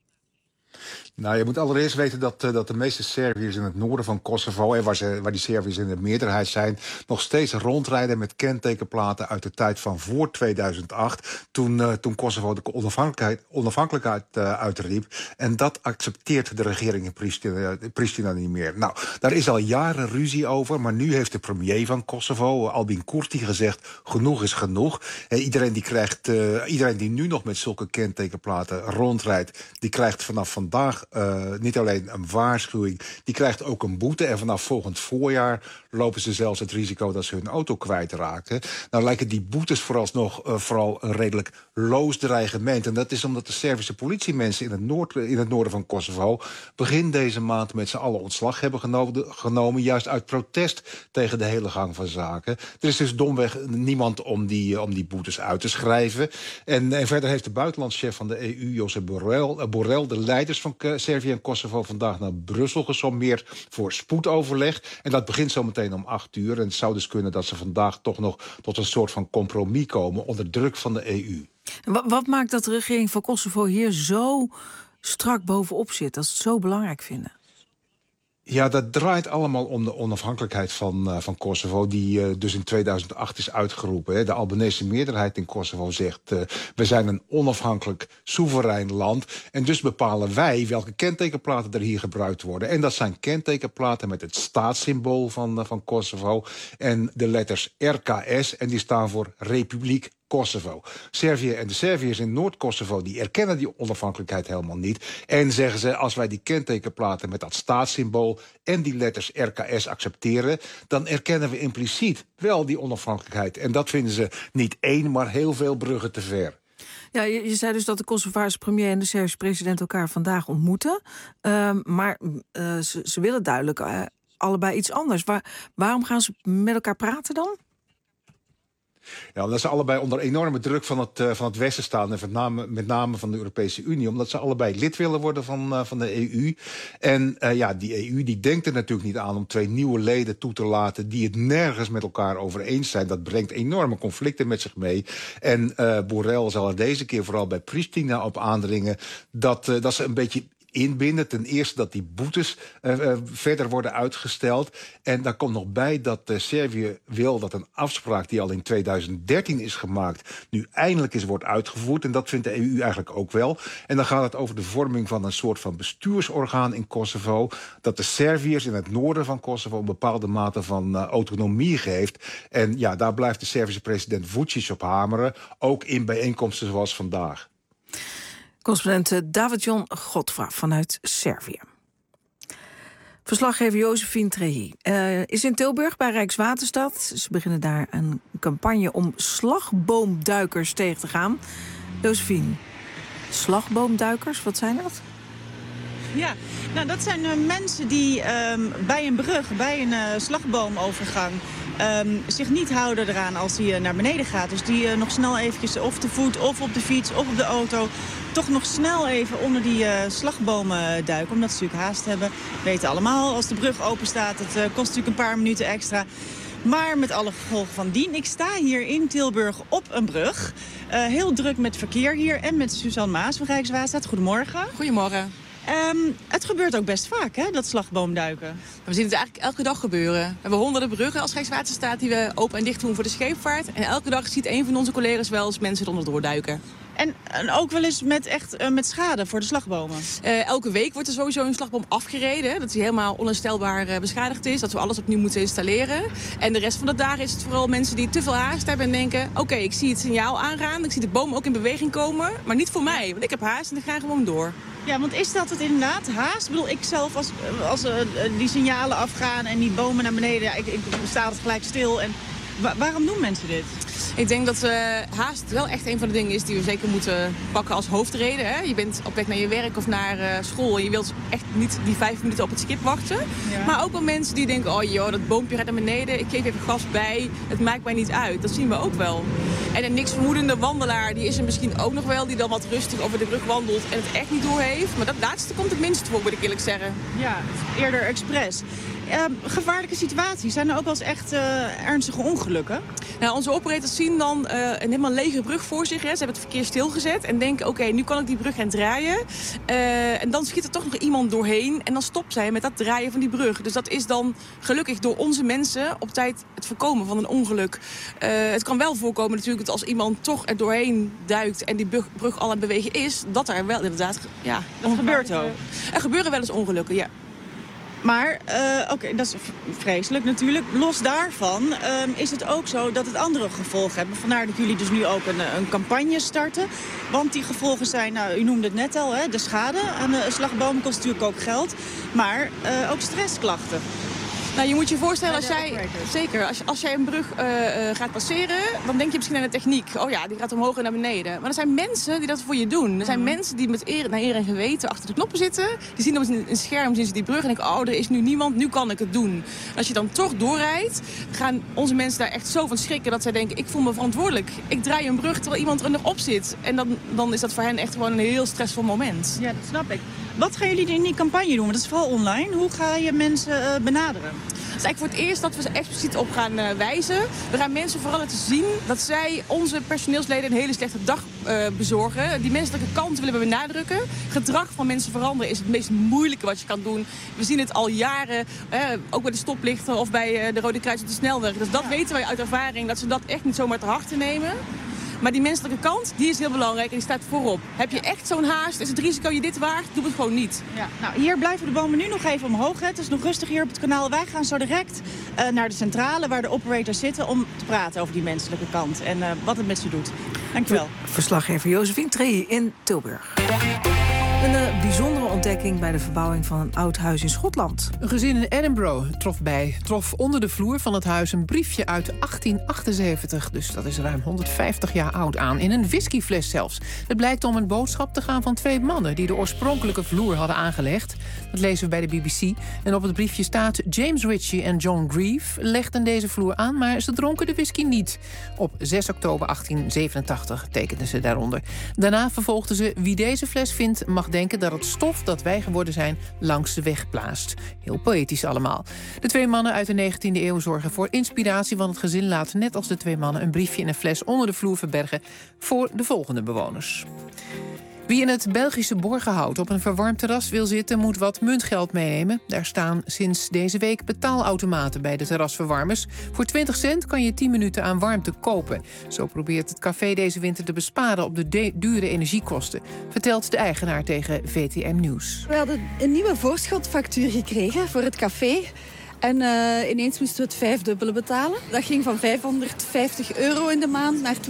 Nou, je moet allereerst weten dat de meeste Serviërs in het noorden van Kosovo, en waar die Serviërs in de meerderheid zijn, nog steeds rondrijden met kentekenplaten uit de tijd van voor 2008, toen Kosovo de onafhankelijkheid uitriep. En dat accepteert de regering in Pristina niet meer. Nou, daar is al jaren ruzie over, maar nu heeft de premier van Kosovo, Albin Kurti, gezegd: genoeg is genoeg. Iedereen die nu nog met zulke kentekenplaten rondrijdt, die krijgt vanaf vandaag niet alleen een waarschuwing, die krijgt ook een boete. En vanaf volgend voorjaar lopen ze zelfs het risico dat ze hun auto kwijtraken. Nou lijken die boetes vooral een redelijk loos dreigement. En dat is omdat de Servische politiemensen in het noorden van Kosovo begin deze maand met z'n allen ontslag hebben genomen, juist uit protest tegen de hele gang van zaken. Er is dus domweg niemand om die boetes uit te schrijven. En verder heeft de buitenlandschef van de EU, Josep Borrell, de leiders van Servië en Kosovo vandaag naar Brussel gesommeerd voor spoedoverleg. En dat begint zometeen om 8:00. En het zou dus kunnen dat ze vandaag toch nog tot een soort van compromis komen onder druk van de EU. Wat maakt dat de regering van Kosovo hier zo strak bovenop zit, dat ze het zo belangrijk vinden? Ja, dat draait allemaal om de onafhankelijkheid van Kosovo, die dus in 2008 is uitgeroepen. Hè. De Albanese meerderheid in Kosovo zegt: we zijn een onafhankelijk, soeverein land. En dus bepalen wij welke kentekenplaten er hier gebruikt worden. En dat zijn kentekenplaten met het staatssymbool van Kosovo en de letters RKS. En die staan voor Republiek Kosovo. Servië en de Serviërs in Noord-Kosovo die erkennen die onafhankelijkheid helemaal niet. En zeggen ze: als wij die kentekenplaten met dat staatssymbool en die letters RKS accepteren, dan erkennen we impliciet wel die onafhankelijkheid. En dat vinden ze niet één, maar heel veel bruggen te ver. Ja, je zei dus dat de Kosovaarse premier en de Servische president elkaar vandaag ontmoeten. Maar ze willen duidelijk allebei iets anders. Waarom gaan ze met elkaar praten dan? Ja, omdat ze allebei onder enorme druk van het Westen staan. En met name van de Europese Unie. Omdat ze allebei lid willen worden van de EU. En die EU die denkt er natuurlijk niet aan om 2 nieuwe leden toe te laten die het nergens met elkaar over eens zijn. Dat brengt enorme conflicten met zich mee. En Borrell zal er deze keer vooral bij Pristina op aandringen dat ze een beetje inbinden. Ten eerste dat die boetes verder worden uitgesteld. En daar komt nog bij dat Servië wil dat een afspraak die al in 2013 is gemaakt nu eindelijk wordt uitgevoerd. En dat vindt de EU eigenlijk ook wel. En dan gaat het over de vorming van een soort van bestuursorgaan in Kosovo, dat de Serviërs in het noorden van Kosovo een bepaalde mate van autonomie geeft. En ja, daar blijft de Servische president Vučić op hameren, ook in bijeenkomsten zoals vandaag. Correspondent David-Jan Godfra vanuit Servië. Verslaggever Josephine Trehi is in Tilburg bij Rijkswaterstaat. Ze beginnen daar een campagne om slagboomduikers tegen te gaan. Josephine, slagboomduikers, wat zijn dat? Ja, nou dat zijn mensen die bij een brug, bij een slagboomovergang zich niet houden eraan als hij naar beneden gaat. Dus die nog snel eventjes of te voet of op de fiets of op de auto toch nog snel even onder die slagbomen duiken. Omdat ze natuurlijk haast hebben. We weten allemaal, als de brug open staat, het kost natuurlijk een paar minuten extra. Maar met alle gevolgen van dien. Ik sta hier in Tilburg op een brug. Heel druk met verkeer hier en met Suzanne Maas van Rijkswaterstaat. Goedemorgen. Goedemorgen. Het gebeurt ook best vaak, hè, dat slagboomduiken. We zien het eigenlijk elke dag gebeuren. We hebben honderden bruggen als Rijkswaterstaat die we open en dicht doen voor de scheepvaart. En elke dag ziet een van onze collega's wel eens mensen eronder duiken. En ook wel eens met schade voor de slagbomen? Elke week wordt er sowieso een slagboom afgereden. Dat hij helemaal onherstelbaar beschadigd is. Dat we alles opnieuw moeten installeren. En de rest van de dagen is het vooral mensen die te veel haast hebben en denken... oké, ik zie het signaal aangaan, ik zie de boom ook in beweging komen. Maar niet voor mij, want ik heb haast en ik ga gewoon door. Ja, want is dat het inderdaad, haast? Ik bedoel, ik zelf, als die signalen afgaan en die bomen naar beneden... Ja, ik sta het gelijk stil. En waarom doen mensen dit? Ik denk dat haast wel echt een van de dingen is die we zeker moeten pakken als hoofdreden. Hè? Je bent op weg naar je werk of naar school en je wilt echt niet die 5 minuten op het schip wachten. Ja. Maar ook wel mensen die denken, oh joh, dat boompje gaat naar beneden, ik geef even gas bij, het maakt mij niet uit. Dat zien we ook wel. En een niks vermoedende wandelaar, die is er misschien ook nog wel, die dan wat rustig over de brug wandelt en het echt niet doorheeft. Maar dat laatste komt het minst voor, moet ik eerlijk zeggen. Ja, eerder expres. Gevaarlijke situaties, zijn er ook wel eens echt ernstige ongelukken? Nou, onze operators zien dan een helemaal lege brug voor zich. Hè. Ze hebben het verkeer stilgezet en denken, oké, nu kan ik die brug gaan draaien. En dan schiet er toch nog iemand doorheen en dan stopt zij met dat draaien van die brug. Dus dat is dan gelukkig door onze mensen op tijd het voorkomen van een ongeluk. Het kan wel voorkomen natuurlijk dat als iemand toch er doorheen duikt en die brug al aan het bewegen is, dat er wel inderdaad... Ja, dat gebeurt ook. Er gebeuren wel eens ongelukken, ja. Maar, oké, dat is vreselijk natuurlijk. Los daarvan is het ook zo dat het andere gevolgen hebben. Vandaar dat jullie dus nu ook een campagne starten. Want die gevolgen zijn, nou, u noemde het net al, hè, de schade aan de slagboom kost natuurlijk ook geld. Maar ook stressklachten. Nou, je moet je voorstellen, als jij een brug gaat passeren, dan denk je misschien aan de techniek. Oh ja, die gaat omhoog en naar beneden. Maar er zijn mensen die dat voor je doen. Er zijn mensen die met naar eer en geweten achter de knoppen zitten. Die zien op een scherm, zien ze die brug en denken, oh, er is nu niemand, nu kan ik het doen. En als je dan toch doorrijdt, gaan onze mensen daar echt zo van schrikken dat zij denken, ik voel me verantwoordelijk. Ik draai een brug terwijl iemand er nog op zit. En dan is dat voor hen echt gewoon een heel stressvol moment. Ja, dat snap ik. Wat gaan jullie in die campagne doen? Want dat is vooral online. Hoe ga je mensen benaderen? Het is eigenlijk voor het eerst dat we ze expliciet op gaan wijzen. We gaan mensen vooral laten zien dat zij onze personeelsleden een hele slechte dag bezorgen. Die menselijke kant willen we benadrukken. Gedrag van mensen veranderen is het meest moeilijke wat je kan doen. We zien het al jaren, ook bij de stoplichten of bij de Rode Kruis op de snelweg. Dus dat weten wij uit ervaring, dat ze dat echt niet zomaar te harte nemen. Maar die menselijke kant, die is heel belangrijk en die staat voorop. Heb je echt zo'n haast, is het risico je dit waard, doe het gewoon niet. Ja, nou, hier blijven de bomen nu nog even omhoog. Hè. Het is nog rustig hier op het kanaal. Wij gaan zo direct naar de centrale waar de operators zitten om te praten over die menselijke kant en wat het met ze doet. Dankjewel. Verslaggever Josephine Tree in Tilburg. Een bijzondere ontdekking bij de verbouwing van een oud huis in Schotland. Een gezin in Edinburgh trof onder de vloer van het huis een briefje uit 1878. Dus dat is ruim 150 jaar oud aan. In een whiskyfles zelfs. Het blijkt om een boodschap te gaan van 2 mannen die de oorspronkelijke vloer hadden aangelegd. Dat lezen we bij de BBC. En op het briefje staat: James Ritchie en John Grieve legden deze vloer aan, maar ze dronken de whisky niet. Op 6 oktober 1887 tekenden ze daaronder. Daarna vervolgden ze: wie deze fles vindt mag denken dat het stof dat wij geworden zijn langs de weg blaast. Heel poëtisch allemaal. De 2 mannen uit de 19e eeuw zorgen voor inspiratie, want het gezin laat net als de 2 mannen een briefje in een fles onder de vloer verbergen voor de volgende bewoners. Wie in het Belgische Borgerhout op een verwarmd terras wil zitten, moet wat muntgeld meenemen. Daar staan sinds deze week betaalautomaten bij de terrasverwarmers. Voor 20 cent kan je 10 minuten aan warmte kopen. Zo probeert het café deze winter te besparen op de dure energiekosten, vertelt de eigenaar tegen VTM Nieuws. We hadden een nieuwe voorschotfactuur gekregen voor het café. En ineens moesten we het 5-dubbele betalen. Dat ging van €550 in de maand naar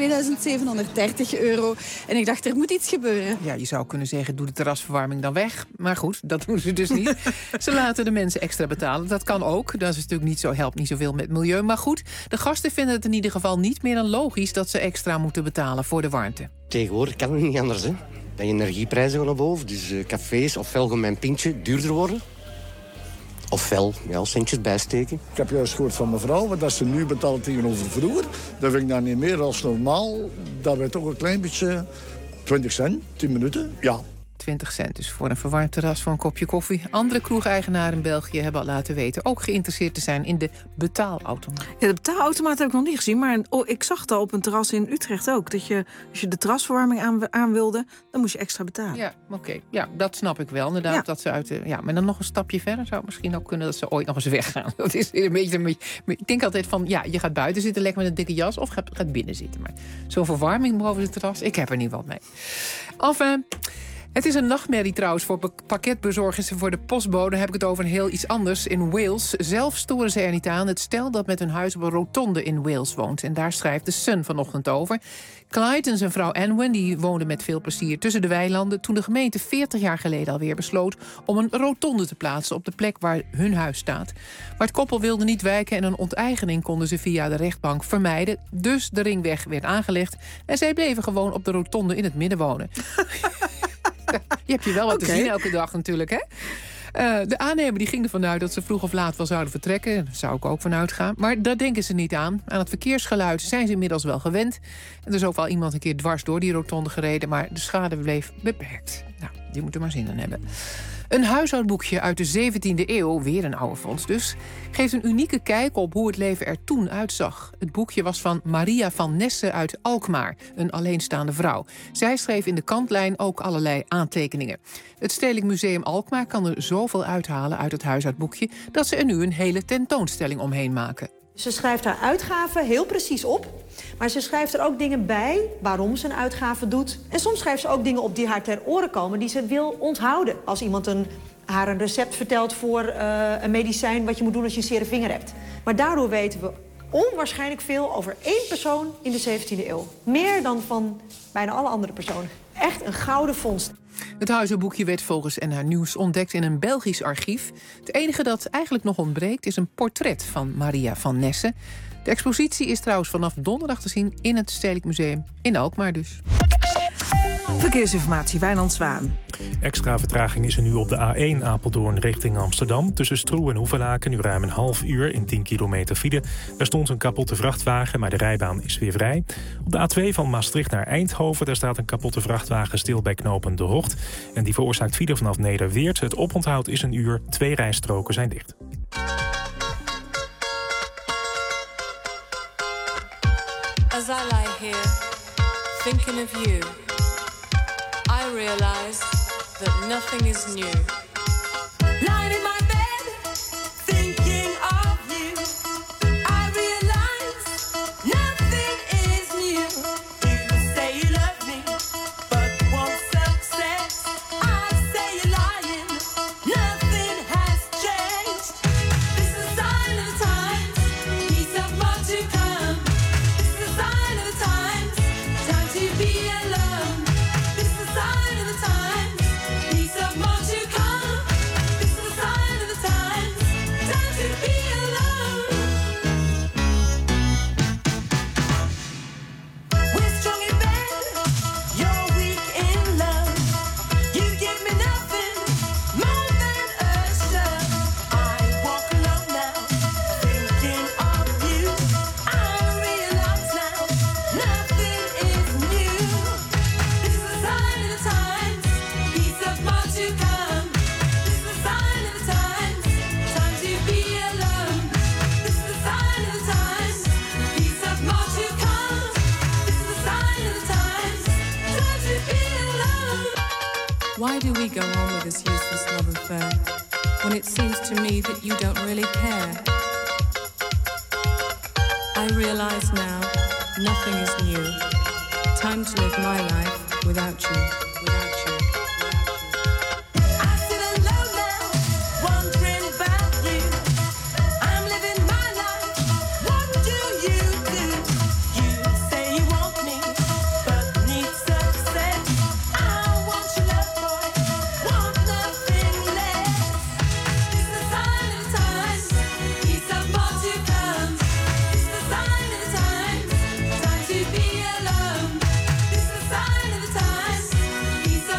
€2730. En ik dacht, er moet iets gebeuren. Ja, je zou kunnen zeggen, doe de terrasverwarming dan weg. Maar goed, dat doen ze dus niet. Ze laten de mensen extra betalen. Dat kan ook. Dat is natuurlijk niet zo, helpt niet zoveel met het milieu. Maar goed, de gasten vinden het in ieder geval niet meer dan logisch dat ze extra moeten betalen voor de warmte. Tegenwoordig kan het niet anders, hè. De energieprijzen gaan naar boven. Dus cafés ofwel gaan mijn pintje duurder worden, Ofwel, centjes bijsteken. Ik heb juist gehoord van mevrouw, wat dat ze nu betaalt tegenover vroeger. Dat vind ik dan niet meer als normaal. Dat wij toch een klein beetje 20 cent, 10 minuten, ja. 20 cent dus voor een verwarmd terras voor een kopje koffie. Andere kroegeigenaren in België hebben al laten weten ook geïnteresseerd te zijn in de betaalautomaat. Ja, de betaalautomaat heb ik nog niet gezien, maar ik zag het al op een terras in Utrecht ook. Dat je, als je de terrasverwarming aan wilde, dan moest je extra betalen. Ja, oké. Ja, dat snap ik wel inderdaad. Ja. Dat ze maar dan nog een stapje verder zou het misschien ook kunnen dat ze ooit nog eens weggaan. Dat is een beetje. Ik denk altijd van, je gaat buiten zitten lekker met een dikke jas of gaat binnen zitten. Maar zo'n verwarming boven het terras, ik heb er niet wat mee. Enfin. Het is een nachtmerrie trouwens voor pakketbezorgers en voor de postbode. Heb ik het over heel iets anders. In Wales zelf storen ze er niet aan. Het stel dat met hun huis op een rotonde in Wales woont. En daar schrijft de Sun vanochtend over. Clyde en zijn vrouw Anwen die woonden met veel plezier tussen de weilanden toen de gemeente 40 jaar geleden alweer besloot om een rotonde te plaatsen op de plek waar hun huis staat. Maar het koppel wilde niet wijken en een onteigening konden ze via de rechtbank vermijden. Dus de ringweg werd aangelegd en zij bleven gewoon op de rotonde in het midden wonen. Je hebt je wel wat te zien elke dag natuurlijk, hè? De aannemer die ging ervan uit dat ze vroeg of laat wel zouden vertrekken. Daar zou ik ook vanuit gaan. Maar daar denken ze niet aan. Aan het verkeersgeluid zijn ze inmiddels wel gewend. En er is ook wel iemand een keer dwars door die rotonde gereden. Maar de schade bleef beperkt. Nou, die moet er maar zin in hebben. Een huishoudboekje uit de 17e eeuw, weer een oude vondst dus, geeft een unieke kijk op hoe het leven er toen uitzag. Het boekje was van Maria van Nesse uit Alkmaar, een alleenstaande vrouw. Zij schreef in de kantlijn ook allerlei aantekeningen. Het Stedelijk Museum Alkmaar kan er zoveel uithalen uit het huishoudboekje dat ze er nu een hele tentoonstelling omheen maken. Ze schrijft haar uitgaven heel precies op. Maar ze schrijft er ook dingen bij waarom ze een uitgave doet. En soms schrijft ze ook dingen op die haar ter oren komen die ze wil onthouden. Als iemand haar een recept vertelt voor een medicijn wat je moet doen als je een zere vinger hebt. Maar daardoor weten we onwaarschijnlijk veel over één persoon in de 17e eeuw. Meer dan van bijna alle andere personen. Echt een gouden vondst. Het huishoudboekje werd volgens NH Nieuws ontdekt in een Belgisch archief. Het enige dat eigenlijk nog ontbreekt is een portret van Maria van Nesse. De expositie is trouwens vanaf donderdag te zien in het Stedelijk Museum in Alkmaar dus. Verkeersinformatie, Wijnand Zwaan. Extra vertraging is er nu op de A1 Apeldoorn richting Amsterdam. Tussen Stroe en Hoevelaken nu ruim een half uur in 10 kilometer file. Er stond een kapotte vrachtwagen, maar de rijbaan is weer vrij. Op de A2 van Maastricht naar Eindhoven, daar staat een kapotte vrachtwagen stil bij knooppunt De Hocht. En die veroorzaakt file vanaf Nederweert. Het oponthoud is een uur, 2 rijstroken zijn dicht. As I lie here, thinking of you, I realize that nothing is new. Lying in my bed, thinking of you, I realize nothing is new. You say you love me, but want success. I say you're lying, nothing has changed. This is a sign of the times, peace of more to come. This is a sign of the times, time to be alone. This is a sign of the times, peace of more to come. This is a sign of the times, time to be alone. We're strong in bed, you're weak in love. You give me nothing more than a shove. I walk alone now, thinking of you. I realize now, nothing is new. This is a sign of the times, peace of more to come. This is a sign of the times, time to be alone. This is a sign of the times, peace of more to come. This is a sign of the times, time to be alone. Why do we go on with this useless love affair when it seems to me that you don't really care? I realize now nothing is new. Time to live my life without you. I sit alone now, wondering about you. I'm living my life, what do you do? You say you want me, but need success. I want your love, boy, want nothing less. This is a sign of the times, peace of more to come. This is a sign of the times, time to be alone. This is a sign of the times, peace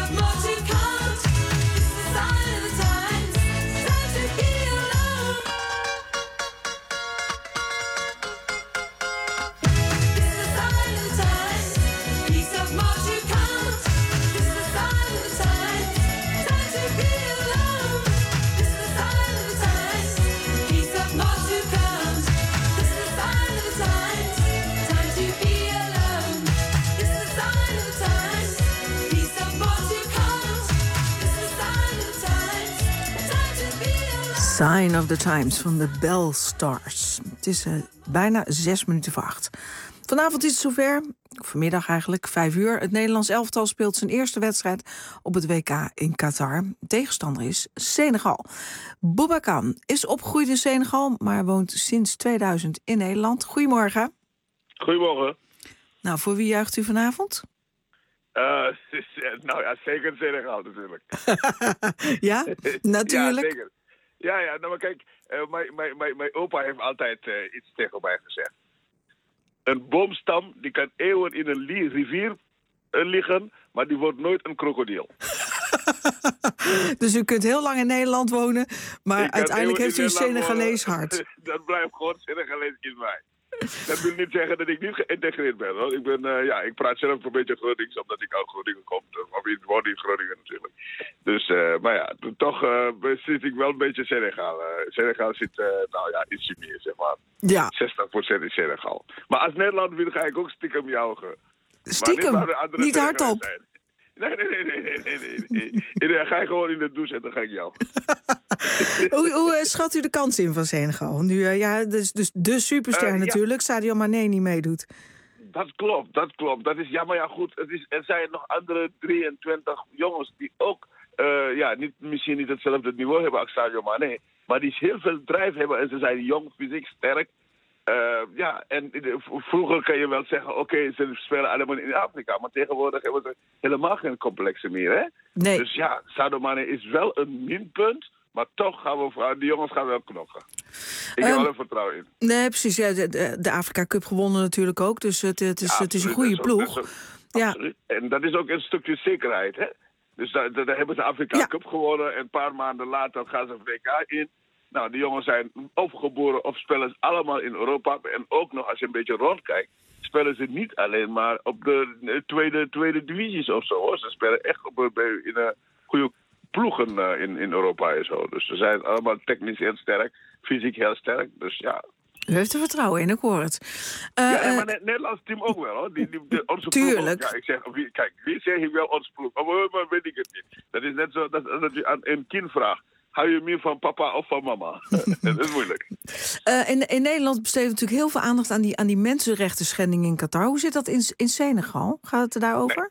Sign of the Times van de Bell Stars. Het is bijna 8:06. Vanavond is het zover, vanmiddag eigenlijk, 5:00. Het Nederlands elftal speelt zijn eerste wedstrijd op het WK in Qatar. Tegenstander is Senegal. Boubacar is opgegroeid in Senegal, maar woont sinds 2000 in Nederland. Goedemorgen. Goedemorgen. Nou, voor wie juicht u vanavond? Nou ja, zeker Senegal natuurlijk. Ja, natuurlijk. Ja, zeker. Ja, nou maar kijk, mijn opa heeft altijd iets tegen mij gezegd. Een boomstam die kan eeuwen in een rivier liggen, maar die wordt nooit een krokodil. Dus u kunt heel lang in Nederland wonen, maar uiteindelijk heeft u een Senegalees hart. Dat blijft gewoon Senegalees in mij. Dat wil niet zeggen dat ik niet geïntegreerd ben, hoor. Ik praat zelf een beetje Gronings, omdat ik uit Groningen kom. Of ik woon in Groningen natuurlijk. Dus, maar ja, toch zit ik wel een beetje Senegal. Senegal zit, ietsje meer, zeg maar. Ja. 60% in Senegal. Maar als Nederland wil, ga ik ook stiekem jouwen. Stiekem? Niet hardop? Nee. Ga je gewoon in de douche en dan ga ik jou. Hoe schat u de kans in van Senegal? Nu, dus de superster natuurlijk, Sadio Mané niet meedoet. Dat klopt. Dat is, maar ja, goed. Er zijn nog andere 23 jongens die ook misschien niet hetzelfde niveau hebben als Sadio Mané, maar die heel veel drijf hebben en ze zijn jong, fysiek, sterk. En vroeger kan je wel zeggen, oké, ze spelen allemaal in Afrika, maar tegenwoordig hebben ze helemaal geen complexen meer, hè? Nee. Dus ja, Sadio Mané is wel een minpunt, maar toch gaan die jongens gaan wel knokken. Ik heb wel een vertrouwen in. Nee, precies. Ja, de Afrika Cup gewonnen natuurlijk ook, dus het is een goede ploeg. Absoluut. En dat is ook een stukje zekerheid, hè? Dus daar hebben ze Afrika Cup gewonnen en een paar maanden later gaan ze WK in. Nou, die jongens zijn opgeboren of spelen allemaal in Europa. En ook nog, als je een beetje rondkijkt, spelen ze niet alleen maar op de tweede divisies of zo, hoor. Ze spelen echt in goede ploegen in Europa en zo. Dus ze zijn allemaal technisch heel sterk, fysiek heel sterk. Dus ja. U heeft er vertrouwen in, ik hoor het. Maar het Nederlands team ook wel, hoor. Onze tuurlijk. Ploeg, ik zeg, wie zeg ik wel ons ploeg? Maar weet ik het niet. Dat is net zo dat je aan een kind vraagt. Hou je meer van papa of van mama? Dat is moeilijk. In Nederland besteedt natuurlijk heel veel aandacht aan die mensenrechten schending in Qatar. Hoe zit dat in Senegal? Gaat het er daarover?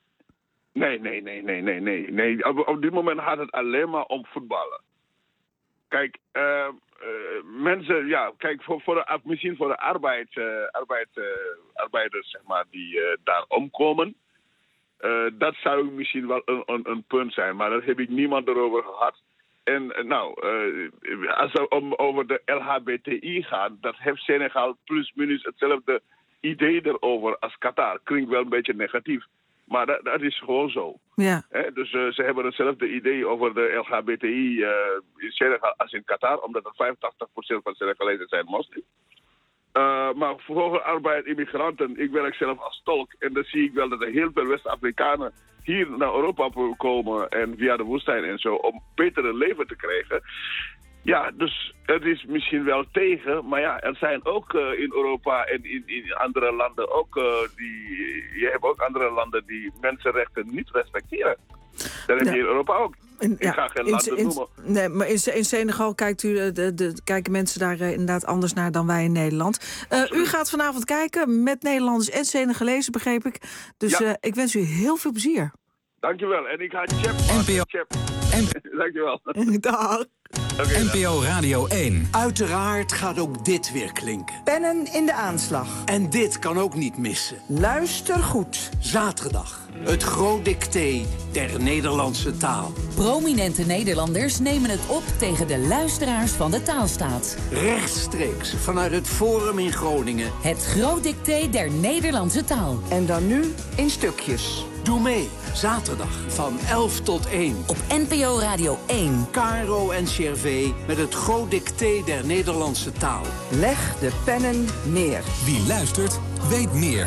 Nee. Op dit moment gaat het alleen maar om voetballen. Kijk, mensen, misschien voor de arbeiders, zeg maar, die daar omkomen. Dat zou misschien wel een punt zijn, maar daar heb ik niemand erover gehad. En als het over de LHBTI gaat, dat heeft Senegal plus minus hetzelfde idee erover als Qatar. Klinkt wel een beetje negatief, maar dat is gewoon zo. Ja. Dus ze hebben hetzelfde idee over de LHBTI in Senegal als in Qatar, omdat er 85% van Senegalezen zijn moslim. Maar voor arbeid, immigranten, ik werk zelf als tolk en dan zie ik wel dat er heel veel West-Afrikanen hier naar Europa komen en via de woestijn en zo, om betere leven te krijgen. Ja, dus het is misschien wel tegen, maar ja, er zijn ook in Europa en in andere landen ook, je hebt ook andere landen die mensenrechten niet respecteren. Dat heb je in Europa ook. Ik ga geen landen noemen. Nee, maar in Senegal kijken mensen daar inderdaad anders naar dan wij in Nederland. U gaat vanavond kijken met Nederlanders en Senegalezen, begreep ik. Dus ik wens u heel veel plezier. Dankjewel. En ik ga Chep. Dankjewel. Dag. Okay, NPO Radio 1. Uiteraard gaat ook dit weer klinken. Pennen in de aanslag. En dit kan ook niet missen. Luister goed. Zaterdag. Het groot dicté der Nederlandse taal. Prominente Nederlanders nemen het op tegen de luisteraars van de taalstaat. Rechtstreeks vanuit het Forum in Groningen. Het groot dicté der Nederlandse taal. En dan nu in stukjes. Doe mee. Zaterdag van 11 tot 1. Op NPO Radio 1. Caro en Chervé met het groot dicté der Nederlandse taal. Leg de pennen neer. Wie luistert, weet meer.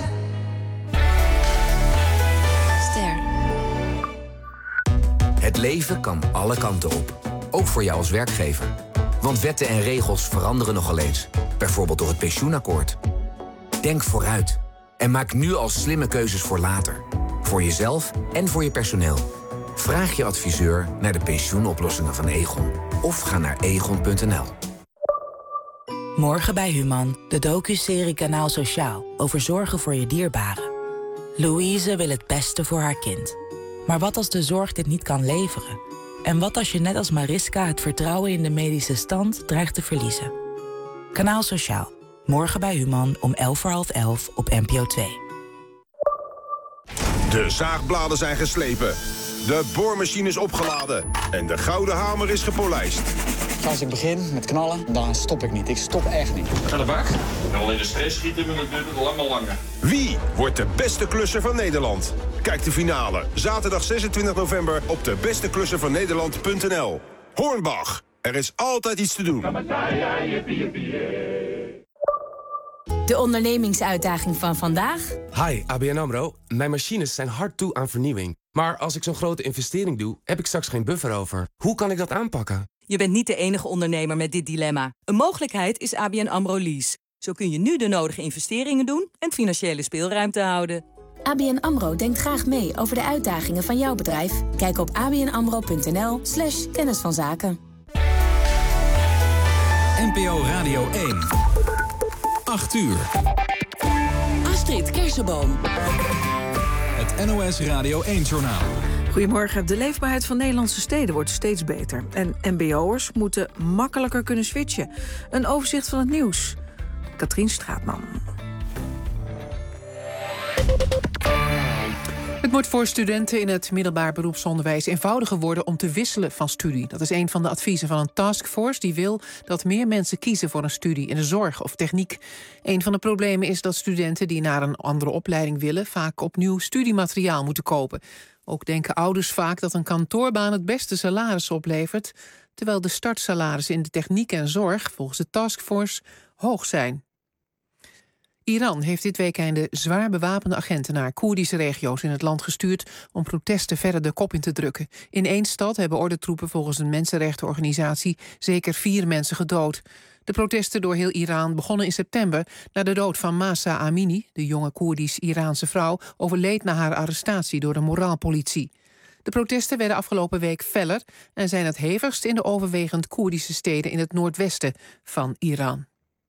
Ster. Het leven kan alle kanten op. Ook voor jou als werkgever. Want wetten en regels veranderen nogal eens. Bijvoorbeeld door het pensioenakkoord. Denk vooruit. En maak nu al slimme keuzes voor later. Voor jezelf en voor je personeel. Vraag je adviseur naar de pensioenoplossingen van Egon. Of ga naar egon.nl. Morgen bij Human, de docuserie Kanaal Sociaal over zorgen voor je dierbaren. Louise wil het beste voor haar kind. Maar wat als de zorg dit niet kan leveren? En wat als je net als Mariska het vertrouwen in de medische stand dreigt te verliezen? Kanaal Sociaal, morgen bij Human om 11:10 op NPO 2. De zaagbladen zijn geslepen. De boormachine is opgeladen. En de gouden hamer is gepolijst. Als ik begin met knallen, dan stop ik niet. Ik stop echt niet. Aan de bak. En al in de stress schieten, maar dat duurt het allemaal langer. Wie wordt de beste klusser van Nederland? Kijk de finale. Zaterdag 26 november op debesteklusservannederland.nl. Hornbach. Er is altijd iets te doen. De ondernemingsuitdaging van vandaag? Hi, ABN AMRO. Mijn machines zijn hard toe aan vernieuwing. Maar als ik zo'n grote investering doe, heb ik straks geen buffer over. Hoe kan ik dat aanpakken? Je bent niet de enige ondernemer met dit dilemma. Een mogelijkheid is ABN AMRO Lease. Zo kun je nu de nodige investeringen doen en financiële speelruimte houden. ABN AMRO denkt graag mee over de uitdagingen van jouw bedrijf. Kijk op abnamro.nl/kennis van zaken. NPO Radio 1. 8 uur. Astrid Kersenboom. Het NOS Radio 1-journaal. Goedemorgen. De leefbaarheid van Nederlandse steden wordt steeds beter. En mbo'ers moeten makkelijker kunnen switchen. Een overzicht van het nieuws. Katrien Straatman. Het moet voor studenten in het middelbaar beroepsonderwijs eenvoudiger worden om te wisselen van studie. Dat is een van de adviezen van een taskforce die wil dat meer mensen kiezen voor een studie in de zorg of techniek. Een van de problemen is dat studenten die naar een andere opleiding willen vaak opnieuw studiemateriaal moeten kopen. Ook denken ouders vaak dat een kantoorbaan het beste salaris oplevert, terwijl de startsalarissen in de techniek en zorg volgens de taskforce hoog zijn. Iran heeft dit weekende zwaar bewapende agenten naar Koerdische regio's in het land gestuurd om protesten verder de kop in te drukken. In één stad hebben ordentroepen volgens een mensenrechtenorganisatie zeker 4 mensen gedood. De protesten door heel Iran begonnen in september na de dood van Mahsa Amini. De jonge Koerdisch-Iraanse vrouw overleed na haar arrestatie door de moraalpolitie. De protesten werden afgelopen week feller en zijn het hevigst in de overwegend Koerdische steden in het noordwesten van Iran.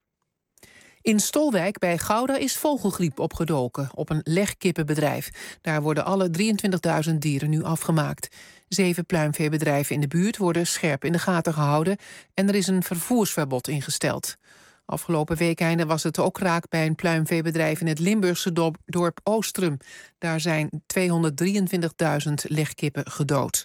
In Stolwijk bij Gouda is vogelgriep opgedoken op een legkippenbedrijf. Daar worden alle 23.000 dieren nu afgemaakt. 7 pluimveebedrijven in de buurt worden scherp in de gaten gehouden en er is een vervoersverbod ingesteld. Afgelopen weekeinde was het ook raak bij een pluimveebedrijf in het Limburgse dorp Oostrum. Daar zijn 223.000 legkippen gedood.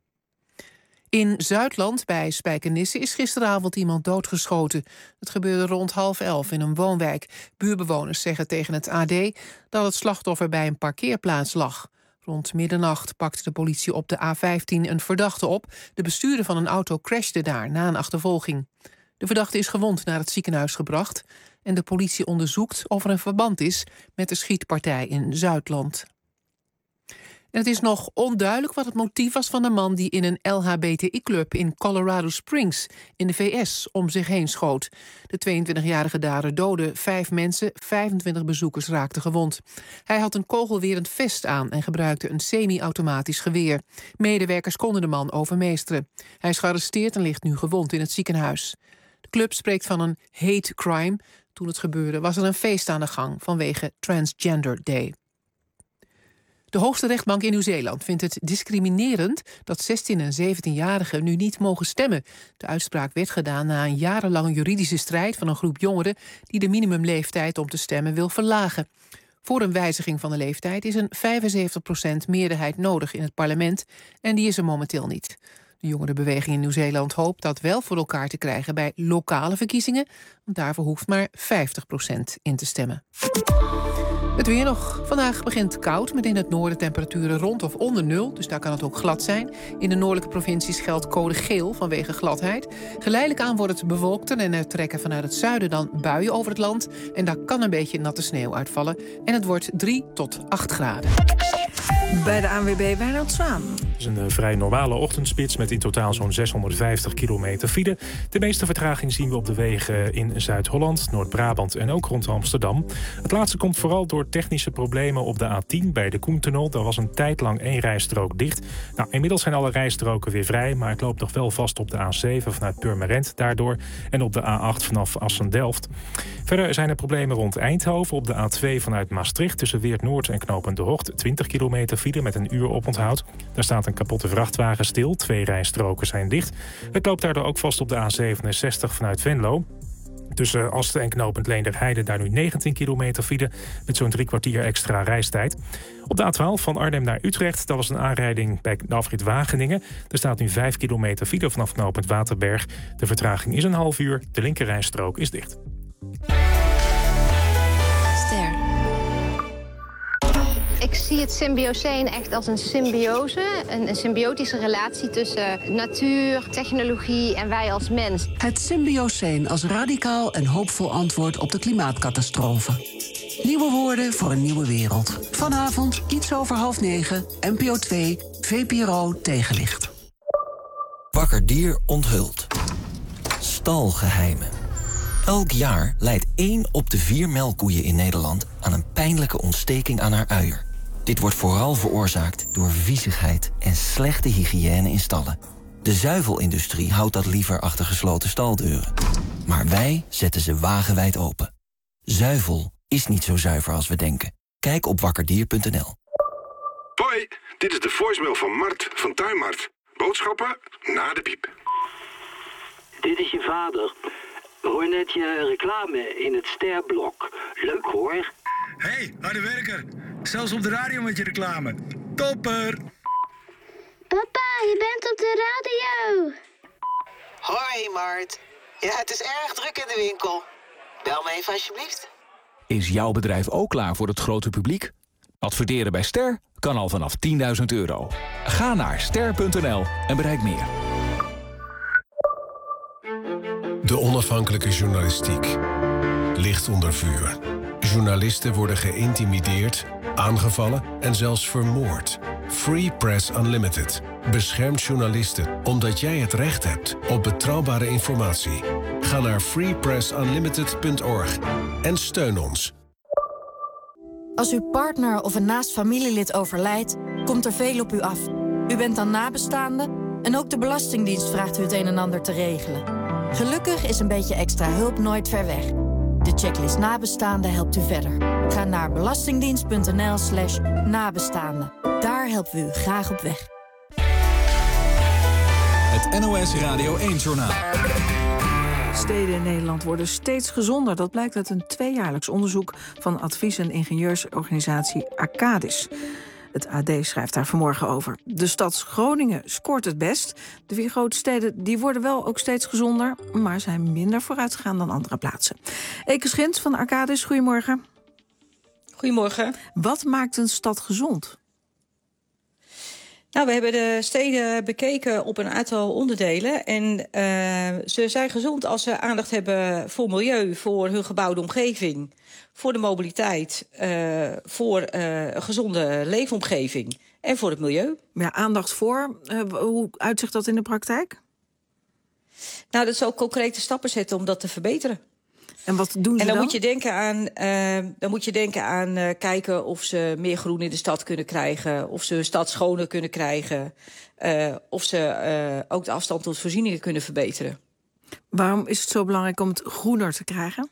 In Zuidland bij Spijkenisse is gisteravond iemand doodgeschoten. Het gebeurde rond 10:30 in een woonwijk. Buurbewoners zeggen tegen het AD dat het slachtoffer bij een parkeerplaats lag. Rond middernacht pakte de politie op de A15 een verdachte op. De bestuurder van een auto crashte daar na een achtervolging. De verdachte is gewond naar het ziekenhuis gebracht en de politie onderzoekt of er een verband is met de schietpartij in Zuidland. En het is nog onduidelijk wat het motief was van de man die in een LHBTI-club in Colorado Springs in de VS om zich heen schoot. De 22-jarige dader doodde 5 mensen, 25 bezoekers raakten gewond. Hij had een kogelwerend vest aan en gebruikte een semi-automatisch geweer. Medewerkers konden de man overmeesteren. Hij is gearresteerd en ligt nu gewond in het ziekenhuis. De club spreekt van een hate crime. Toen het gebeurde was er een feest aan de gang vanwege Transgender Day. De hoogste rechtbank in Nieuw-Zeeland vindt het discriminerend dat 16- en 17-jarigen nu niet mogen stemmen. De uitspraak werd gedaan na een jarenlange juridische strijd van een groep jongeren die de minimumleeftijd om te stemmen wil verlagen. Voor een wijziging van de leeftijd is een 75% meerderheid nodig in het parlement en die is er momenteel niet. De jongerenbeweging in Nieuw-Zeeland hoopt dat wel voor elkaar te krijgen bij lokale verkiezingen, want daarvoor hoeft maar 50% in te stemmen. Het weer nog. Vandaag begint koud met in het noorden temperaturen rond of onder 0. Dus daar kan het ook glad zijn. In de noordelijke provincies geldt code geel vanwege gladheid. Geleidelijk aan wordt het bewolkter en er trekken vanuit het zuiden dan buien over het land. En daar kan een beetje natte sneeuw uitvallen. En het wordt 3 tot 8 graden. Bij de ANWB Wijnand Zwaan. Het is een vrij normale ochtendspits met in totaal zo'n 650 kilometer file. De meeste vertraging zien we op de wegen in Zuid-Holland, Noord-Brabant en ook rond Amsterdam. Het laatste komt vooral door technische problemen op de A10 bij de Koentunnel. Daar was een tijd lang 1 rijstrook dicht. Nou, inmiddels zijn alle rijstroken weer vrij, maar het loopt nog wel vast op de A7 vanuit Purmerend daardoor en op de A8 vanaf Assen-Delft. Verder zijn er problemen rond Eindhoven op de A2 vanuit Maastricht tussen Weert-Noord en Knopend de Hocht. 20 kilometer file met een uur oponthoud. Daar staat een kapotte vrachtwagen stil. 2 rijstroken zijn dicht. Het loopt daardoor ook vast op de A67 vanuit Venlo. Tussen Asten en Knopend Leenderheide daar nu 19 kilometer file met zo'n 3 kwartier extra reistijd. Op de A12 van Arnhem naar Utrecht, dat was een aanrijding bij de afrit Wageningen. Er staat nu 5 kilometer file vanaf Knopend Waterberg. De vertraging is een half uur, de linkerrijstrook is dicht. Ster. Ik zie het Symbioceen echt als een symbiose, een symbiotische relatie tussen natuur, technologie en wij als mens. Het Symbioceen als radicaal en hoopvol antwoord op de klimaatcatastrofe. Nieuwe woorden voor een nieuwe wereld. Vanavond iets over 20:30, NPO 2, VPRO Tegenlicht. Wakker Dier onthult. Stalgeheimen. Elk jaar lijdt 1 op de 4 melkkoeien in Nederland aan een pijnlijke ontsteking aan haar uier. Dit wordt vooral veroorzaakt door viezigheid en slechte hygiëne in stallen. De zuivelindustrie houdt dat liever achter gesloten staldeuren. Maar wij zetten ze wagenwijd open. Zuivel is niet zo zuiver als we denken. Kijk op wakkerdier.nl. Hoi, dit is de voicemail van Mart van Tuinmart. Boodschappen na de piep. Dit is je vader. Hoor net je reclame in het Sterblok. Leuk hoor. Hey, harde werker. Zelfs op de radio met je reclame. Topper. Papa, je bent op de radio. Hoi, Mart. Ja, het is erg druk in de winkel. Bel me even alsjeblieft. Is jouw bedrijf ook klaar voor het grote publiek? Adverteren bij Ster kan al vanaf €10.000. Ga naar ster.nl en bereik meer. De onafhankelijke journalistiek ligt onder vuur. Journalisten worden geïntimideerd, aangevallen en zelfs vermoord. Free Press Unlimited beschermt journalisten omdat jij het recht hebt op betrouwbare informatie. Ga naar freepressunlimited.org en steun ons. Als uw partner of een naast familielid overlijdt, komt er veel op u af. U bent dan nabestaande en ook de Belastingdienst vraagt u het een en ander te regelen. Gelukkig is een beetje extra hulp nooit ver weg. De checklist nabestaanden helpt u verder. Ga naar belastingdienst.nl/nabestaanden. Daar helpen we u graag op weg. Het NOS Radio 1-journaal. Steden in Nederland worden steeds gezonder. Dat blijkt uit een 2-jaarlijks onderzoek van advies- en ingenieursorganisatie Arcadis. Het AD schrijft daar vanmorgen over. De stad Groningen scoort het best. De 4 grote steden die worden wel ook steeds gezonder, maar zijn minder vooruitgegaan dan andere plaatsen. Eke Schins van Arcadis, goedemorgen. Goedemorgen. Wat maakt een stad gezond? Nou, we hebben de steden bekeken op een aantal onderdelen. En ze zijn gezond als ze aandacht hebben voor milieu, voor hun gebouwde omgeving, voor de mobiliteit, voor een gezonde leefomgeving en voor het milieu. Ja, aandacht voor. Hoe uitzicht dat in de praktijk? Nou, dat is ook concrete stappen zetten om dat te verbeteren. En wat doen ze en dan? Moet je denken aan kijken of ze meer groen in de stad kunnen krijgen, of ze hun stad schoner kunnen krijgen, of ze ook de afstand tot voorzieningen kunnen verbeteren. Waarom is het zo belangrijk om het groener te krijgen?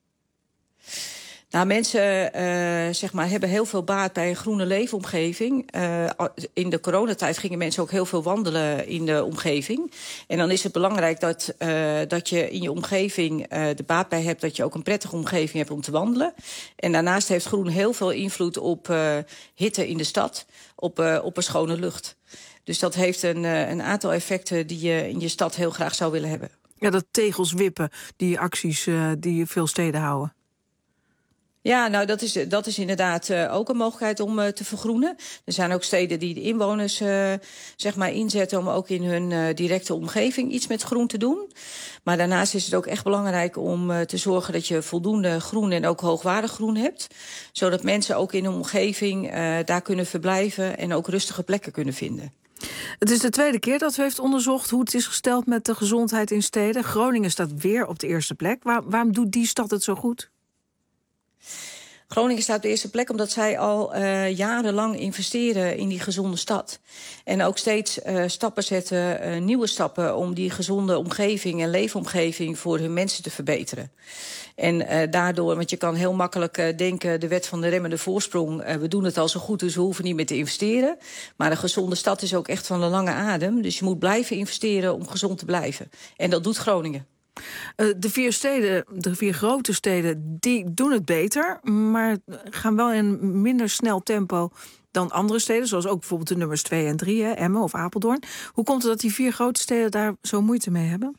Nou, mensen hebben heel veel baat bij een groene leefomgeving. In de coronatijd gingen mensen ook heel veel wandelen in de omgeving. En dan is het belangrijk dat je in je omgeving de baat bij hebt, dat je ook een prettige omgeving hebt om te wandelen. En daarnaast heeft groen heel veel invloed op hitte in de stad, op een schone lucht. Dus dat heeft een aantal effecten die je in je stad heel graag zou willen hebben. Ja, dat tegels wippen, die acties die veel steden houden. Ja, nou dat is inderdaad ook een mogelijkheid om te vergroenen. Er zijn ook steden die de inwoners inzetten om ook in hun directe omgeving iets met groen te doen. Maar daarnaast is het ook echt belangrijk om te zorgen dat je voldoende groen en ook hoogwaardig groen hebt. Zodat mensen ook in hun omgeving daar kunnen verblijven en ook rustige plekken kunnen vinden. Het is de tweede keer dat u heeft onderzocht hoe het is gesteld met de gezondheid in steden. Groningen staat weer op de eerste plek. Waarom doet die stad het zo goed? Groningen staat op de eerste plek omdat zij al jarenlang investeren in die gezonde stad. En ook steeds stappen zetten, nieuwe stappen om die gezonde omgeving en leefomgeving voor hun mensen te verbeteren. En daardoor, want je kan heel makkelijk denken, de wet van de remmende voorsprong, we doen het al zo goed, dus we hoeven niet meer te investeren. Maar een gezonde stad is ook echt van een lange adem. Dus je moet blijven investeren om gezond te blijven. En dat doet Groningen. De 4 grote steden, die doen het beter, maar gaan wel in minder snel tempo dan andere steden, zoals ook bijvoorbeeld de nummers 2 en 3, Emmen of Apeldoorn. Hoe komt het dat die 4 grote steden daar zo moeite mee hebben?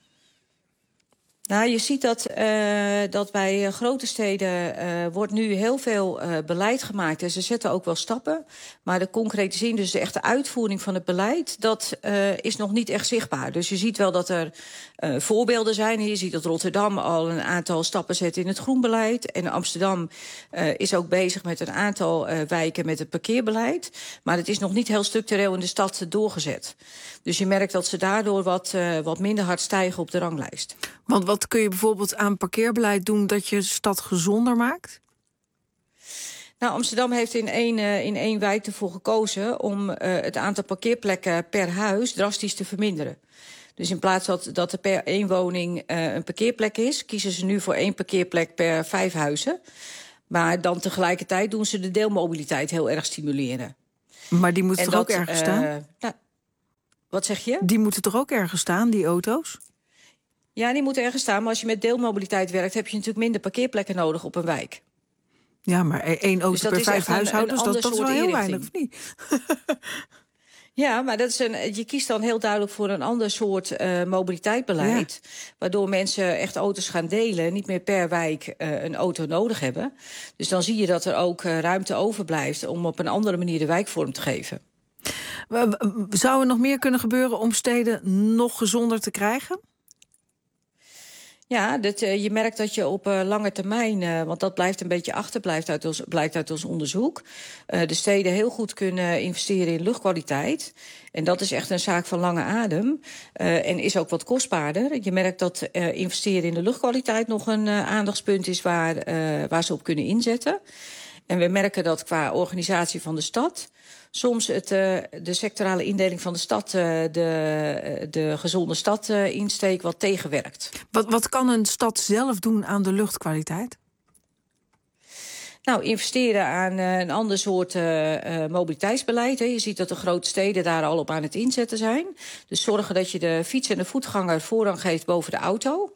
Nou, je ziet dat bij grote steden wordt nu heel veel beleid gemaakt. En ze zetten ook wel stappen. Maar de concretisering, dus de echte uitvoering van het beleid, dat is nog niet echt zichtbaar. Dus je ziet wel dat er voorbeelden zijn. Je ziet dat Rotterdam al een aantal stappen zet in het groenbeleid. En Amsterdam is ook bezig met een aantal wijken met het parkeerbeleid. Maar het is nog niet heel structureel in de stad doorgezet. Dus je merkt dat ze daardoor wat minder hard stijgen op de ranglijst. Want wat kun je bijvoorbeeld aan parkeerbeleid doen dat je stad gezonder maakt? Nou, Amsterdam heeft in één wijk ervoor gekozen om het aantal parkeerplekken per huis drastisch te verminderen. Dus in plaats dat er per 1 woning een parkeerplek is, kiezen ze nu voor 1 parkeerplek per 5 huizen. Maar dan tegelijkertijd doen ze de deelmobiliteit heel erg stimuleren. Maar die moeten toch ook ergens staan? Wat zeg je? Die moeten toch ook ergens staan, die auto's? Ja, die moeten ergens staan. Maar als je met deelmobiliteit werkt, heb je natuurlijk minder parkeerplekken nodig op een wijk. Ja, maar 1 auto dus per 5 huishoudens, dat is wel heel weinig, of niet? Ja, maar je kiest dan heel duidelijk voor een ander soort mobiliteitsbeleid. Ja. Waardoor mensen echt auto's gaan delen, niet meer per wijk een auto nodig hebben. Dus dan zie je dat er ook ruimte overblijft om op een andere manier de wijk vorm te geven. Zou er nog meer kunnen gebeuren om steden nog gezonder te krijgen? Ja, je merkt dat je op lange termijn, want dat blijft een beetje blijkt uit ons onderzoek, de steden heel goed kunnen investeren in luchtkwaliteit. En dat is echt een zaak van lange adem en is ook wat kostbaarder. Je merkt dat investeren in de luchtkwaliteit nog een aandachtspunt is waar ze op kunnen inzetten. En we merken dat qua organisatie van de stad soms de sectorale indeling van de stad, de gezonde stad insteek wat tegenwerkt. Wat kan een stad zelf doen aan de luchtkwaliteit? Nou, investeren aan een ander soort mobiliteitsbeleid. Hè. Je ziet dat de grote steden daar al op aan het inzetten zijn. Dus zorgen dat je de fiets en de voetganger voorrang geeft boven de auto.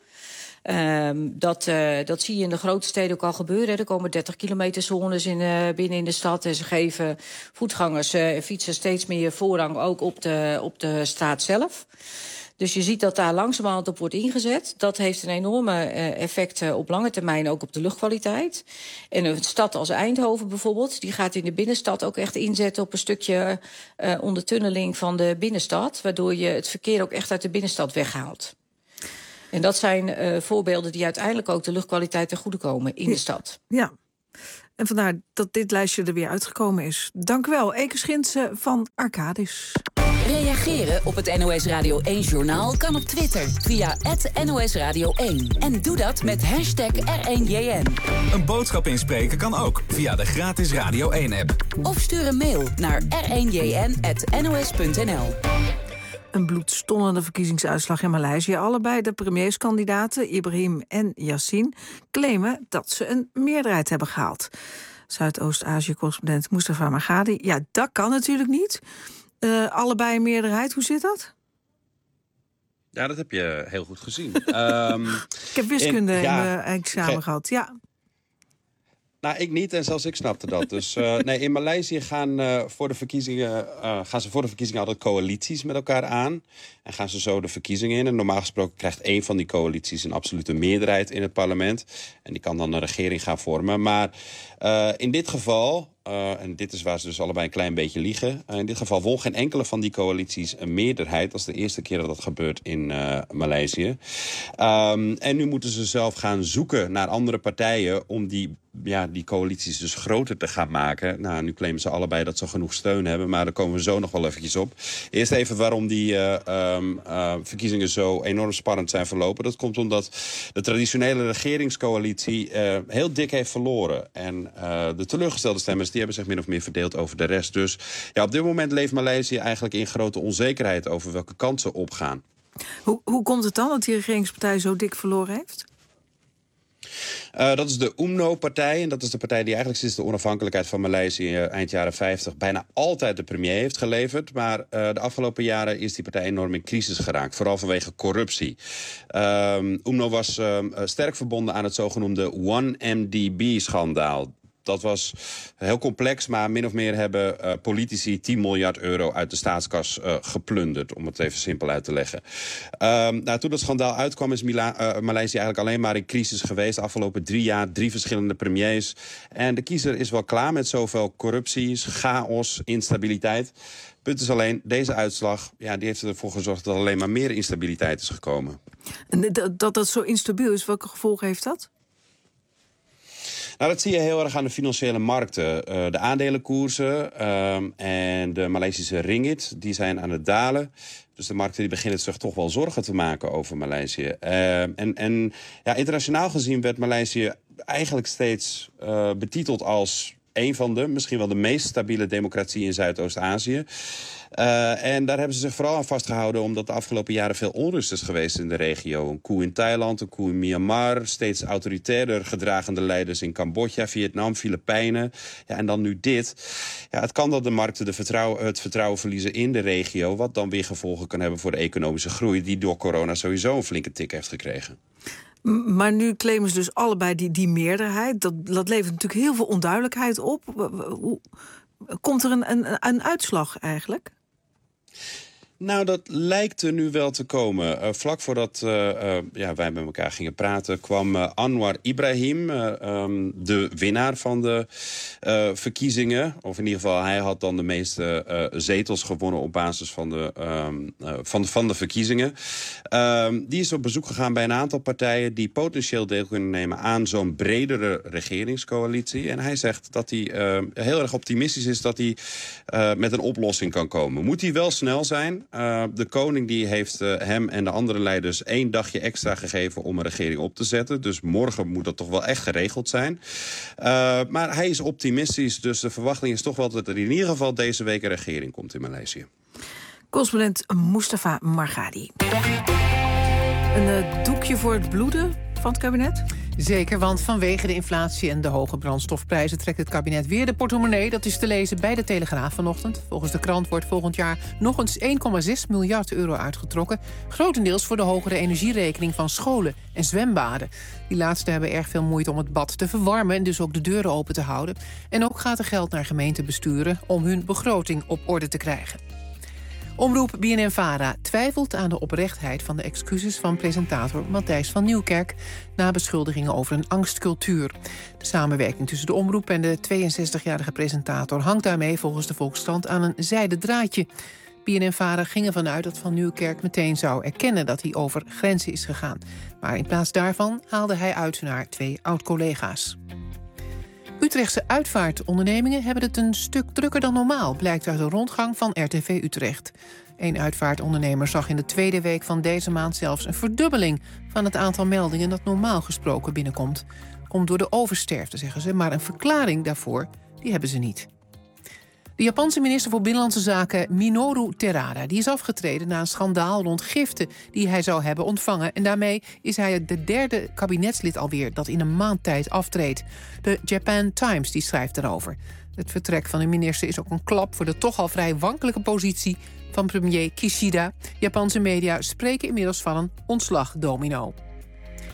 Dat zie je in de grote steden ook al gebeuren. Er komen 30 kilometer zones binnen in de stad. En ze geven voetgangers en fietsers steeds meer voorrang ook op de straat zelf. Dus je ziet dat daar langzamerhand op wordt ingezet. Dat heeft een enorme effect op lange termijn ook op de luchtkwaliteit. En een stad als Eindhoven bijvoorbeeld, die gaat in de binnenstad ook echt inzetten op een stukje ondertunneling van de binnenstad. Waardoor je het verkeer ook echt uit de binnenstad weghaalt. En dat zijn voorbeelden die uiteindelijk ook de luchtkwaliteit ten goede komen in de stad. Ja, en vandaar dat dit lijstje er weer uitgekomen is. Dank u wel, Eke Schinsen van Arcadis. Reageren op het NOS Radio 1-journaal kan op Twitter via @NOS Radio 1. En doe dat met hashtag R1JN. Een boodschap inspreken kan ook via de gratis Radio 1-app. Of stuur een mail naar r1jn@nos.nl. Een bloedstollende verkiezingsuitslag in Maleisië. Allebei de premierskandidaten, Ibrahim en Yassin, claimen dat ze een meerderheid hebben gehaald. Zuidoost-Azië-correspondent Mustafa Magadi. Ja, dat kan natuurlijk niet. Allebei een meerderheid, hoe zit dat? Ja, dat heb je heel goed gezien. Ik heb wiskunde in mijn examen gehad, ja. Nou, ik niet en zelfs ik snapte dat. Dus nee, in Maleisië gaan ze voor de verkiezingen altijd coalities met elkaar aan. En gaan ze zo de verkiezingen in. En normaal gesproken krijgt één van die coalities een absolute meerderheid in het parlement. En die kan dan een regering gaan vormen. Maar in dit geval, en dit is waar ze dus allebei een klein beetje liegen. In dit geval won geen enkele van die coalities een meerderheid. Dat is de eerste keer dat dat gebeurt in Maleisië. En nu moeten ze zelf gaan zoeken naar andere partijen om die coalities dus groter te gaan maken. Nou, nu claimen ze allebei dat ze genoeg steun hebben, maar daar komen we zo nog wel eventjes op. Eerst even waarom die verkiezingen zo enorm spannend zijn verlopen. Dat komt omdat de traditionele regeringscoalitie heel dik heeft verloren. En de teleurgestelde stemmers die hebben zich min of meer verdeeld over de rest. Dus ja, op dit moment leeft Maleisië eigenlijk in grote onzekerheid over welke kansen opgaan. Hoe komt het dan dat die regeringspartij zo dik verloren heeft? Dat is de UMNO-partij. En dat is de partij die eigenlijk sinds de onafhankelijkheid van Maleisië eind jaren 50 bijna altijd de premier heeft geleverd. Maar de afgelopen jaren is die partij enorm in crisis geraakt. Vooral vanwege corruptie. UMNO was sterk verbonden aan het zogenoemde 1MDB-schandaal. Dat was heel complex, maar min of meer hebben politici 10 miljard euro uit de staatskas geplunderd, om het even simpel uit te leggen. Toen dat schandaal uitkwam is Maleisië eigenlijk alleen maar in crisis geweest. De afgelopen 3 jaar 3 verschillende premiers. En de kiezer is wel klaar met zoveel corruptie, chaos, instabiliteit. Punt is alleen, deze uitslag die heeft ervoor gezorgd dat alleen maar meer instabiliteit is gekomen. En dat zo instabiel is, welke gevolgen heeft dat? Nou, dat zie je heel erg aan de financiële markten. De aandelenkoersen en de Maleisische ringgit, die zijn aan het dalen. Dus de markten die beginnen zich toch wel zorgen te maken over Maleisië. Internationaal gezien werd Maleisië eigenlijk steeds betiteld als een van de, misschien wel de meest stabiele democratieën in Zuidoost-Azië. En daar hebben ze zich vooral aan vastgehouden omdat de afgelopen jaren veel onrust is geweest in de regio. Een coup in Thailand, een coup in Myanmar, steeds autoritairder gedragende leiders in Cambodja, Vietnam, Filipijnen. Ja, en dan nu dit. Ja, het kan dat de markten het vertrouwen verliezen in de regio, wat dan weer gevolgen kan hebben voor de economische groei, die door corona sowieso een flinke tik heeft gekregen. Maar nu claimen ze dus allebei die meerderheid. Dat levert natuurlijk heel veel onduidelijkheid op. Komt er een uitslag eigenlijk? Nou, dat lijkt er nu wel te komen. Vlak voordat wij met elkaar gingen praten, kwam Anwar Ibrahim, de winnaar van de verkiezingen. Of in ieder geval, hij had dan de meeste zetels gewonnen op basis van de verkiezingen. Die is op bezoek gegaan bij een aantal partijen die potentieel deel kunnen nemen aan zo'n bredere regeringscoalitie. En hij zegt dat hij heel erg optimistisch is dat hij met een oplossing kan komen. Moet hij wel snel zijn. De koning die heeft hem en de andere leiders 1 dagje extra gegeven om een regering op te zetten. Dus morgen moet dat toch wel echt geregeld zijn. Maar hij is optimistisch, dus de verwachting is toch wel dat er in ieder geval deze week een regering komt in Maleisië. Correspondent Mustafa Margadi. Een doekje voor het bloeden van het kabinet? Zeker, want vanwege de inflatie en de hoge brandstofprijzen trekt het kabinet weer de portemonnee. Dat is te lezen bij de Telegraaf vanochtend. Volgens de krant wordt volgend jaar nog eens 1,6 miljard euro uitgetrokken. Grotendeels voor de hogere energierekening van scholen en zwembaden. Die laatste hebben erg veel moeite om het bad te verwarmen en dus ook de deuren open te houden. En ook gaat er geld naar gemeentebesturen om hun begroting op orde te krijgen. Omroep BNN-Vara twijfelt aan de oprechtheid van de excuses van presentator Matthijs van Nieuwkerk na beschuldigingen over een angstcultuur. De samenwerking tussen de omroep en de 62-jarige presentator hangt daarmee volgens de Volkskrant aan een zijden draadje. BNN-Vara ging ervan uit dat Van Nieuwkerk meteen zou erkennen dat hij over grenzen is gegaan. Maar in plaats daarvan haalde hij uit naar 2 oud-collega's. Utrechtse uitvaartondernemingen hebben het een stuk drukker dan normaal, blijkt uit een rondgang van RTV Utrecht. Een uitvaartondernemer zag in de 2e week van deze maand zelfs een verdubbeling van het aantal meldingen dat normaal gesproken binnenkomt. Komt door de oversterfte, zeggen ze, maar een verklaring daarvoor die hebben ze niet. De Japanse minister voor Binnenlandse Zaken Minoru Terada die is afgetreden na een schandaal rond giften die hij zou hebben ontvangen. En daarmee is hij de 3e kabinetslid alweer dat in een maand tijd aftreedt. De Japan Times die schrijft erover. Het vertrek van de minister is ook een klap voor de toch al vrij wankelijke positie van premier Kishida. Japanse media spreken inmiddels van een ontslagdomino.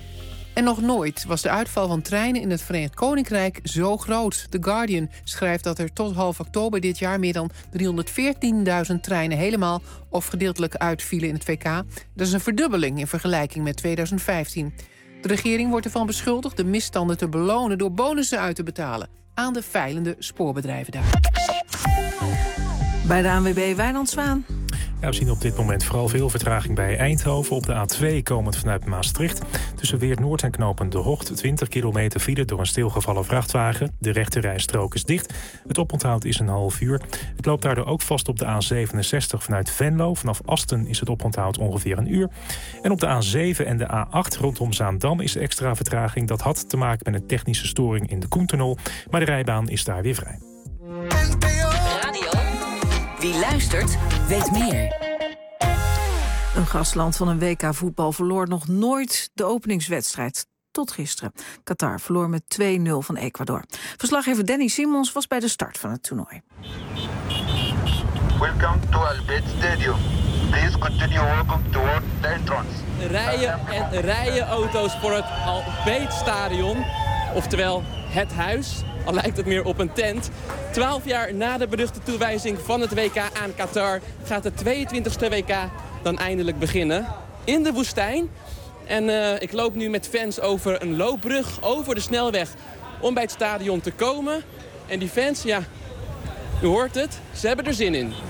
En nog nooit was de uitval van treinen in het Verenigd Koninkrijk zo groot. The Guardian schrijft dat er tot half oktober dit jaar meer dan 314.000 treinen helemaal of gedeeltelijk uitvielen in het VK. Dat is een verdubbeling in vergelijking met 2015. De regering wordt ervan beschuldigd de misstanden te belonen door bonussen uit te betalen aan de feilende spoorbedrijven daar. Bij de ANWB Wijnand Zwaan. Ja, we zien op dit moment vooral veel vertraging bij Eindhoven. Op de A2 komend vanuit Maastricht. Tussen Weert-Noord en knooppunt De Hocht. 20 kilometer file door een stilgevallen vrachtwagen. De rechterrijstrook is dicht. Het oponthoud is een half uur. Het loopt daardoor ook vast op de A67 vanuit Venlo. Vanaf Asten is het oponthoud ongeveer een uur. En op de A7 en de A8 rondom Zaandam is extra vertraging. Dat had te maken met een technische storing in de Koentunnel. Maar de rijbaan is daar weer vrij. Wie luistert, weet meer. Een gastland van een WK voetbal verloor nog nooit de openingswedstrijd. Tot gisteren. Qatar verloor met 2-0 van Ecuador. Verslaggever Danny Simons was bij de start van het toernooi. Welcome to Al Bayt Stadium. Please continue walking toward the entrance. Rijen en rijen auto's voor het Al Bayt Stadion. Oftewel het huis. Al lijkt het meer op een tent. 12 jaar na de beruchte toewijzing van het WK aan Qatar gaat de 22e WK dan eindelijk beginnen. In de woestijn. En ik loop nu met fans over een loopbrug, over de snelweg, om bij het stadion te komen. En die fans, ja, u hoort het, ze hebben er zin in.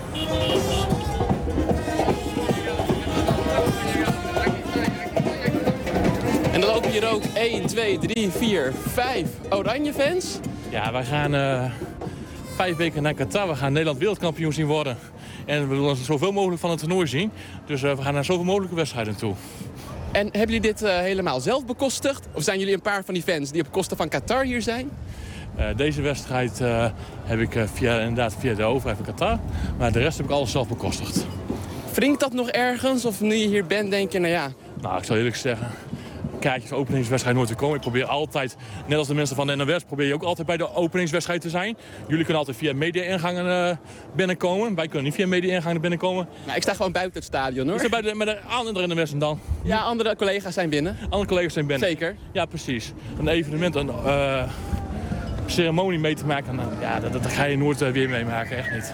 En dan lopen hier ook 1, 2, 3, 4, 5 oranje fans. Ja, wij gaan 5 weken naar Qatar. We gaan Nederland wereldkampioen zien worden. En we willen zoveel mogelijk van het toernooi zien. Dus we gaan naar zoveel mogelijke wedstrijden toe. En hebben jullie dit helemaal zelf bekostigd? Of zijn jullie een paar van die fans die op kosten van Qatar hier zijn? Deze wedstrijd heb ik via de overheid van Qatar. Maar de rest heb ik alles zelf bekostigd. Wringt dat nog ergens? Of nu je hier bent, denk je, nou ja... Nou, ik zal eerlijk zeggen... Kaartjes voor openingswedstrijd nooit te komen. Ik probeer altijd, net als de mensen van de NOS, probeer je ook altijd bij de openingswedstrijd te zijn. Jullie kunnen altijd via media-ingangen binnenkomen. Wij kunnen niet via media-ingangen binnenkomen. Nou, ik sta gewoon buiten het stadion, hoor. Ik sta bij met de andere NOS dan. Ja, andere collega's zijn binnen. Andere collega's zijn binnen. Zeker. Ja, precies. Een evenement, een ceremonie mee te maken, ja, dat ga je nooit weer meemaken, echt niet.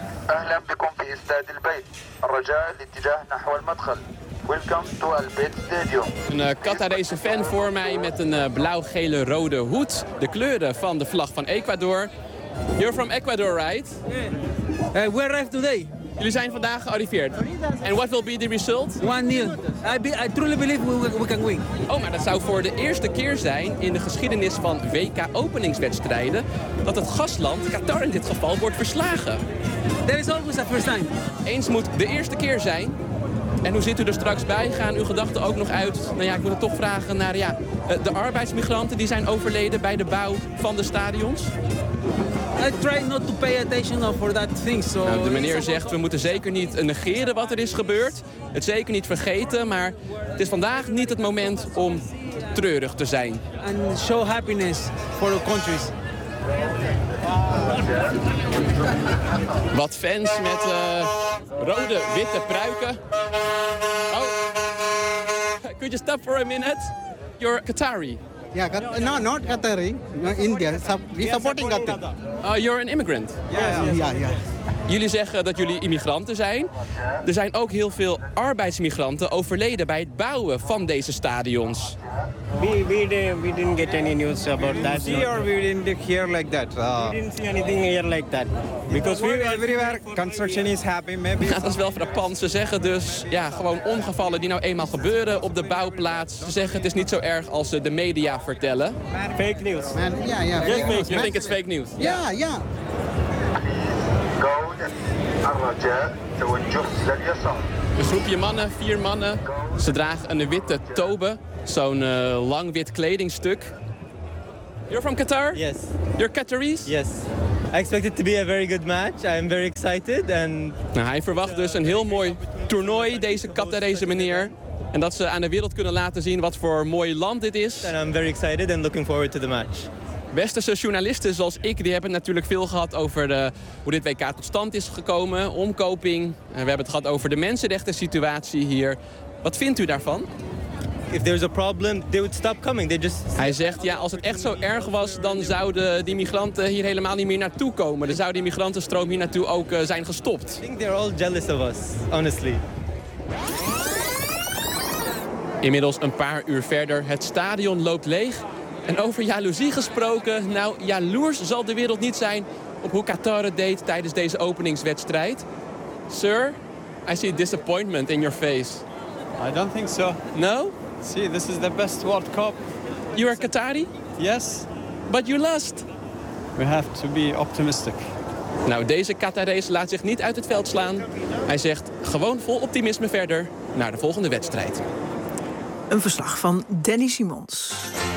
Welcome to Al Bayt Stadium. Een Qatarese fan voor mij met een blauw-gele-rode hoed. De kleuren van de vlag van Ecuador. You're from Ecuador, right? Yeah. We arrived today. Jullie zijn vandaag gearriveerd. And what will be the result? 1-0. I truly believe we can win. Oh, maar dat zou voor de eerste keer zijn in de geschiedenis van WK-openingswedstrijden dat het gastland, Qatar in dit geval, wordt verslagen. There is always a first time. Eens moet de eerste keer zijn. En hoe zit u er straks bij? Gaan uw gedachten ook nog uit? Nou ja, ik wil het toch vragen naar de arbeidsmigranten die zijn overleden bij de bouw van de stadions. I try not to pay attention for that thing. So nou, de meneer zegt, we moeten zeker niet negeren wat er is gebeurd. Het zeker niet vergeten, maar het is vandaag niet het moment om treurig te zijn. And show happiness for the countries. Wat fans met rode, witte pruiken. Oh. Could you stop for a minute? You're Qatari. Yeah, no, not Qatari. No, India. We supporting Qatar. You're an immigrant. Yeah. Jullie zeggen dat jullie immigranten zijn. Er zijn ook heel veel arbeidsmigranten overleden bij het bouwen van deze stadions. We didn't get any news about that. Or we didn't hear like that. We didn't see anything here like that. Because everywhere construction is happening. Maybe. Dat is wel frappant. Ze zeggen dus gewoon ongevallen die nou eenmaal gebeuren op de bouwplaats. Ze zeggen het is niet zo erg als de media vertellen. Fake news. Yeah. You think it's fake news? Yeah. Een groepje mannen, 4 mannen. Ze dragen een witte tobe, zo'n lang wit kledingstuk. You're from Qatar? Yes. You're Qataris? Yes. I expect it to be a very good match. I'm very excited. Nou, hij verwacht dus een heel mooi toernooi, deze Qatarese meneer. En dat ze aan de wereld kunnen laten zien wat voor mooi land dit is. And I'm very excited and looking forward to the match. Westerse journalisten zoals ik, die hebben natuurlijk veel gehad over hoe dit WK tot stand is gekomen. Omkoping. We hebben het gehad over de mensenrechten situatie hier. Wat vindt u daarvan? if there's a problem, they would stop coming. Hij zegt, ja, als het echt zo erg was, dan zouden die migranten hier helemaal niet meer naartoe komen. Dan zou die migrantenstroom hier naartoe ook zijn gestopt. I think they're all jealous of us, honestly. Inmiddels een paar uur verder, het stadion loopt leeg. En over jaloezie gesproken, nou, jaloers zal de wereld niet zijn op hoe Qatar het deed tijdens deze openingswedstrijd. Sir, I see disappointment in your face. I don't think so. No? See, this is the best World Cup. You are Qatari? Yes. But you lost. We have to be optimistic. Nou, deze Qatarees laat zich niet uit het veld slaan. Hij zegt gewoon vol optimisme verder naar de volgende wedstrijd. Een verslag van Danny Simons.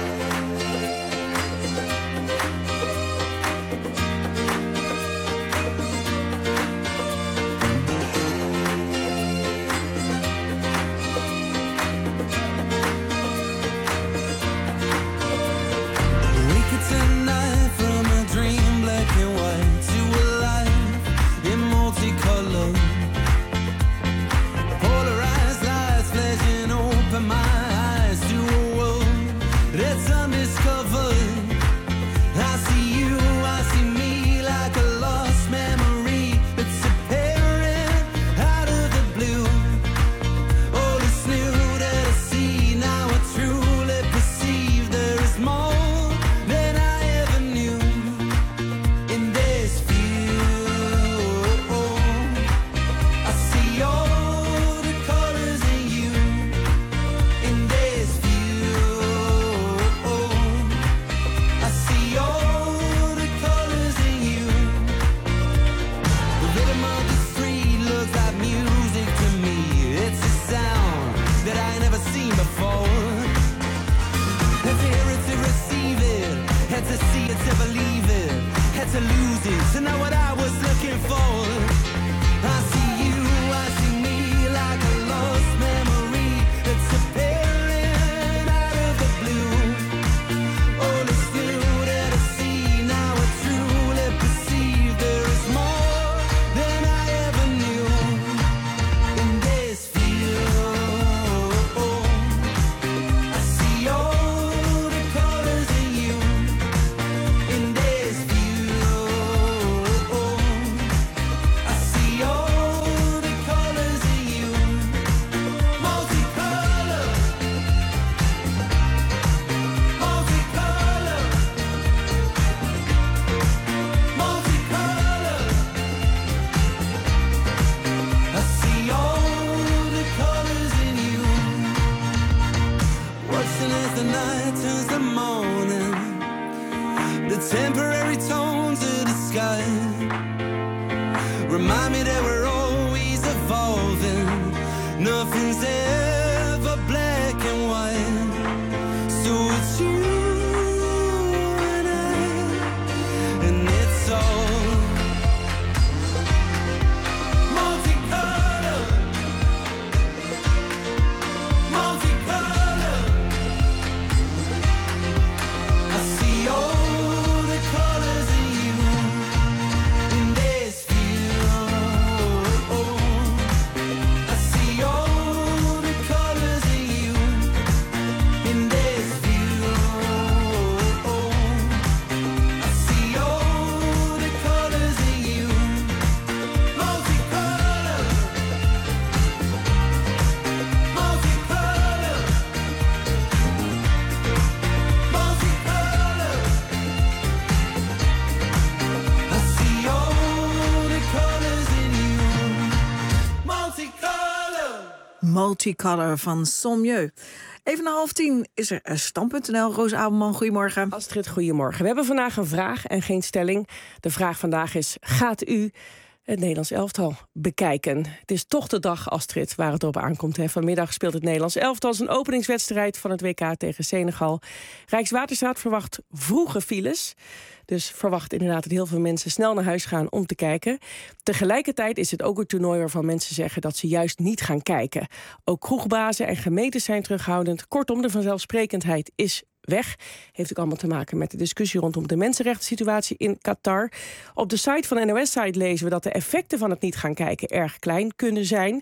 Multicolor van Sommieu. Even na 9:30 is er Stand.nl. Roos Abelman, goedemorgen. Astrid, goedemorgen. We hebben vandaag een vraag en geen stelling. De vraag vandaag is, gaat u het Nederlands elftal bekijken? Het is toch de dag, Astrid, waar het op aankomt. Hè. Vanmiddag speelt het Nederlands elftal zijn openingswedstrijd van het WK tegen Senegal. Rijkswaterstaat verwacht vroege files. Dus verwacht inderdaad dat heel veel mensen snel naar huis gaan om te kijken. Tegelijkertijd is het ook een toernooi waarvan mensen zeggen dat ze juist niet gaan kijken. Ook kroegbazen en gemeentes zijn terughoudend. Kortom, de vanzelfsprekendheid is weg. Heeft ook allemaal te maken met de discussie rondom de mensenrechtensituatie in Qatar. Op de site van de NOS-site lezen we dat de effecten van het niet gaan kijken erg klein kunnen zijn.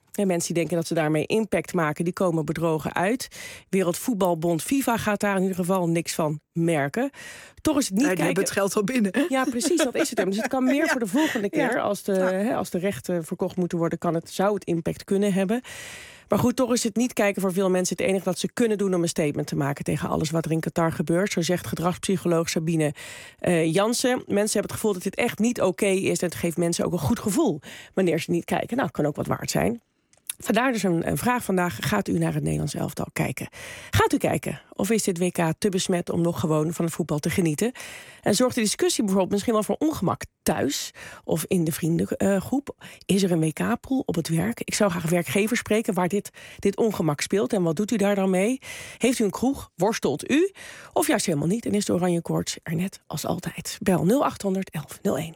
En mensen die denken dat ze daarmee impact maken, die komen bedrogen uit. Wereldvoetbalbond FIFA gaat daar in ieder geval niks van merken. Toch is het niet die hebben het geld al binnen. Ja, precies, dat is het. Dus het kan meer voor de volgende keer. Als de rechten verkocht moeten worden, zou het impact kunnen hebben. Maar goed, toch is het niet kijken voor veel mensen het enige dat ze kunnen doen om een statement te maken tegen alles wat er in Qatar gebeurt. Zo zegt gedragspsycholoog Sabine Jansen. Mensen hebben het gevoel dat dit echt niet oké is. En het geeft mensen ook een goed gevoel wanneer ze niet kijken. Nou, kan ook wat waard zijn. Vandaar dus een vraag vandaag. Gaat u naar het Nederlands elftal kijken? Gaat u kijken? Of is dit WK te besmet om nog gewoon van het voetbal te genieten? En zorgt de discussie bijvoorbeeld misschien wel voor ongemak thuis of in de vriendengroep? Is er een WK-pool op het werk? Ik zou graag werkgevers spreken waar dit ongemak speelt. En wat doet u daar dan mee? Heeft u een kroeg? Worstelt u? Of juist helemaal niet? En is de oranje koorts er net als altijd? Bel 0800 1101.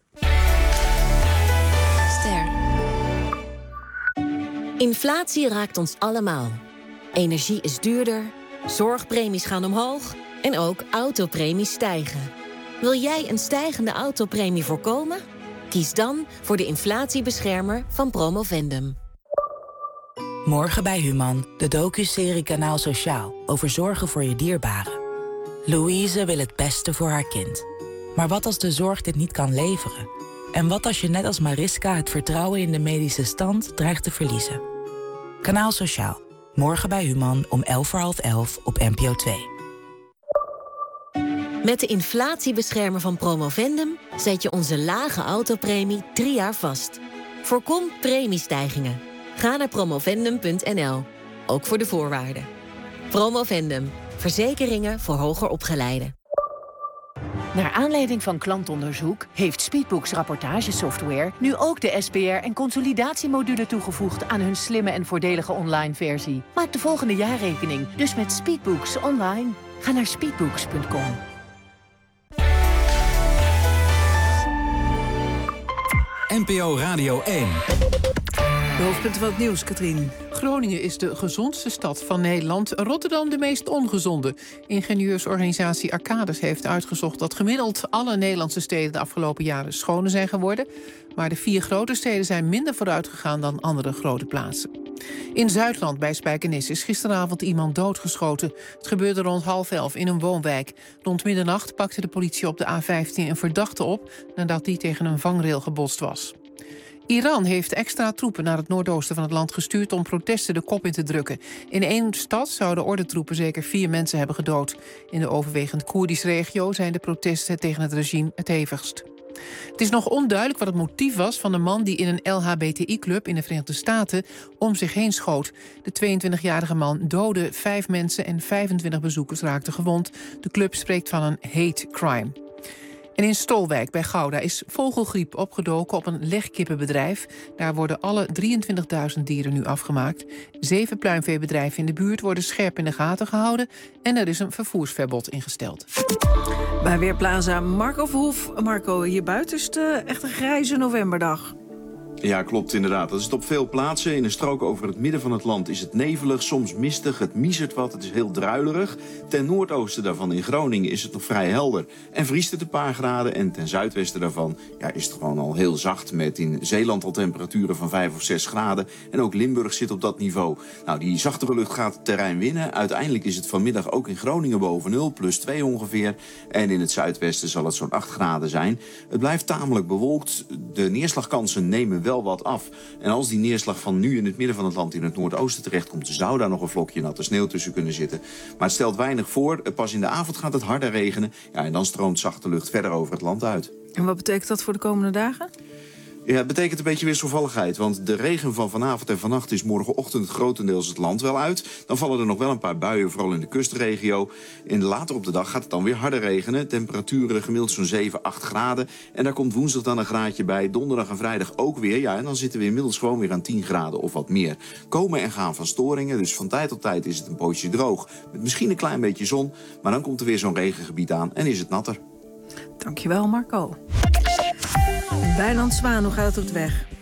Ster. Inflatie raakt ons allemaal. Energie is duurder, zorgpremies gaan omhoog en ook autopremies stijgen. Wil jij een stijgende autopremie voorkomen? Kies dan voor de inflatiebeschermer van Promovendum. Morgen bij Human, de docuserie Kanaal Sociaal over zorgen voor je dierbaren. Louise wil het beste voor haar kind. Maar wat als de zorg dit niet kan leveren? En wat als je net als Mariska het vertrouwen in de medische stand dreigt te verliezen? Kanaal Sociaal. Morgen bij Human om 11:11 op NPO 2. Met de inflatiebeschermer van Promovendum zet je onze lage autopremie 3 jaar vast. Voorkom premiestijgingen. Ga naar promovendum.nl. Ook voor de voorwaarden. Promovendum. Verzekeringen voor hoger opgeleiden. Naar aanleiding van klantonderzoek heeft Speedbooks rapportagesoftware nu ook de SPR en consolidatiemodule toegevoegd aan hun slimme en voordelige online versie. Maak de volgende jaarrekening dus met Speedbooks online. Ga naar speedbooks.com. NPO Radio 1. De hoofdpunten van het nieuws, Katrien. Groningen is de gezondste stad van Nederland. Rotterdam de meest ongezonde. Ingenieursorganisatie Arcadis heeft uitgezocht dat gemiddeld alle Nederlandse steden de afgelopen jaren schoner zijn geworden. Maar de 4 grote steden zijn minder vooruit gegaan dan andere grote plaatsen. In Zuidland bij Spijkenisse is gisteravond iemand doodgeschoten. Het gebeurde rond 10:30 in een woonwijk. Rond middernacht pakte de politie op de A15 een verdachte op nadat die tegen een vangrail gebotst was. Iran heeft extra troepen naar het noordoosten van het land gestuurd om protesten de kop in te drukken. In 1 stad zouden ordentroepen zeker 4 mensen hebben gedood. In de overwegend Koerdische regio zijn de protesten tegen het regime het hevigst. Het is nog onduidelijk wat het motief was van de man die in een LHBTI-club in de Verenigde Staten om zich heen schoot. De 22-jarige man doodde 5 mensen en 25 bezoekers raakten gewond. De club spreekt van een hate crime. En in Stolwijk bij Gouda is vogelgriep opgedoken op een legkippenbedrijf. Daar worden alle 23.000 dieren nu afgemaakt. 7 pluimveebedrijven in de buurt worden scherp in de gaten gehouden. En er is een vervoersverbod ingesteld. Bij Weerplaza Marco Verhoef. Marco, hier buiten is het echt een grijze novemberdag. Ja, klopt inderdaad. Dat is het op veel plaatsen. In een strook over het midden van het land is het nevelig, soms mistig, het miezert wat, het is heel druilerig. Ten noordoosten daarvan in Groningen is het nog vrij helder en vriest het een paar graden. En ten zuidwesten daarvan is het gewoon al heel zacht met in Zeeland al temperaturen van 5 of 6 graden. En ook Limburg zit op dat niveau. Nou, die zachtere lucht gaat het terrein winnen. Uiteindelijk is het vanmiddag ook in Groningen boven 0, +2 ongeveer. En in het zuidwesten zal het zo'n 8 graden zijn. Het blijft tamelijk bewolkt. De neerslagkansen nemen wel wat af. En als die neerslag van nu in het midden van het land in het noordoosten terechtkomt, zou daar nog een vlokje natte sneeuw tussen kunnen zitten. Maar het stelt weinig voor. Pas in de avond gaat het harder regenen. Ja, en dan stroomt zachte lucht verder over het land uit. En wat betekent dat voor de komende dagen? Ja, het betekent een beetje wisselvalligheid. Want de regen van vanavond en vannacht is morgenochtend grotendeels het land wel uit. Dan vallen er nog wel een paar buien, vooral in de kustregio. Later op de dag gaat het dan weer harder regenen. Temperaturen gemiddeld zo'n 7, 8 graden. En daar komt woensdag dan een graadje bij. Donderdag en vrijdag ook weer. Ja, en dan zitten we inmiddels gewoon weer aan 10 graden of wat meer. Komen en gaan van storingen. Dus van tijd tot tijd is het een poosje droog. Met misschien een klein beetje zon. Maar dan komt er weer zo'n regengebied aan en is het natter. Dankjewel, Marco. Wijnand Zwaan, hoe gaat het op de weg?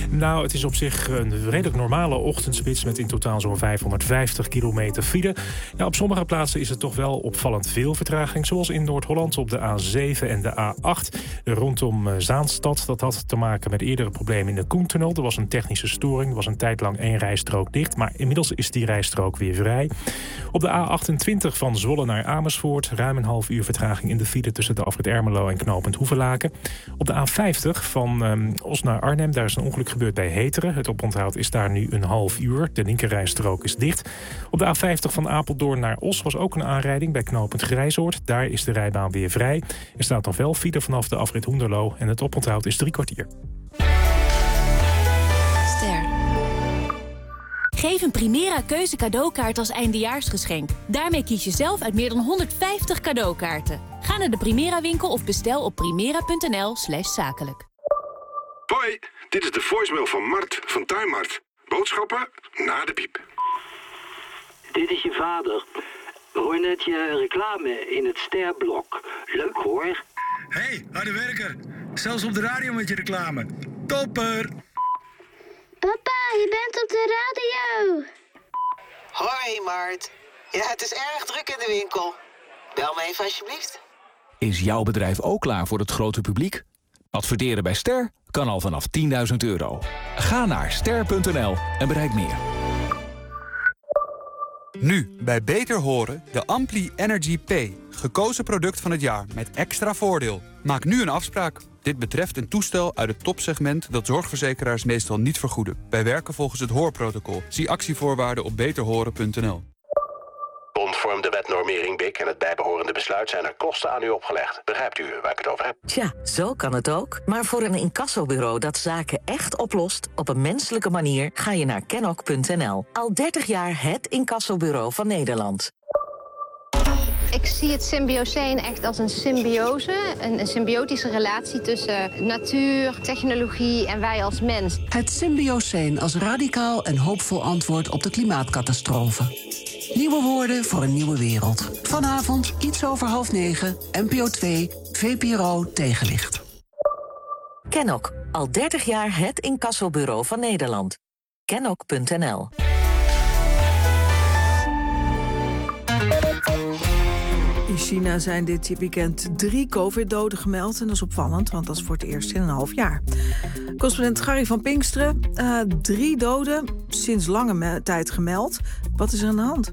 Nou, het is op zich een redelijk normale ochtendspits met in totaal zo'n 550 kilometer file. Ja, op sommige plaatsen is het toch wel opvallend veel vertraging, zoals in Noord-Holland op de A7 en de A8 rondom Zaanstad. Dat had te maken met eerdere problemen in de Koentunnel. Er was een technische storing, er was een tijd lang 1 rijstrook dicht, maar inmiddels is die rijstrook weer vrij. Op de A28 van Zwolle naar Amersfoort ruim een half uur vertraging in de file tussen de afrit Ermelo en knooppunt Hoevelaken. Op de A50 van Os naar Arnhem, daar is een ongeluk gebeurd bij Heteren. Het oponthoud is daar nu een half uur. De linkerrijstrook is dicht. Op de A50 van Apeldoorn naar Os was ook een aanrijding bij knooppunt Grijzoord. Daar is de rijbaan weer vrij. Er staat nog wel file vanaf de afrit Hoenderloo en het oponthoud is 3 kwartier. Geef een Primera Keuze cadeaukaart als eindejaarsgeschenk. Daarmee kies je zelf uit meer dan 150 cadeaukaarten. Ga naar de Primera winkel of bestel op primera.nl/zakelijk. Hoi, dit is de voicemail van Mart van Tuinmart. Boodschappen na de piep. Dit is je vader. Hoor net je reclame in het sterblok. Leuk hoor. Hey, harde werker. Zelfs op de radio met je reclame. Topper! Papa, je bent op de radio. Hoi, Mart. Ja, het is erg druk in de winkel. Bel me even alsjeblieft. Is jouw bedrijf ook klaar voor het grote publiek? Adverteren bij Ster kan al vanaf €10.000. Ga naar ster.nl en bereik meer. Nu, bij Beter Horen, de Ampli Energy P. Gekozen product van het jaar met extra voordeel. Maak nu een afspraak. Dit betreft een toestel uit het topsegment dat zorgverzekeraars meestal niet vergoeden. Wij werken volgens het hoorprotocol. Zie actievoorwaarden op beterhoren.nl. Conform de wet normering BIC en het bijbehorende besluit zijn er kosten aan u opgelegd. Begrijpt u waar ik het over heb? Tja, zo kan het ook. Maar voor een incassobureau dat zaken echt oplost op een menselijke manier ga je naar Kenok.nl. Al 30 jaar het incassobureau van Nederland. Ik zie het Symbioceen echt als een symbiose, een symbiotische relatie tussen natuur, technologie en wij als mens. Het Symbioceen als radicaal en hoopvol antwoord op de klimaatcatastrofe. Nieuwe woorden voor een nieuwe wereld. Vanavond iets over 20:30, NPO 2, VPRO Tegenlicht. Kenok, al 30 jaar het incassobureau van Nederland. Kenok.nl. In China zijn dit weekend 3 COVID-doden gemeld. En dat is opvallend, want dat is voor het eerst in een half jaar. Correspondent Gary van Pinksteren. 3 doden, sinds lange tijd gemeld. Wat is er aan de hand?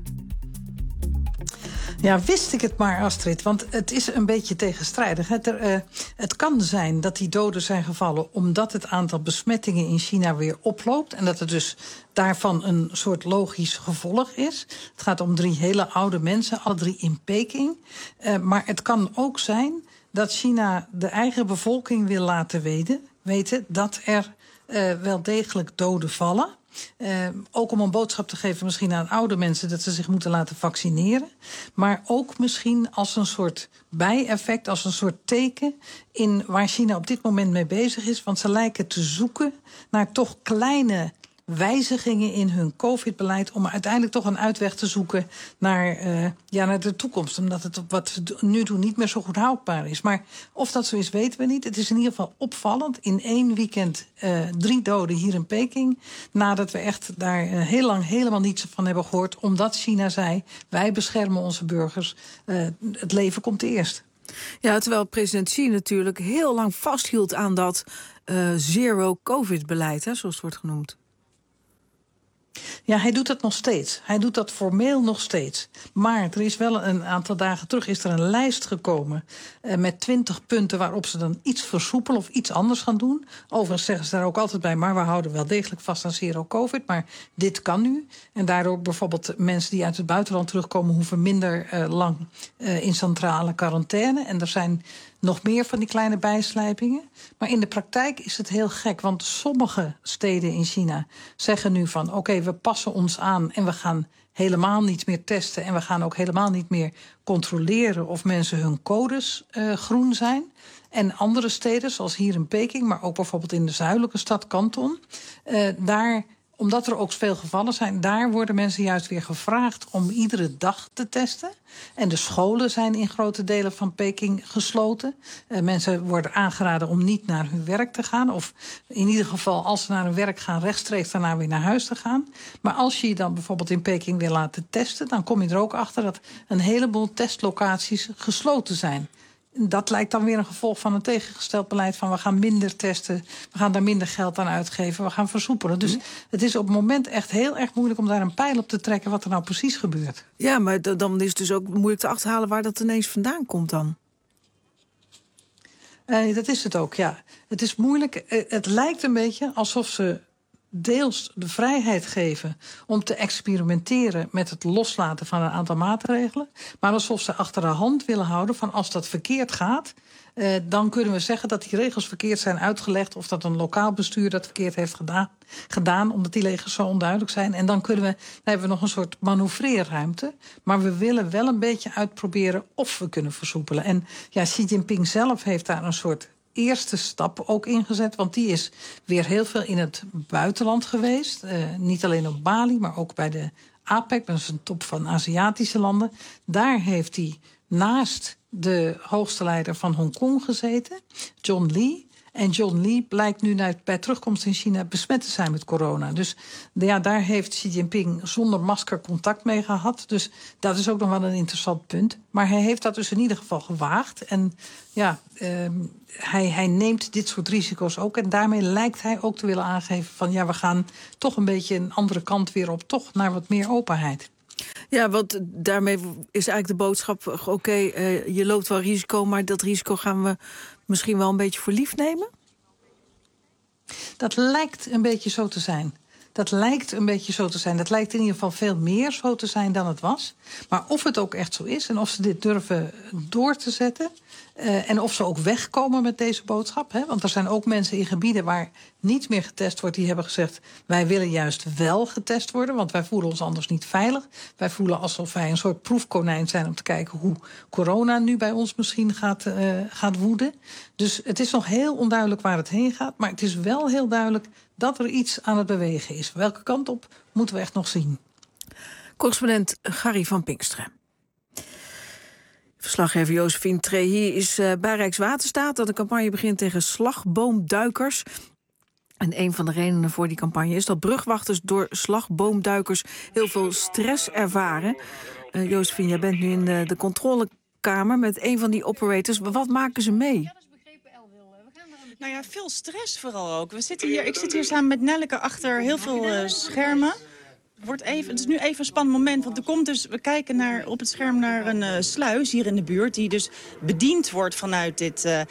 Ja, wist ik het maar, Astrid. Want het is een beetje tegenstrijdig. Het kan zijn dat die doden zijn gevallen omdat het aantal besmettingen in China weer oploopt. En dat het dus daarvan een soort logisch gevolg is. Het gaat om 3 hele oude mensen, alle 3 in Peking. Maar het kan ook zijn dat China de eigen bevolking wil laten weten dat er wel degelijk doden vallen. Ook om een boodschap te geven misschien aan oude mensen dat ze zich moeten laten vaccineren. Maar ook misschien als een soort bijeffect, als een soort teken in waar China op dit moment mee bezig is. Want ze lijken te zoeken naar toch kleine wijzigingen in hun COVID-beleid om uiteindelijk toch een uitweg te zoeken naar de toekomst. Omdat het op wat we nu doen niet meer zo goed houdbaar is. Maar of dat zo is, weten we niet. Het is in ieder geval opvallend. In 1 weekend 3 doden hier in Peking. Nadat we echt daar heel lang helemaal niets van hebben gehoord. Omdat China zei, wij beschermen onze burgers. Het leven komt eerst. Ja, terwijl president Xi natuurlijk heel lang vasthield aan dat zero-COVID-beleid, zoals het wordt genoemd. Ja, hij doet dat nog steeds. Hij doet dat formeel nog steeds. Maar er is wel een aantal dagen terug is er een lijst gekomen met 20 punten waarop ze dan iets versoepelen of iets anders gaan doen. Overigens zeggen ze daar ook altijd bij, maar we houden wel degelijk vast aan zero-COVID. Maar dit kan nu. En daardoor bijvoorbeeld mensen die uit het buitenland terugkomen hoeven minder lang in centrale quarantaine. En er zijn nog meer van die kleine bijslijpingen. Maar in de praktijk is het heel gek. Want sommige steden in China zeggen nu van oké, we passen ons aan en we gaan helemaal niet meer testen. En we gaan ook helemaal niet meer controleren of mensen hun codes groen zijn. En andere steden, zoals hier in Peking, maar ook bijvoorbeeld in de zuidelijke stad Kanton, daar omdat er ook veel gevallen zijn, daar worden mensen juist weer gevraagd om iedere dag te testen. En de scholen zijn in grote delen van Peking gesloten. Mensen worden aangeraden om niet naar hun werk te gaan. Of in ieder geval, als ze naar hun werk gaan, rechtstreeks daarna weer naar huis te gaan. Maar als je je dan bijvoorbeeld in Peking wil laten testen, dan kom je er ook achter dat een heleboel testlocaties gesloten zijn. Dat lijkt dan weer een gevolg van een tegengesteld beleid van we gaan minder testen, we gaan daar minder geld aan uitgeven, we gaan versoepelen. Dus het is op het moment echt heel erg moeilijk om daar een pijl op te trekken wat er nou precies gebeurt. Ja, maar dan is het dus ook moeilijk te achterhalen waar dat ineens vandaan komt dan. Dat is het ook, ja. Het is moeilijk. Het lijkt een beetje alsof ze deels de vrijheid geven om te experimenteren met het loslaten van een aantal maatregelen, maar alsof ze achter de hand willen houden van als dat verkeerd gaat, dan kunnen we zeggen dat die regels verkeerd zijn uitgelegd of dat een lokaal bestuur dat verkeerd heeft gedaan omdat die regels zo onduidelijk zijn. En dan hebben we nog een soort manoeuvreerruimte, maar we willen wel een beetje uitproberen of we kunnen versoepelen. En ja, Xi Jinping zelf heeft daar een soort eerste stap ook ingezet, want die is weer heel veel in het buitenland geweest. Niet alleen op Bali, maar ook bij de APEC, dat is een top van Aziatische landen. Daar heeft hij naast de hoogste leider van Hongkong gezeten, John Lee. En John Lee blijkt nu bij terugkomst in China besmet te zijn met corona. Dus ja, daar heeft Xi Jinping zonder masker contact mee gehad. Dus dat is ook nog wel een interessant punt. Maar hij heeft dat dus in ieder geval gewaagd. En ja, hij neemt dit soort risico's ook. En daarmee lijkt hij ook te willen aangeven van ja, we gaan toch een beetje een andere kant weer op. Toch naar wat meer openheid. Ja, want daarmee is eigenlijk de boodschap, oké, je loopt wel risico, maar dat risico gaan we misschien wel een beetje voor lief nemen? Dat lijkt een beetje zo te zijn. Dat lijkt in ieder geval veel meer zo te zijn dan het was. Maar of het ook echt zo is en of ze dit durven door te zetten, en of ze ook wegkomen met deze boodschap. Hè? Want er zijn ook mensen in gebieden waar niet meer getest wordt, die hebben gezegd, wij willen juist wel getest worden, want wij voelen ons anders niet veilig. Wij voelen alsof wij een soort proefkonijn zijn om te kijken hoe corona nu bij ons misschien gaat woeden. Dus het is nog heel onduidelijk waar het heen gaat, maar het is wel heel duidelijk dat er iets aan het bewegen is. Welke kant op moeten we echt nog zien. Correspondent Gary van Pinksteren. Verslaggever Josephine Trehi is bij Rijkswaterstaat dat de campagne begint tegen slagboomduikers. En een van de redenen voor die campagne is dat brugwachters door slagboomduikers heel veel stress ervaren. Josephine, jij bent nu in de controlekamer met een van die operators. Wat maken ze mee? Nou ja, veel stress vooral ook. Ik zit hier samen met Nelleke achter heel veel schermen. Het is nu even een spannend moment, want we kijken op het scherm naar een sluis hier in de buurt, die dus bediend wordt vanuit dit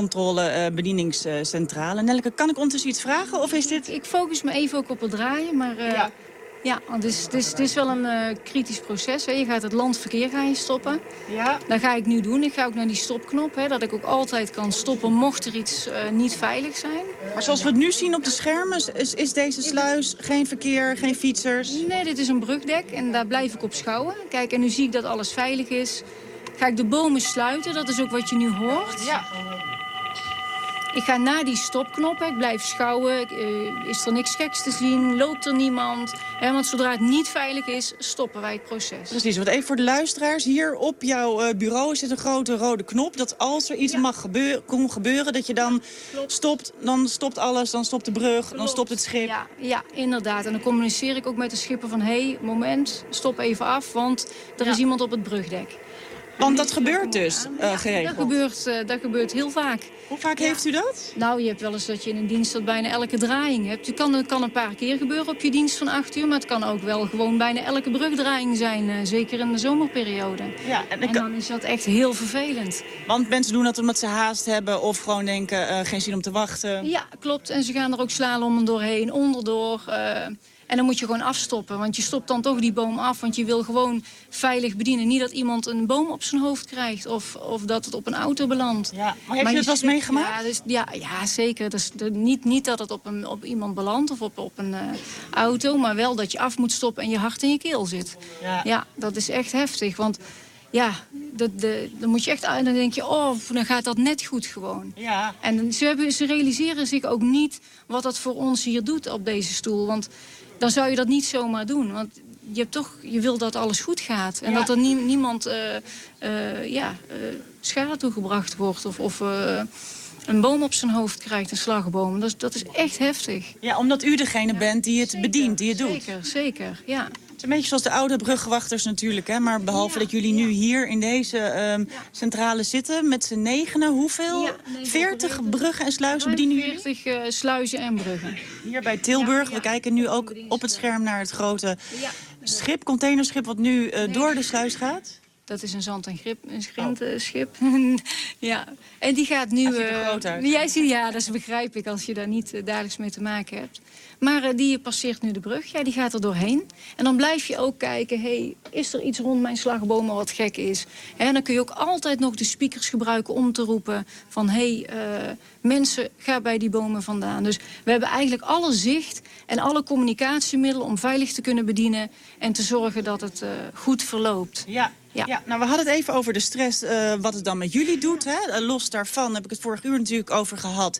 controle-bedieningscentrale. Nelleke, kan ik ondertussen iets vragen, of is dit... Ik focus me even ook op het draaien, maar ja, want het is wel een kritisch proces. Hè. Je gaat het landverkeer stoppen. Ja. Dat ga ik nu doen. Ik ga ook naar die stopknop, dat ik ook altijd kan stoppen mocht er iets niet veilig zijn. Maar zoals we het nu zien op de schermen, is deze sluis geen verkeer, geen fietsers? Nee, dit is een brugdek en daar blijf ik op schouwen. Kijk, en nu zie ik dat alles veilig is. Ga ik de bomen sluiten, dat is ook wat je nu hoort. Ja. Ik ga naar die stopknop, ik blijf schouwen. Is er niks geks te zien? Loopt er niemand? Want zodra het niet veilig is, stoppen wij het proces. Precies, want even voor de luisteraars. Hier op jouw bureau zit een grote rode knop. Dat als er iets mag gebeuren, dat je dan stopt. Dan stopt alles, dan stopt de brug, dan stopt het schip. Ja, inderdaad. En dan communiceer ik ook met de schipper van... moment, stop even af, want er is iemand op het brugdek. Want dat gebeurt dus geregeld? Dat gebeurt heel vaak. Hoe vaak heeft u dat? Nou, je hebt wel eens dat je in een dienst dat bijna elke draaiing hebt. Het kan een paar keer gebeuren op je dienst van 8 uur... maar het kan ook wel gewoon bijna elke brugdraaiing zijn. Zeker in de zomerperiode. Ja, en dan is dat echt heel vervelend. Want mensen doen dat omdat ze haast hebben... of gewoon denken, geen zin om te wachten. Ja, klopt. En ze gaan er ook slalommen doorheen, onderdoor... En dan moet je gewoon afstoppen, want je stopt dan toch die boom af. Want je wil gewoon veilig bedienen. Niet dat iemand een boom op zijn hoofd krijgt of dat het op een auto belandt. Ja, maar heeft u het wel eens meegemaakt? Ja, zeker. Dus niet dat het op iemand belandt of op een auto. Maar wel dat je af moet stoppen en je hart in je keel zit. Ja, dat is echt heftig. Want ja, dan moet je echt uit en dan denk je, dan gaat dat net goed gewoon. Ja. En ze realiseren zich ook niet wat dat voor ons hier doet op deze stoel. Want dan zou je dat niet zomaar doen. Want je wil dat alles goed gaat. En dat er niemand schade toegebracht wordt of een boom op zijn hoofd krijgt, een slagboom. Dat is echt heftig. Ja, omdat u degene bent die het bedient, die het doet. Zeker, ja. Het is een beetje zoals de oude brugwachters natuurlijk, hè? Maar behalve dat jullie nu hier in deze centrale zitten met z'n 9, hoeveel? 40 bruggen en sluizen bedienen jullie? 40 sluizen en bruggen. Hier bij Tilburg, we kijken nu ook op het scherm naar het grote schip, containerschip wat nu door de sluis gaat. Dat is een zand- en grindschip. Ja. En die gaat nu... Dat ziet er groot uit. Ja, dat begrijp ik als je daar niet dagelijks mee te maken hebt. Maar die passeert nu de brug. Ja, die gaat er doorheen. En dan blijf je ook kijken, is er iets rond mijn slagbomen wat gek is? En dan kun je ook altijd nog de speakers gebruiken om te roepen van... mensen, ga bij die bomen vandaan. Dus we hebben eigenlijk alle zicht en alle communicatiemiddelen om veilig te kunnen bedienen en te zorgen dat het goed verloopt. Ja, nou we hadden het even over de stress, wat het dan met jullie doet. Hè? Los daarvan heb ik het vorig uur natuurlijk over gehad.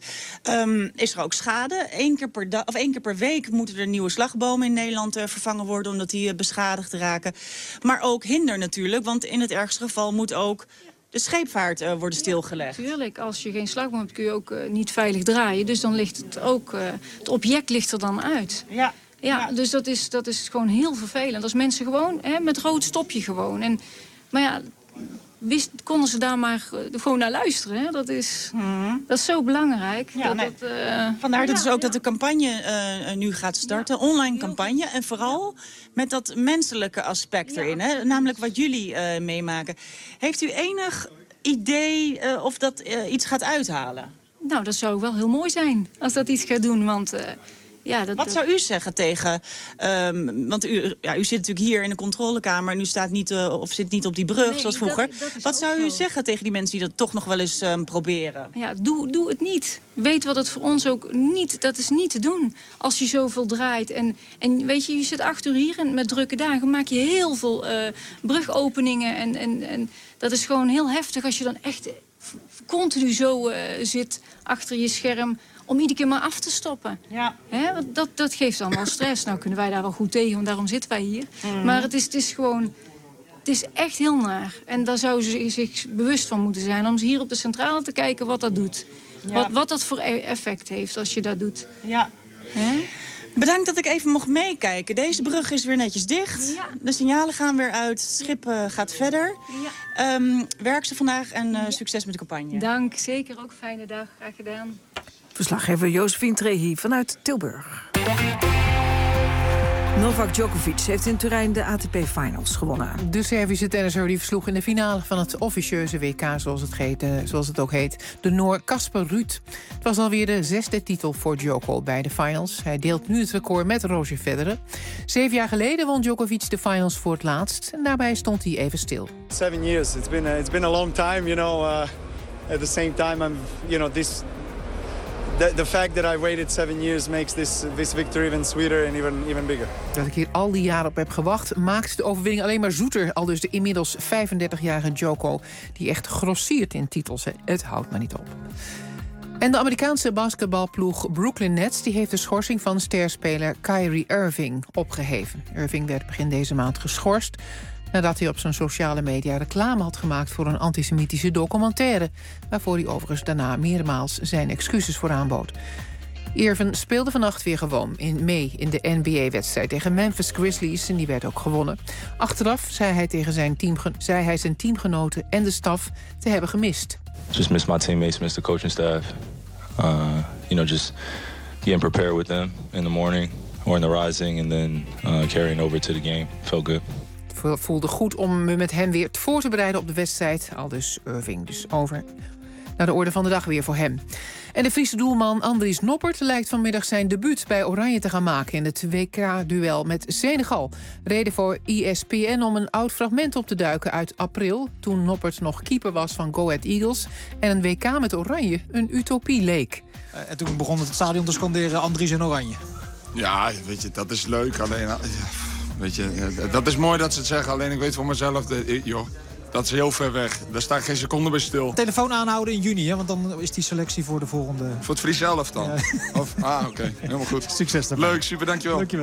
Is er ook schade? 1 keer per week moeten er nieuwe slagbomen in Nederland vervangen worden, omdat die beschadigd raken. Maar ook hinder natuurlijk, want in het ergste geval moet ook de scheepvaart worden stilgelegd. Natuurlijk, als je geen slagboom hebt kun je ook niet veilig draaien. Dus dan ligt het ook, het object ligt er dan uit. Ja, dus dat is gewoon heel vervelend. Als mensen gewoon, met rood stopje gewoon. Maar ja, konden ze daar maar gewoon naar luisteren. Hè? Dat is zo belangrijk. Ja, vandaar dat is ook dat de campagne nu gaat starten. Online campagne. En vooral met dat menselijke aspect erin. Hè? Namelijk wat jullie meemaken. Heeft u enig idee of dat iets gaat uithalen? Nou, dat zou wel heel mooi zijn als dat iets gaat doen. Want... Wat zou u zeggen tegen... want u zit natuurlijk hier in de controlekamer en u staat niet, of zit niet op die brug zoals vroeger. Wat zou u zeggen tegen die mensen die dat toch nog wel eens proberen? Ja, doe het niet. Weet wat het voor ons ook niet... Dat is niet te doen als je zoveel draait. En weet je zit 8 uur hier en met drukke dagen maak je heel veel brugopeningen. En dat is gewoon heel heftig als je dan echt continu zo zit achter je scherm... om iedere keer maar af te stoppen. Ja. Want dat geeft dan wel stress. Nou kunnen wij daar wel goed tegen, want daarom zitten wij hier. Maar het is gewoon... Het is echt heel naar. En daar zouden ze zich bewust van moeten zijn... om hier op de centrale te kijken wat dat doet. Ja. Wat dat voor effect heeft als je dat doet. Ja. Bedankt dat ik even mocht meekijken. Deze brug is weer netjes dicht. Ja. De signalen gaan weer uit. Het schip gaat verder. Ja. Werk ze vandaag en succes met de campagne. Dank, zeker. Ook fijne dag. Graag gedaan. Verslaggever Josephine Trehi vanuit Tilburg. Novak Djokovic heeft in Turijn de ATP Finals gewonnen. De Servische tennisser die versloeg in de finale van het officieuze WK, zoals het ook heet, de Noor Casper Ruud. Het was alweer de 6e titel voor Djoko bij de finals. Hij deelt nu het record met Roger Federer. 7 jaar geleden won Djokovic de finals voor het laatst en daarbij stond hij even stil. 7 years. It's been a long time, you know. At the same time, The fact that I waited 7 years makes this victory even sweeter and even bigger. Dat ik hier al die jaren op heb gewacht, maakt de overwinning alleen maar zoeter. Aldus de inmiddels 35-jarige Djoko, die echt grossiert in titels. Het houdt maar niet op. En de Amerikaanse basketbalploeg Brooklyn Nets die heeft de schorsing van sterspeler Kyrie Irving opgeheven. Irving werd begin deze maand geschorst nadat hij op zijn sociale media reclame had gemaakt voor een antisemitische documentaire, waarvoor hij overigens daarna meermaals zijn excuses voor aanbood. Irving speelde vannacht weer gewoon mee in de NBA-wedstrijd tegen Memphis Grizzlies en die werd ook gewonnen. Achteraf zei hij zijn teamgenoten en de staf te hebben gemist. Just miss my teammates, miss the coaching staff. Just getting prepared with them in the morning or in the rising and then carrying over to the game. Felt good. Het voelde goed om me met hem weer voor te bereiden op de wedstrijd. Aldus Irving, dus over naar de orde van de dag weer voor hem. En de Friese doelman Andries Noppert lijkt vanmiddag zijn debuut bij Oranje te gaan maken in het WK-duel met Senegal. Reden voor ESPN om een oud fragment op te duiken uit april, toen Noppert nog keeper was van Go Ahead Eagles en een WK met Oranje een utopie leek. En toen begon het stadion te scanderen Andries in Oranje. Ja, weet je, dat is leuk. Alleen, weet je, dat is mooi dat ze het zeggen. Alleen ik weet van mezelf, dat is heel ver weg. Daar sta ik geen seconde bij stil. Telefoon aanhouden in juni, hè? Want dan is die selectie voor de volgende... Voor het Fries zelf dan? Ja. Oké, helemaal goed. Succes daarbij. Leuk, super, dankjewel. Dankjewel.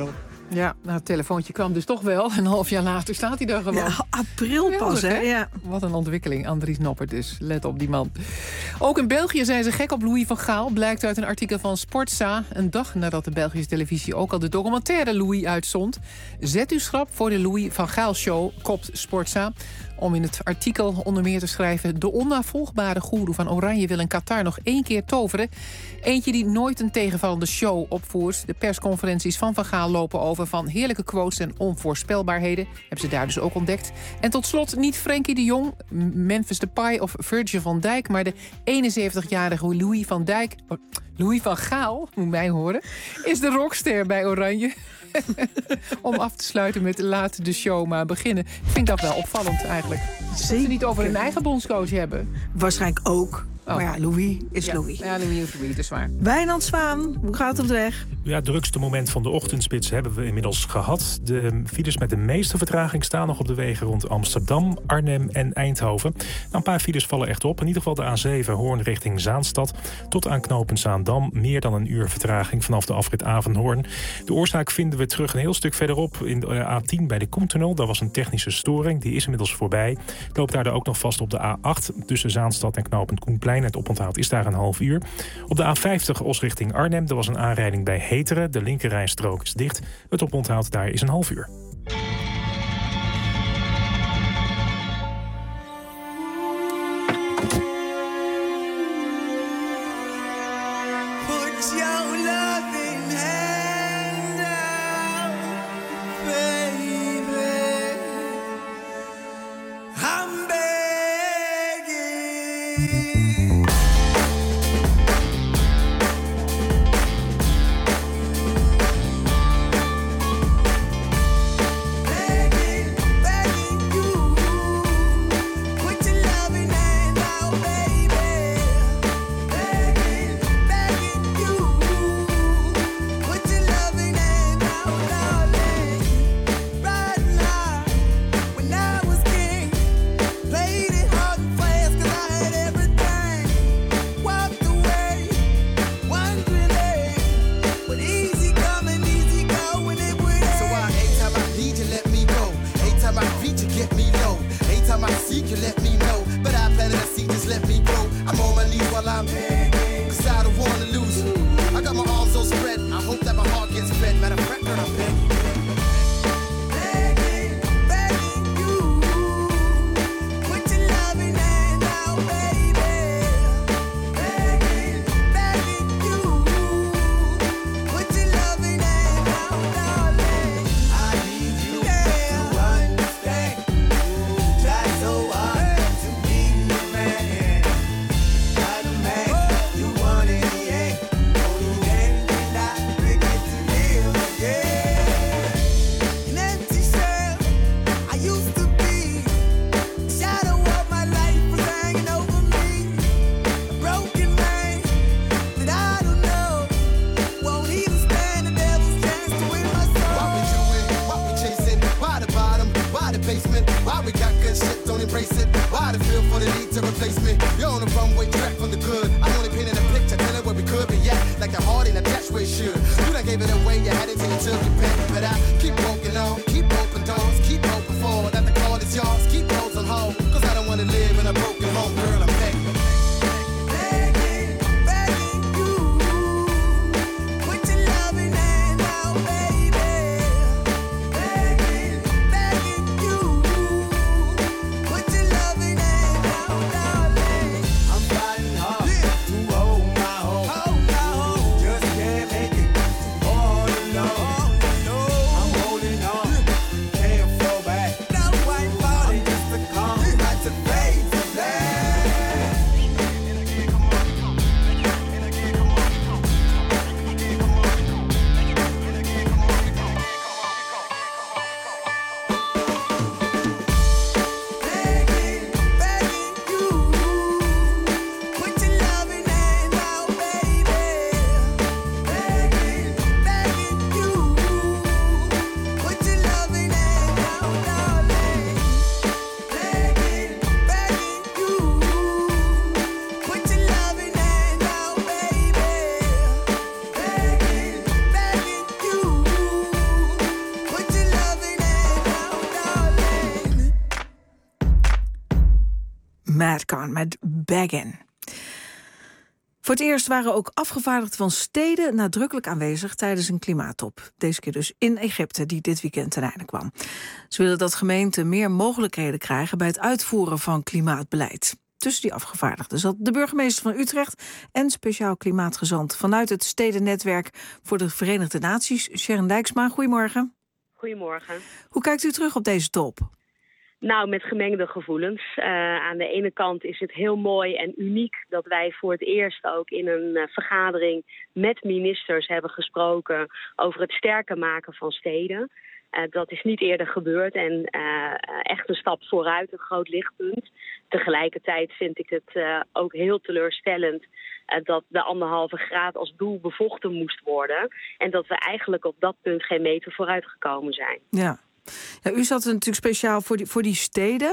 Ja, nou, het telefoontje kwam dus toch wel. Een half jaar later staat hij daar gewoon. Ja, april pas, hè? Ja. Wat een ontwikkeling. Andries Noppert dus. Let op die man. Ook in België zijn ze gek op Louis van Gaal. Blijkt uit een artikel van Sportza. Een dag nadat de Belgische televisie ook al de documentaire Louis uitzond. Zet u schrap voor de Louis van Gaal show, kopt Sportza. Om in het artikel onder meer te schrijven... de onnavolgbare goeroe van Oranje wil in Qatar nog 1 keer toveren. Eentje die nooit een tegenvallende show opvoert. De persconferenties van Gaal lopen over van heerlijke quotes en onvoorspelbaarheden. Hebben ze daar dus ook ontdekt. En tot slot niet Frenkie de Jong, Memphis Depay of Virgil van Dijk... maar de 71-jarige Louis van Gaal, moet mij horen... is de rockster bij Oranje... Om af te sluiten met laat de show maar beginnen. Ik vind dat wel opvallend eigenlijk. Dat ze niet over hun eigen bondscoach hebben. Waarschijnlijk ook. Oh. Maar ja, Louis is Louis. Ja, Louis is Louis, dat is waar. Wijnand Zwaan, hoe gaat het op de weg? Ja, het drukste moment van de ochtendspits hebben we inmiddels gehad. De files met de meeste vertraging staan nog op de wegen rond Amsterdam, Arnhem en Eindhoven. Nou, een paar files vallen echt op. In ieder geval de A7 Hoorn richting Zaanstad. Tot aan knooppunt Zaandam meer dan een uur vertraging vanaf de afrit Avenhoorn. De oorzaak vinden we terug een heel stuk verderop in de A10 bij de Koentunnel. Daar was een technische storing, die is inmiddels voorbij. Loopt daar ook nog vast op de A8 tussen Zaanstad en knooppunt Koenplein. Het oponthoud is daar een half uur. Op de A50 Os richting Arnhem. Er was een aanrijding bij Heteren. De linkerrijstrook is dicht. Het oponthoud daar is een half uur. Madcon met Baggin. Voor het eerst waren ook afgevaardigden van steden nadrukkelijk aanwezig tijdens een klimaattop. Deze keer dus in Egypte, die dit weekend ten einde kwam. Ze willen dat gemeenten meer mogelijkheden krijgen bij het uitvoeren van klimaatbeleid. Tussen die afgevaardigden zat de burgemeester van Utrecht en speciaal klimaatgezant vanuit het Stedennetwerk voor de Verenigde Naties, Sharon Dijksma. Goedemorgen. Goedemorgen. Hoe kijkt u terug op deze top? Nou, met gemengde gevoelens. Aan de ene kant is het heel mooi en uniek dat wij voor het eerst ook in een vergadering met ministers hebben gesproken over het sterker maken van steden. Dat is niet eerder gebeurd en echt een stap vooruit, een groot lichtpunt. Tegelijkertijd vind ik het ook heel teleurstellend dat de 1,5 graad als doel bevochten moest worden. En dat we eigenlijk op dat punt geen meter vooruit gekomen zijn. Ja. Ja, u zat natuurlijk speciaal voor die steden.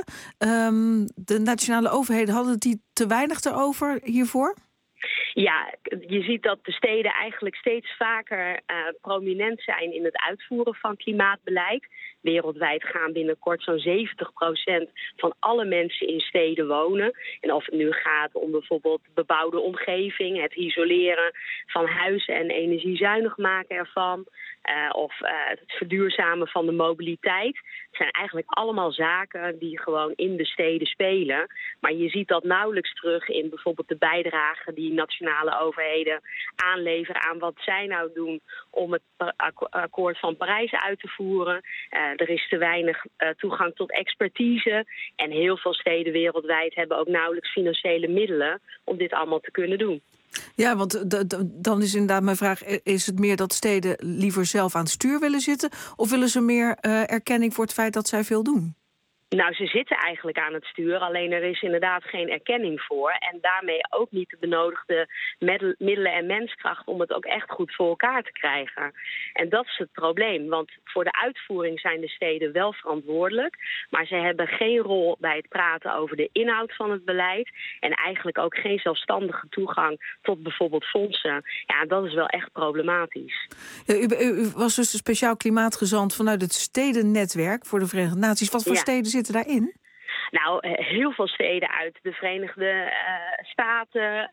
De nationale overheden, hadden die te weinig erover hiervoor? Ja, je ziet dat de steden eigenlijk steeds vaker prominent zijn in het uitvoeren van klimaatbeleid. Wereldwijd gaan binnenkort zo'n 70% van alle mensen in steden wonen. En of het nu gaat om bijvoorbeeld bebouwde omgeving, het isoleren van huizen en energiezuinig maken ervan. Of het verduurzamen van de mobiliteit. Het zijn eigenlijk allemaal zaken die gewoon in de steden spelen. Maar je ziet dat nauwelijks terug in bijvoorbeeld de bijdrage die nationale overheden aanleveren aan wat zij nou doen om het akkoord van Parijs uit te voeren. Er is te weinig toegang tot expertise. En heel veel steden wereldwijd hebben ook nauwelijks financiële middelen om dit allemaal te kunnen doen. Ja, want dan is inderdaad mijn vraag, is het meer dat steden liever zelf aan het stuur willen zitten? Of willen ze meer erkenning voor het feit dat zij veel doen? Nou, ze zitten eigenlijk aan het stuur, alleen er is inderdaad geen erkenning voor. En daarmee ook niet de benodigde middelen en menskracht om het ook echt goed voor elkaar te krijgen. En dat is het probleem, want voor de uitvoering zijn de steden wel verantwoordelijk. Maar ze hebben geen rol bij het praten over de inhoud van het beleid. En eigenlijk ook geen zelfstandige toegang tot bijvoorbeeld fondsen. Ja, dat is wel echt problematisch. Ja, u was dus een speciaal klimaatgezant vanuit het Stedennetwerk voor de Verenigde Naties. Wat voor steden zitten daarin? Nou, heel veel steden uit de Verenigde Staten,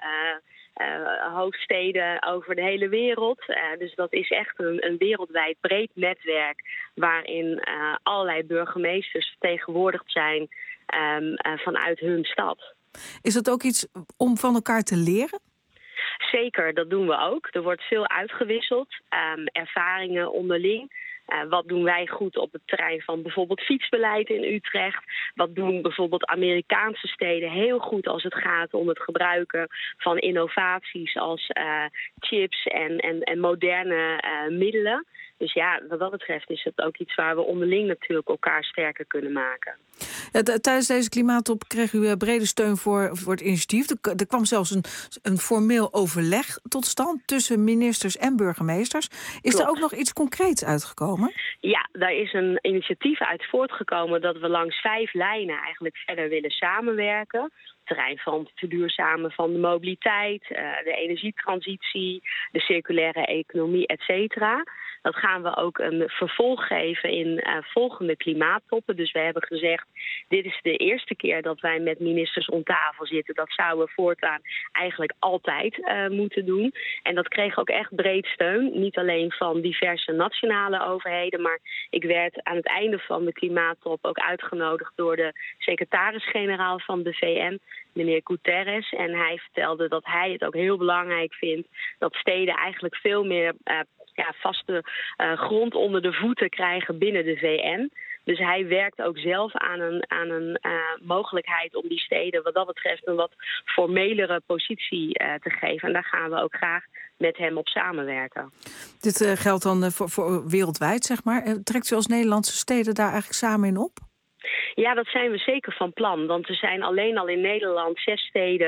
hoofdsteden over de hele wereld. Dus dat is echt een wereldwijd breed netwerk waarin allerlei burgemeesters vertegenwoordigd zijn vanuit hun stad. Is dat ook iets om van elkaar te leren? Zeker, dat doen we ook. Er wordt veel uitgewisseld, ervaringen onderling. Wat doen wij goed op het terrein van bijvoorbeeld fietsbeleid in Utrecht? Wat doen bijvoorbeeld Amerikaanse steden heel goed als het gaat om het gebruiken van innovaties als chips en moderne middelen? Dus ja, wat dat betreft is het ook iets waar we onderling natuurlijk elkaar sterker kunnen maken. Ja, tijdens deze klimaattop kreeg u brede steun voor het initiatief. Er kwam zelfs een formeel overleg tot stand tussen ministers en burgemeesters. Is er ook nog iets concreets uitgekomen? Ja, daar is een initiatief uit voortgekomen dat we langs 5 lijnen eigenlijk verder willen samenwerken. Op het terrein van het verduurzamen van de mobiliteit, de energietransitie, de circulaire economie, et cetera. Dat gaan we ook een vervolg geven in volgende klimaattoppen. Dus we hebben gezegd, dit is de eerste keer dat wij met ministers om tafel zitten. Dat zouden we voortaan eigenlijk altijd moeten doen. En dat kreeg ook echt breed steun. Niet alleen van diverse nationale overheden. Maar ik werd aan het einde van de klimaattop ook uitgenodigd door de secretaris-generaal van de VN, meneer Guterres. En hij vertelde dat hij het ook heel belangrijk vindt dat steden eigenlijk veel meer vaste grond onder de voeten krijgen binnen de VN. Dus hij werkt ook zelf aan een mogelijkheid om die steden wat dat betreft een wat formelere positie te geven. En daar gaan we ook graag met hem op samenwerken. Dit geldt dan voor wereldwijd, zeg maar. Trekt u als Nederlandse steden daar eigenlijk samen in op? Ja, dat zijn we zeker van plan. Want er zijn alleen al in Nederland 6 steden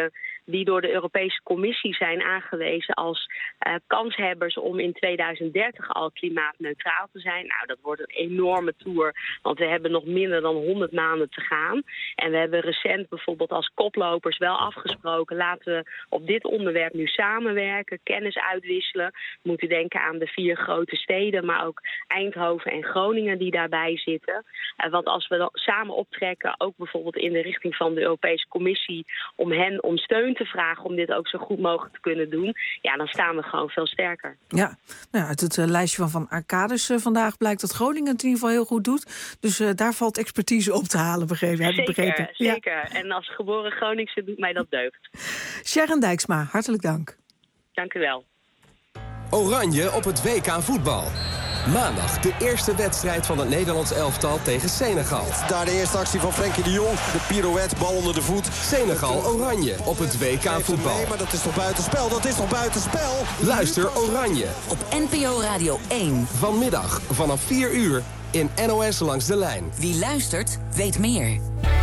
die door de Europese Commissie zijn aangewezen als kanshebbers om in 2030 al klimaatneutraal te zijn. Nou, dat wordt een enorme tour, want we hebben nog minder dan 100 maanden te gaan. En we hebben recent bijvoorbeeld als koplopers wel afgesproken, laten we op dit onderwerp nu samenwerken, kennis uitwisselen. We moeten denken aan de 4 grote steden, maar ook Eindhoven en Groningen die daarbij zitten. Want als we dan samen optrekken, ook bijvoorbeeld in de richting van de Europese Commissie, om hen om steun te vragen om dit ook zo goed mogelijk te kunnen doen, ja, dan staan we gewoon veel sterker. Ja, nou, uit het lijstje van Arcadis vandaag blijkt dat Groningen het in ieder geval heel goed doet. Dus daar valt expertise op te halen, begrepen. Zeker. Ja. En als geboren Groningse doet mij dat deugd. Sharon Dijksma, hartelijk dank. Dank u wel. Oranje op het WK voetbal. Maandag de eerste wedstrijd van het Nederlands elftal tegen Senegal. Daar de eerste actie van Frenkie de Jong. De pirouette, bal onder de voet. Senegal-Oranje op het WK voetbal. Nee, maar dat is toch buitenspel? Dat is toch buitenspel? Luister Oranje. Op NPO Radio 1. Vanmiddag vanaf 4 uur in NOS Langs de Lijn. Wie luistert, weet meer.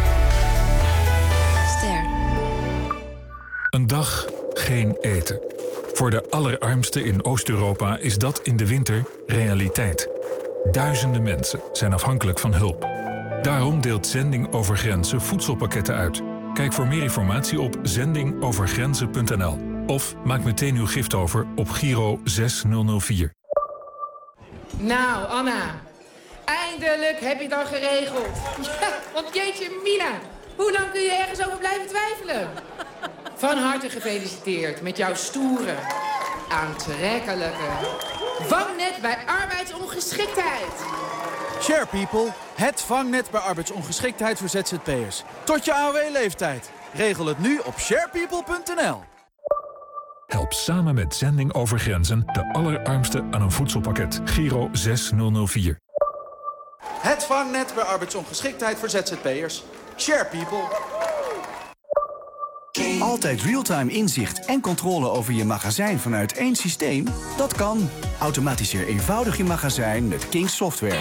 Ster. Een dag geen eten. Voor de allerarmsten in Oost-Europa is dat in de winter realiteit. Duizenden mensen zijn afhankelijk van hulp. Daarom deelt Zending Over Grenzen voedselpakketten uit. Kijk voor meer informatie op zendingovergrenzen.nl. Of maak meteen uw gift over op Giro 6004. Nou, Anna. Eindelijk heb je het al geregeld. Ja, want jeetje mina, hoe lang kun je ergens over blijven twijfelen? Van harte gefeliciteerd met jouw stoere, aantrekkelijke vangnet bij arbeidsongeschiktheid. Share People, het vangnet bij arbeidsongeschiktheid voor ZZP'ers. Tot je AOW-leeftijd. Regel het nu op sharepeople.nl. Help samen met Zending Over Grenzen de allerarmsten aan een voedselpakket. Giro 6004. Het vangnet bij arbeidsongeschiktheid voor ZZP'ers. Share People. Altijd real-time inzicht en controle over je magazijn vanuit één systeem? Dat kan. Automatiseer eenvoudig je magazijn met King Software.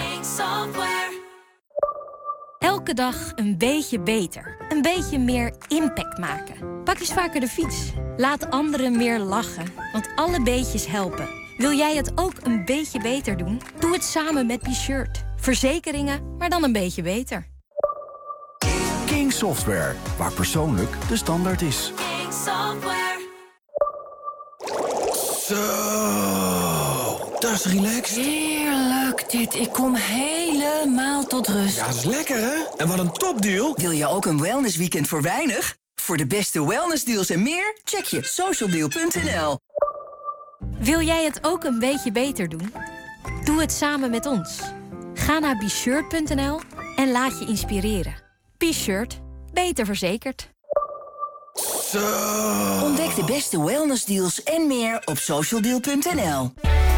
Elke dag een beetje beter. Een beetje meer impact maken. Pak eens vaker de fiets. Laat anderen meer lachen. Want alle beetjes helpen. Wil jij het ook een beetje beter doen? Doe het samen met Be-Shirt. Verzekeringen, maar dan een beetje beter. King Software, waar persoonlijk de standaard is. King Software. Zo, dat is relaxed. Heerlijk dit. Ik kom helemaal tot rust. Ja, dat is lekker, hè? En wat een topdeal. Wil je ook een wellnessweekend voor weinig? Voor de beste wellnessdeals en meer, check je socialdeal.nl. Wil jij het ook een beetje beter doen? Doe het samen met ons. Ga naar BeShirt.nl en laat je inspireren. Be-Shirt. Beter verzekerd. Zo. Ontdek de beste wellnessdeals en meer op socialdeal.nl.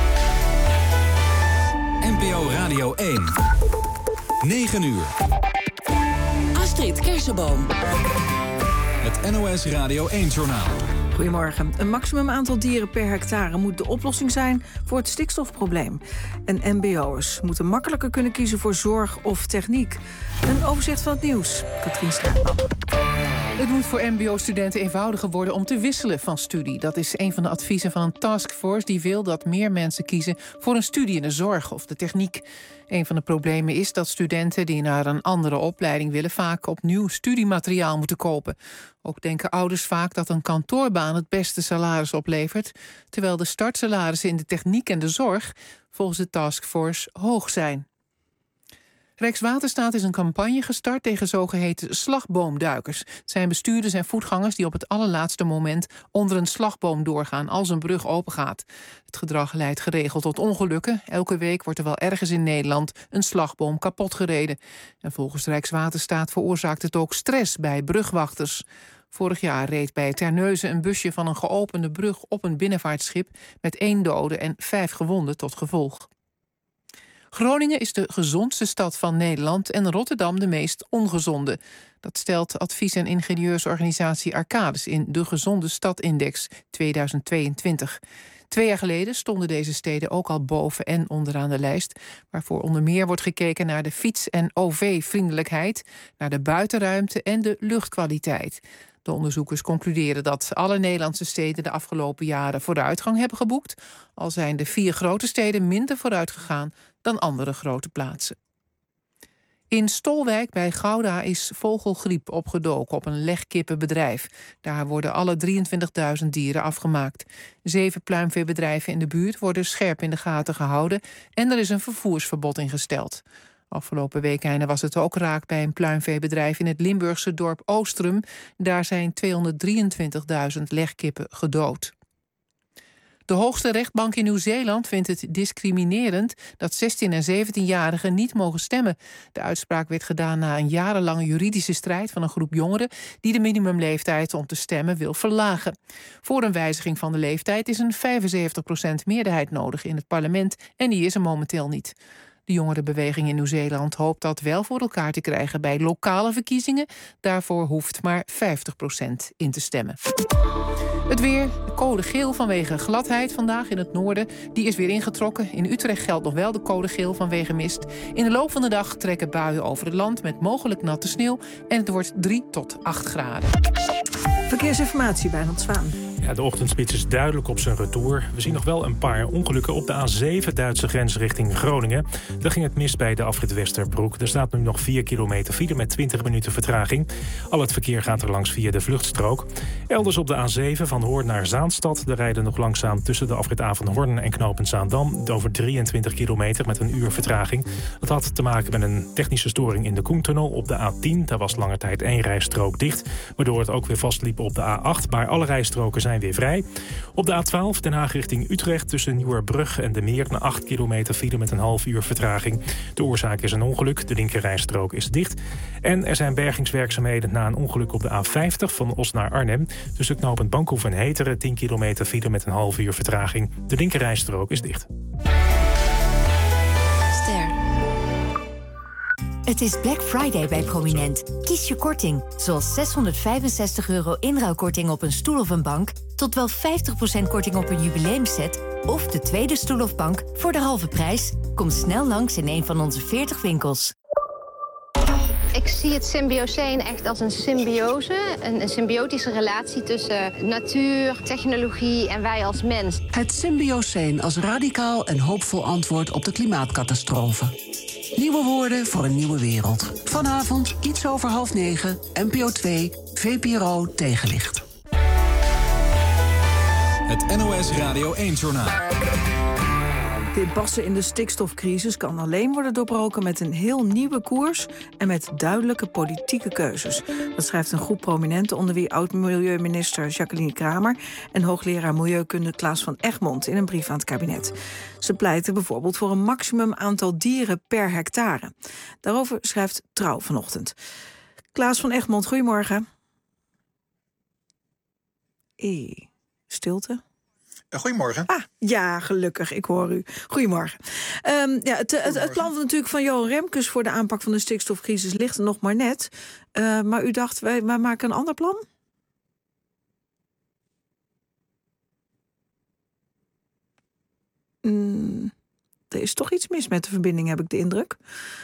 NPO Radio 1. 9 uur. Astrid Kersenboom. Het NOS Radio 1-journaal. Goedemorgen. Een maximum aantal dieren per hectare moet de oplossing zijn voor het stikstofprobleem. En mbo'ers moeten makkelijker kunnen kiezen voor zorg of techniek. Een overzicht van het nieuws. Katrien Straatman. Het moet voor mbo-studenten eenvoudiger worden om te wisselen van studie. Dat is een van de adviezen van een taskforce die wil dat meer mensen kiezen voor een studie in de zorg of de techniek. Een van de problemen is dat studenten die naar een andere opleiding willen vaak opnieuw studiemateriaal moeten kopen. Ook denken ouders vaak dat een kantoorbaan het beste salaris oplevert, terwijl de startsalarissen in de techniek en de zorg volgens de taskforce hoog zijn. Rijkswaterstaat is een campagne gestart tegen zogeheten slagboomduikers. Het zijn bestuurders en voetgangers die op het allerlaatste moment onder een slagboom doorgaan als een brug opengaat. Het gedrag leidt geregeld tot ongelukken. Elke week wordt er wel ergens in Nederland een slagboom kapot gereden. En volgens Rijkswaterstaat veroorzaakt het ook stress bij brugwachters. Vorig jaar reed bij Terneuzen een busje van een geopende brug op een binnenvaartschip met 1 dode en 5 gewonden tot gevolg. Groningen is de gezondste stad van Nederland en Rotterdam de meest ongezonde. Dat stelt advies- en ingenieursorganisatie Arcadis in de Gezonde Stad-index 2022. 2 jaar geleden stonden deze steden ook al boven en onderaan de lijst, waarvoor onder meer wordt gekeken naar de fiets- en OV-vriendelijkheid, naar de buitenruimte en de luchtkwaliteit. De onderzoekers concluderen dat alle Nederlandse steden de afgelopen jaren vooruitgang hebben geboekt, al zijn de 4 grote steden minder vooruit gegaan dan andere grote plaatsen. In Stolwijk bij Gouda is vogelgriep opgedoken op een legkippenbedrijf. Daar worden alle 23.000 dieren afgemaakt. 7 pluimveebedrijven in de buurt worden scherp in de gaten gehouden en er is een vervoersverbod ingesteld. Afgelopen weekende was het ook raak bij een pluimveebedrijf in het Limburgse dorp Oostrum. Daar zijn 223.000 legkippen gedood. De hoogste rechtbank in Nieuw-Zeeland vindt het discriminerend dat 16- en 17-jarigen niet mogen stemmen. De uitspraak werd gedaan na een jarenlange juridische strijd van een groep jongeren die de minimumleeftijd om te stemmen wil verlagen. Voor een wijziging van de leeftijd is een 75% meerderheid nodig in het parlement en die is er momenteel niet. De jongerenbeweging in Nieuw-Zeeland hoopt dat wel voor elkaar te krijgen bij lokale verkiezingen. Daarvoor hoeft maar 50% in te stemmen. Het weer, code geel vanwege gladheid vandaag in het noorden. Die is weer ingetrokken. In Utrecht geldt nog wel de code geel vanwege mist. In de loop van de dag trekken buien over het land met mogelijk natte sneeuw. En het wordt 3 tot 8 graden. Verkeersinformatie bij Hans Zwaan. Ja, de ochtendspits is duidelijk op zijn retour. We zien nog wel een paar ongelukken op de A7 Duitse grens richting Groningen. Daar ging het mis bij de afrit Westerbroek. Er staat nu nog 4 kilometer file met 20 minuten vertraging. Al het verkeer gaat er langs via de vluchtstrook. Elders op de A7 van Hoorn naar Zaanstad. Daar rijden nog langzaam tussen de afrit Avenhoorn en knooppunt Zaandam over 23 kilometer met een uur vertraging. Dat had te maken met een technische storing in de Koentunnel op de A10. Daar was lange tijd 1 rijstrook dicht, waardoor het ook weer vastliep op de A8. Maar alle rijstroken zijn weer vrij. Op de A12 Den Haag richting Utrecht tussen Nieuwerbrug en de Meer na 8 kilometer file met een half uur vertraging. De oorzaak is een ongeluk. De linkerrijstrook is dicht. En er zijn bergingswerkzaamheden na een ongeluk op de A50 van Os naar Arnhem. Tussen knooppunt Bankhoef en Heteren 10 kilometer file met een half uur vertraging. De linkerrijstrook is dicht. Het is Black Friday bij Prominent. Kies je korting, zoals €665 inruilkorting op een stoel of een bank, tot wel 50% korting op een jubileumset of de tweede stoel of bank voor de halve prijs. Kom snel langs in een van onze 40 winkels. Ik zie het Symbioseen echt als een symbiose, een symbiotische relatie tussen natuur, technologie en wij als mens. Het Symbioseen als radicaal en hoopvol antwoord op de klimaatcatastrofe. Nieuwe woorden voor een nieuwe wereld. Vanavond iets over 20:30, NPO 2, VPRO Tegenlicht. Het NOS Radio 1-journaal. De impasse in de stikstofcrisis kan alleen worden doorbroken met een heel nieuwe koers en met duidelijke politieke keuzes. Dat schrijft een groep prominenten, onder wie oud-milieuminister Jacqueline Kramer en hoogleraar milieukunde Klaas van Egmond in een brief aan het kabinet. Ze pleiten bijvoorbeeld voor een maximum aantal dieren per hectare. Daarover schrijft Trouw vanochtend. Klaas van Egmond, goedemorgen. Stilte. Goedemorgen. Ja, gelukkig, ik hoor u. Goedemorgen. Het plan natuurlijk van Johan Remkes voor de aanpak van de stikstofcrisis ligt er nog maar net. Maar u dacht, wij maken een ander plan? Er is toch iets mis met de verbinding, heb ik de indruk.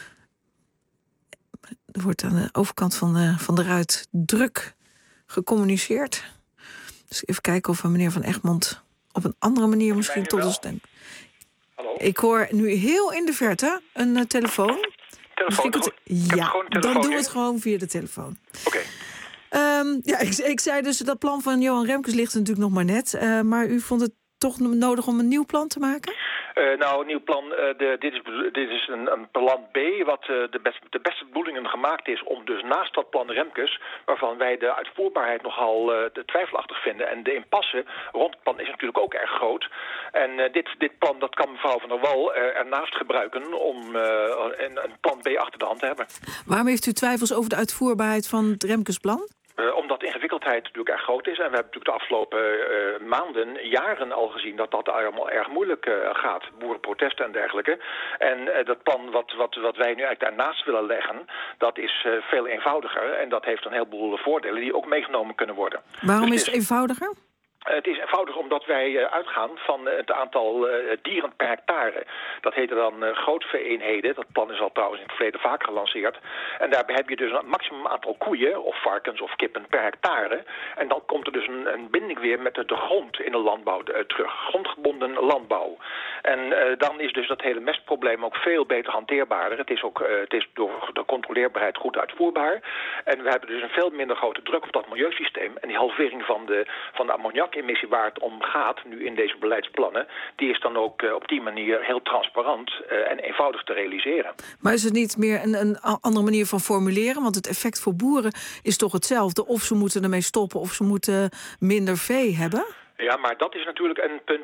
Er wordt aan de overkant van de ruit druk gecommuniceerd. Dus even kijken of we meneer Van Egmond op een andere manier misschien tot ons denken. Hallo? Ik hoor nu heel in de verte een telefoon. Dan doen we het gewoon via de telefoon. Oké. Ik zei dus, dat plan van Johan Remkes ligt natuurlijk nog maar net. Maar u vond het toch nodig om een nieuw plan te maken? Een nieuw plan. Dit is een plan B wat de beste bedoelingen gemaakt is om dus naast dat plan Remkes, waarvan wij de uitvoerbaarheid nogal twijfelachtig vinden. En de impasse rond het plan is natuurlijk ook erg groot. En dit plan dat kan mevrouw Van der Wal ernaast gebruiken om een plan B achter de hand te hebben. Waarom heeft u twijfels over de uitvoerbaarheid van het Remkes-plan? Omdat de ingewikkeldheid natuurlijk erg groot is. En we hebben natuurlijk de afgelopen maanden, jaren al gezien dat dat allemaal erg moeilijk gaat. Boerenprotesten en dergelijke. En dat plan wat wij nu eigenlijk daarnaast willen leggen, dat is veel eenvoudiger. En dat heeft een heleboel voordelen die ook meegenomen kunnen worden. Waarom is het eenvoudiger? Het is eenvoudig omdat wij uitgaan van het aantal dieren per hectare. Dat heette dan grootvee-eenheden. Dat plan is al trouwens in het verleden vaak gelanceerd. En daarbij heb je dus een maximum aantal koeien of varkens of kippen per hectare. En dan komt er dus een binding weer met de grond in de landbouw terug. Grondgebonden landbouw. En dan is dus dat hele mestprobleem ook veel beter hanteerbaarder. Het is door de controleerbaarheid goed uitvoerbaar. En we hebben dus een veel minder grote druk op dat milieusysteem. En die halvering van de ammoniakemissie waar het om gaat, nu in deze beleidsplannen, die is dan ook op die manier heel transparant en eenvoudig te realiseren. Maar is het niet meer een andere manier van formuleren? Want het effect voor boeren is toch hetzelfde. Of ze moeten ermee stoppen of ze moeten minder vee hebben? Ja, maar dat is natuurlijk een punt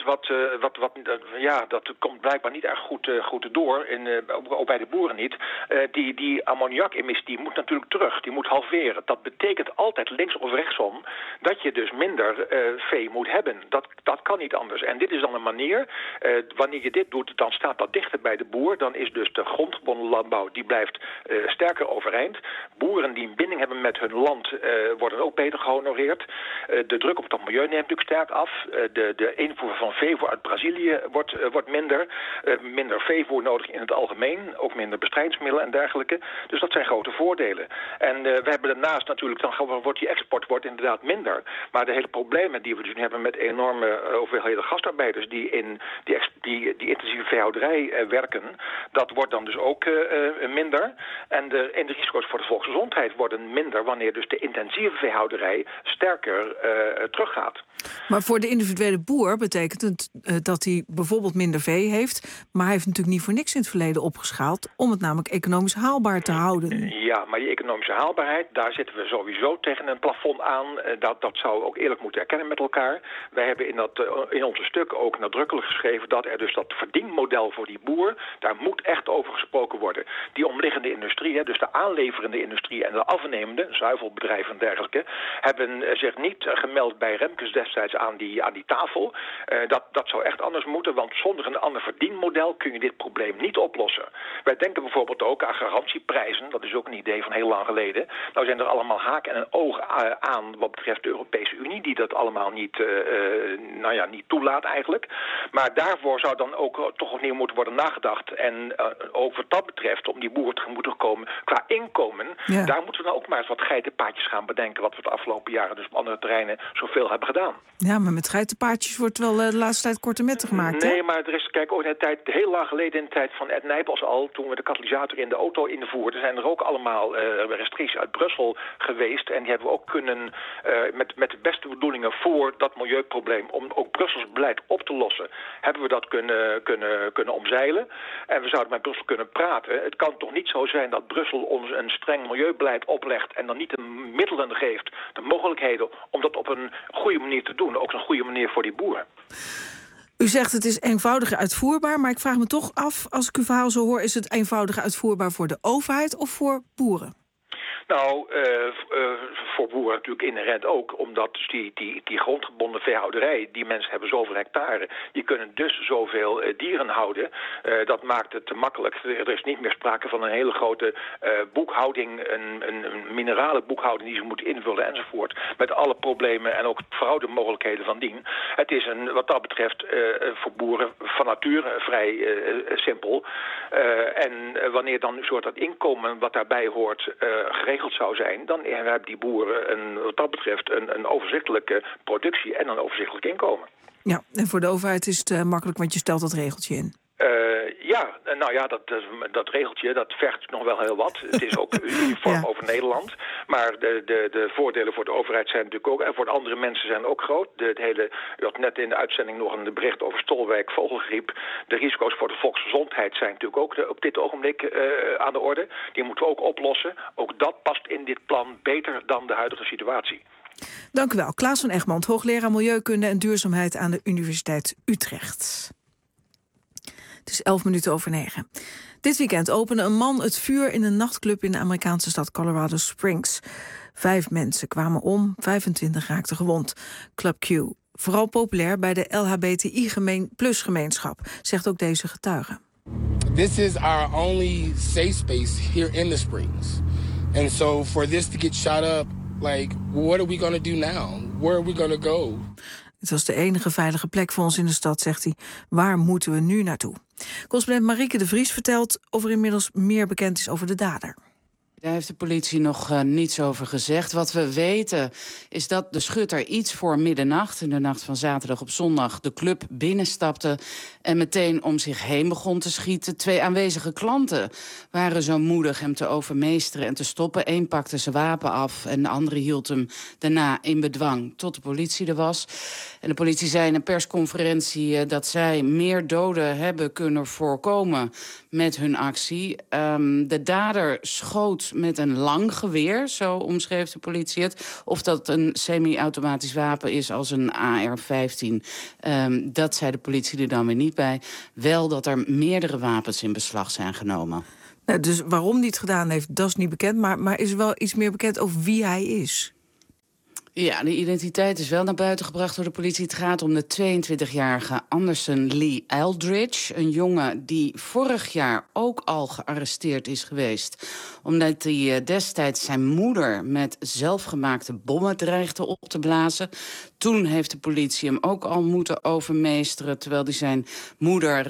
dat komt blijkbaar niet erg goed door, ook bij de boeren niet. Die ammoniakemissie die moet natuurlijk terug, die moet halveren. Dat betekent altijd links of rechtsom dat je dus minder vee moet hebben. Dat kan niet anders. En dit is dan een manier, wanneer je dit doet, dan staat dat dichter bij de boer. Dan is dus de grondgebonden landbouw, die blijft sterker overeind. Boeren die een binding hebben met hun land worden ook beter gehonoreerd. De druk op het milieu neemt natuurlijk sterk af. De invoer van veevoer uit Brazilië wordt minder. Minder veevoer nodig in het algemeen. Ook minder bestrijdingsmiddelen en dergelijke. Dus dat zijn grote voordelen. En we hebben daarnaast natuurlijk, dan wordt die export inderdaad minder. Maar de hele problemen die we dus nu hebben met enorme hoeveelheden gastarbeiders die in die intensieve veehouderij werken, dat wordt dan dus ook minder. En de risico's voor de volksgezondheid worden minder wanneer dus de intensieve veehouderij sterker teruggaat. Maar voor de individuele boer betekent het dat hij bijvoorbeeld minder vee heeft, maar hij heeft natuurlijk niet voor niks in het verleden opgeschaald om het namelijk economisch haalbaar te houden. Ja, maar die economische haalbaarheid, daar zitten we sowieso tegen een plafond aan. Dat zou we ook eerlijk moeten erkennen met elkaar. Wij hebben in onze stuk ook nadrukkelijk geschreven dat er dus dat verdienmodel voor die boer, daar moet echt over gesproken worden. Die omliggende industrie, dus de aanleverende industrie en de afnemende, zuivelbedrijven en dergelijke, hebben zich niet gemeld bij Remkes destijds aan die tafel. Dat zou echt anders moeten, want zonder een ander verdienmodel kun je dit probleem niet oplossen. Wij denken bijvoorbeeld ook aan garantieprijzen. Dat is ook een idee van heel lang geleden. Nou zijn er allemaal haak en een oog aan wat betreft de Europese Unie, die dat allemaal niet toelaat eigenlijk. Maar daarvoor zou dan ook toch opnieuw moeten worden nagedacht. En ook wat dat betreft, om die boeren tegemoet te komen qua inkomen, daar moeten we dan ook maar eens wat geitenpaadjes gaan bedenken, wat we de afgelopen jaren dus op andere terreinen zoveel hebben gedaan. Ja, maar met geitenpaardjes wordt wel de laatste tijd korte metten gemaakt, Nee, hè? maar er is, kijk, ook in de tijd, heel lang geleden in de tijd van Ed Nijpels al, toen we de katalysator in de auto invoerden, zijn er ook allemaal restricties uit Brussel geweest. En die hebben we ook kunnen, met de beste bedoelingen voor dat milieuprobleem, om ook Brussels beleid op te lossen, hebben we dat kunnen omzeilen. En we zouden met Brussel kunnen praten. Het kan toch niet zo zijn dat Brussel ons een streng milieubeleid oplegt en dan niet de middelen geeft, de mogelijkheden om dat op een goede manier te doen. Ook een goede manier voor die boeren. U zegt het is eenvoudiger uitvoerbaar, maar ik vraag me toch af, als ik uw verhaal zo hoor, is het eenvoudiger uitvoerbaar voor de overheid of voor boeren? Nou, voor boeren natuurlijk inherent ook, omdat dus die grondgebonden veehouderij, die mensen hebben zoveel hectare, die kunnen dus zoveel dieren houden. Dat maakt het te makkelijk. Er is niet meer sprake van een hele grote boekhouding, een mineralenboekhouding die ze moeten invullen enzovoort, met alle problemen en ook fraudemogelijkheden van dien. Het is wat dat betreft voor boeren van nature vrij simpel. En wanneer dan een soort dat inkomen wat daarbij hoort geregeld zou zijn, dan hebben die boeren wat dat betreft een overzichtelijke productie en een overzichtelijk inkomen. Ja, en voor de overheid is het makkelijk, want je stelt dat regeltje in. Dat regeltje, dat vergt nog wel heel wat. Het is ook uniform over Nederland. Maar de voordelen voor de overheid zijn natuurlijk ook, en voor de andere mensen zijn ook groot. U had net in de uitzending nog een bericht over Stolwijk, vogelgriep. De risico's voor de volksgezondheid zijn natuurlijk ook op dit ogenblik aan de orde. Die moeten we ook oplossen. Ook dat past in dit plan beter dan de huidige situatie. Dank u wel. Klaas van Egmond, hoogleraar Milieukunde en Duurzaamheid aan de Universiteit Utrecht. Het is 9:11. Dit weekend opende een man het vuur in een nachtclub in de Amerikaanse stad Colorado Springs. 5 mensen kwamen om, 25 raakten gewond. Club Q, vooral populair bij de LHBTI+-gemeenschap, zegt ook deze getuige. This is our only safe space here in the Springs. And so for this to get shot up, like, what are we going to do now? Where are we going to go? Het was de enige veilige plek voor ons in de stad, zegt hij. Waar moeten we nu naartoe? Correspondent Marieke de Vries vertelt of er inmiddels meer bekend is over de dader. Daar heeft de politie nog niets over gezegd. Wat we weten is dat de schutter iets voor middernacht, in de nacht van zaterdag op zondag, de club binnenstapte en meteen om zich heen begon te schieten. 2 aanwezige klanten waren zo moedig hem te overmeesteren en te stoppen. Eén pakte zijn wapen af en de andere hield hem daarna in bedwang tot de politie er was. En de politie zei in een persconferentie dat zij meer doden hebben kunnen voorkomen met hun actie. De dader schoot met een lang geweer, zo omschreef de politie het. Of dat een semi-automatisch wapen is als een AR-15. Dat zei de politie er dan weer niet bij. Wel dat er meerdere wapens in beslag zijn genomen. Nou, dus waarom hij het gedaan heeft, dat is niet bekend. Maar is er wel iets meer bekend over wie hij is? Ja, de identiteit is wel naar buiten gebracht door de politie. Het gaat om de 22-jarige Anderson Lee Eldridge. Een jongen die vorig jaar ook al gearresteerd is geweest, omdat hij destijds zijn moeder met zelfgemaakte bommen dreigde op te blazen. Toen heeft de politie hem ook al moeten overmeesteren, terwijl hij zijn moeder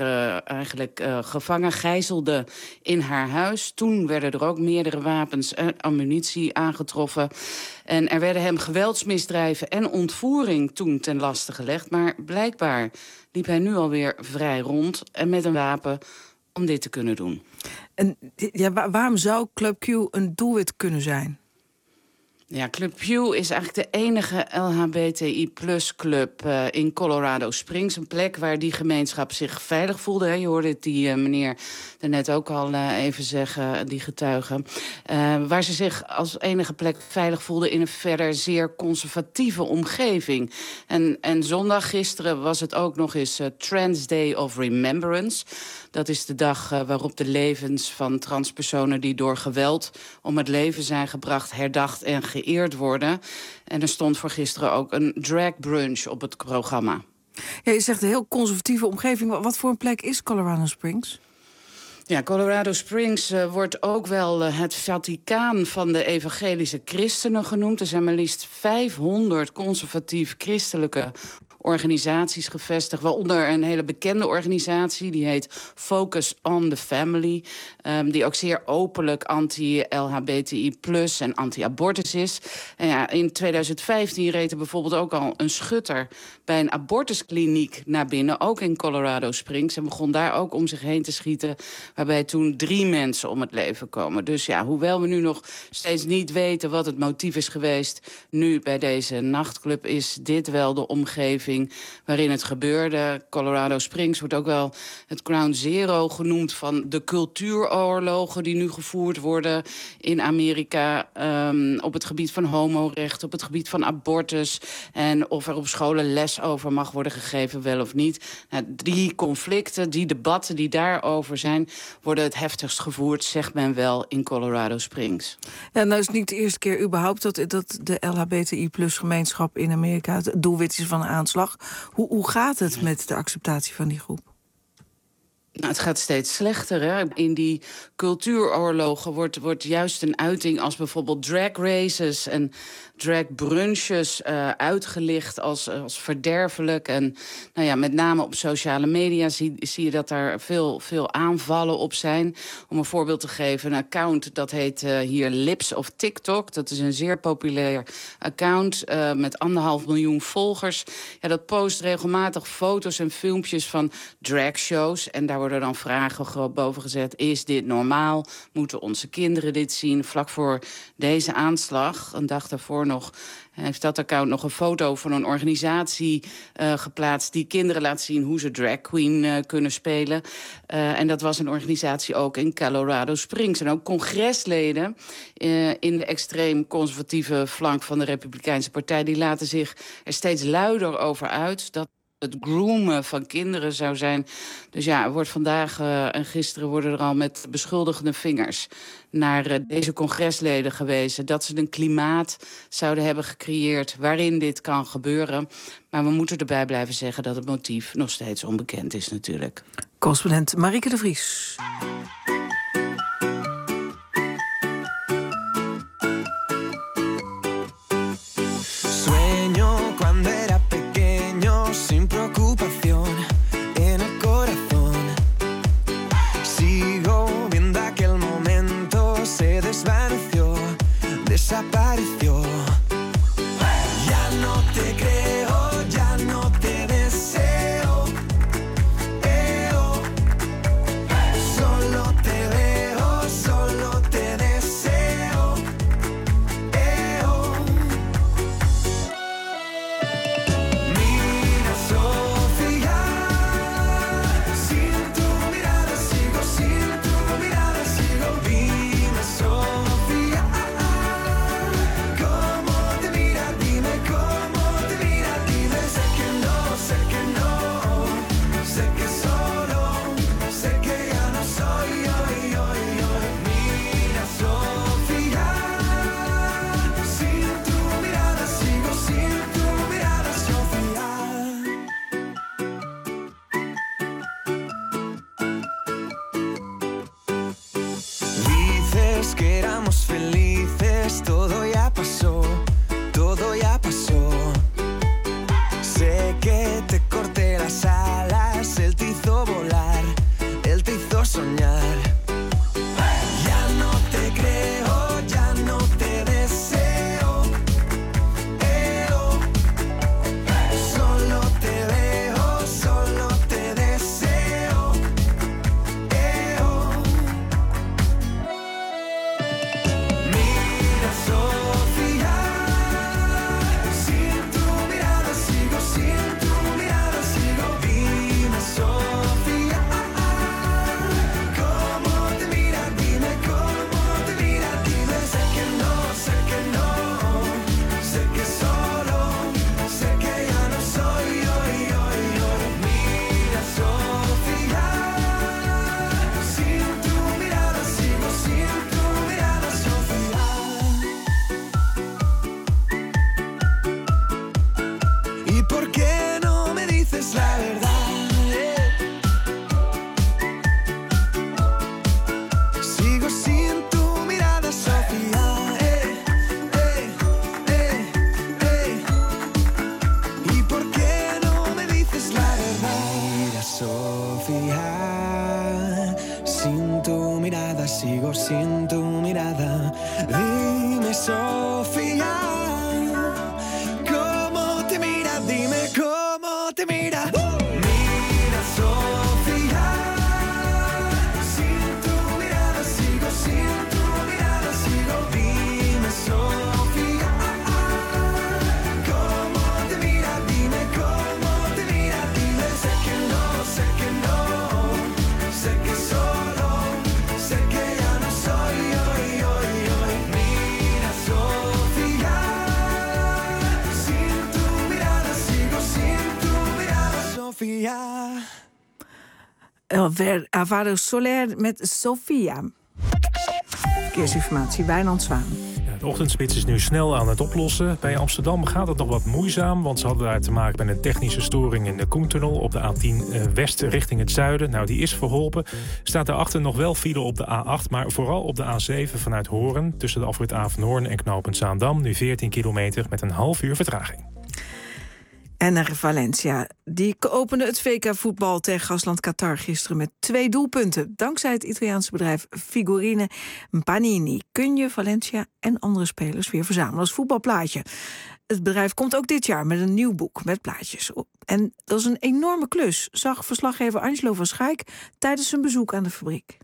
gevangen gijzelde in haar huis. Toen werden er ook meerdere wapens en ammunitie aangetroffen. En er werden hem geweldsmisdrijven en ontvoering toen ten laste gelegd. Maar blijkbaar liep hij nu alweer vrij rond en met een wapen om dit te kunnen doen. En ja, waarom zou Club Q een doelwit kunnen zijn? Ja, Club Q is eigenlijk de enige LHBTI+-club in Colorado Springs. Een plek waar die gemeenschap zich veilig voelde. Hè. Je hoorde die meneer daarnet ook al even zeggen, die getuige. Waar ze zich als enige plek veilig voelden in een verder zeer conservatieve omgeving. En zondag, gisteren, was het ook nog eens Trans Day of Remembrance. Dat is de dag waarop de levens van transpersonen die door geweld om het leven zijn gebracht, herdacht en geëerd worden. En er stond voor gisteren ook een drag brunch op het programma. Ja, je zegt een heel conservatieve omgeving. Wat voor een plek is Colorado Springs? Ja, Colorado Springs wordt ook wel het Vaticaan van de evangelische christenen genoemd. Er zijn maar liefst 500 conservatief-christelijke organisaties gevestigd, waaronder een hele bekende organisatie, die heet Focus on the Family, die ook zeer openlijk anti-LHBTI+ en anti-abortus is. En ja, in 2015 reed er bijvoorbeeld ook al een schutter bij een abortuskliniek naar binnen, ook in Colorado Springs, en begon daar ook om zich heen te schieten, waarbij toen 3 mensen om het leven komen. Dus ja, hoewel we nu nog steeds niet weten wat het motief is geweest, nu bij deze nachtclub, is dit wel de omgeving waarin het gebeurde. Colorado Springs wordt ook wel het Ground Zero genoemd van de cultuuroorlogen die nu gevoerd worden in Amerika, op het gebied van homorecht, op het gebied van abortus en of er op scholen les over mag worden gegeven, wel of niet. Nou, die conflicten, die debatten die daarover zijn, worden het heftigst gevoerd, zegt men wel, in Colorado Springs. Ja, nou is het niet de eerste keer überhaupt dat de LHBTI+-gemeenschap in Amerika het doelwit is van een aanslag. Hoe gaat het met de acceptatie van die groep? Nou, het gaat steeds slechter. Hè? In die cultuuroorlogen wordt juist een uiting als bijvoorbeeld drag races en drag brunches uitgelicht als verderfelijk. En nou ja, met name op sociale media zie je dat daar veel aanvallen op zijn. Om een voorbeeld te geven, een account dat heet hier Lips of TikTok. Dat is een zeer populair account met 1,5 miljoen volgers. Ja, dat post regelmatig foto's en filmpjes van dragshows. En daar worden dan vragen boven gezet. Is dit normaal? Moeten onze kinderen dit zien? Vlak voor deze aanslag, een dag daarvoor nog, heeft dat account nog een foto van een organisatie geplaatst die kinderen laat zien hoe ze drag queen kunnen spelen. En dat was een organisatie ook in Colorado Springs. En ook congresleden in de extreem conservatieve flank van de Republikeinse Partij, die laten zich er steeds luider over uit dat het groomen van kinderen zou zijn. Dus ja, er wordt vandaag en gisteren worden er al met beschuldigende vingers naar deze congresleden gewezen dat ze een klimaat zouden hebben gecreëerd waarin dit kan gebeuren. Maar we moeten erbij blijven zeggen dat het motief nog steeds onbekend is natuurlijk. Correspondent Marieke de Vries. Sueño cuando era pequeño desapareció. Ya no te creo, ya no te deseo. Solo te veo, solo te deseo. Mira, Sofía, sin tu mirada sigo, sin tu mirada sigo. Dime, Sofía, cómo te mira, dime cómo te mira, dime. Sé que no, sé que no, sé que solo, sé que ya no soy yo. Mira, Sofía, sin tu mirada sigo, sin tu mirada, Sofía. Dices que éramos felices, todo ya pasó, todo ya pasó. Sé que te corté las alas, él te hizo volar, él te hizo soñar. Ya no te creo, ya no te deseo. Solo te veo, solo te deseo. Mira, Sofía, sin tu mirada sigo, sin tu mirada sigo. Dime, Sofía, cómo te mira, dime cómo te mira, dime. Sé que no, sé que no, sé que solo, sé que ya no soy yo. Mira, Sofía, sin tu mirada sigo, sin tu mirada, Sofía. ¿Y por qué no me dices la verdad? Sigo sin tu mirada, Sofía. ¿Y por qué no me dices la verdad? Mira, Sofía, sin tu mirada sigo, sin tu mirada. Dime, Sofía, cómo te mira, dime cómo te mira. Mira, Sofía, sin tu mirada sigo, sin tu mirada sigo. Dime, Sofía, cómo te mira, dime cómo te mira, dime. Sé que no, sé que no, sé que solo, sé que ya no soy yo. Mira, Sofía, sin tu mirada sigo, sin tu mirada, Sofía. Alvaro Soler met Sofia. Verkeersinformatie, Wijnand Zwaan. De ochtendspits is nu snel aan het oplossen. Bij Amsterdam gaat het nog wat moeizaam, want ze hadden daar te maken met een technische storing in de Koentunnel op de A10 West richting het zuiden. Nou, die is verholpen. Staat daarachter nog wel file op de A8, maar vooral op de A7 vanuit Hoorn tussen de afrit Avenhoorn en knooppunt Zaandam. Nu 14 kilometer met een half uur vertraging. En naar Valencia. Die opende het WK-voetbal tegen gastland Qatar gisteren met 2 doelpunten. Dankzij het Italiaanse bedrijf Figurine Panini kun je Valencia en andere spelers weer verzamelen als voetbalplaatje. Het bedrijf komt ook dit jaar met een nieuw boek met plaatjes. En dat is een enorme klus, zag verslaggever Angelo van Schaik tijdens zijn bezoek aan de fabriek.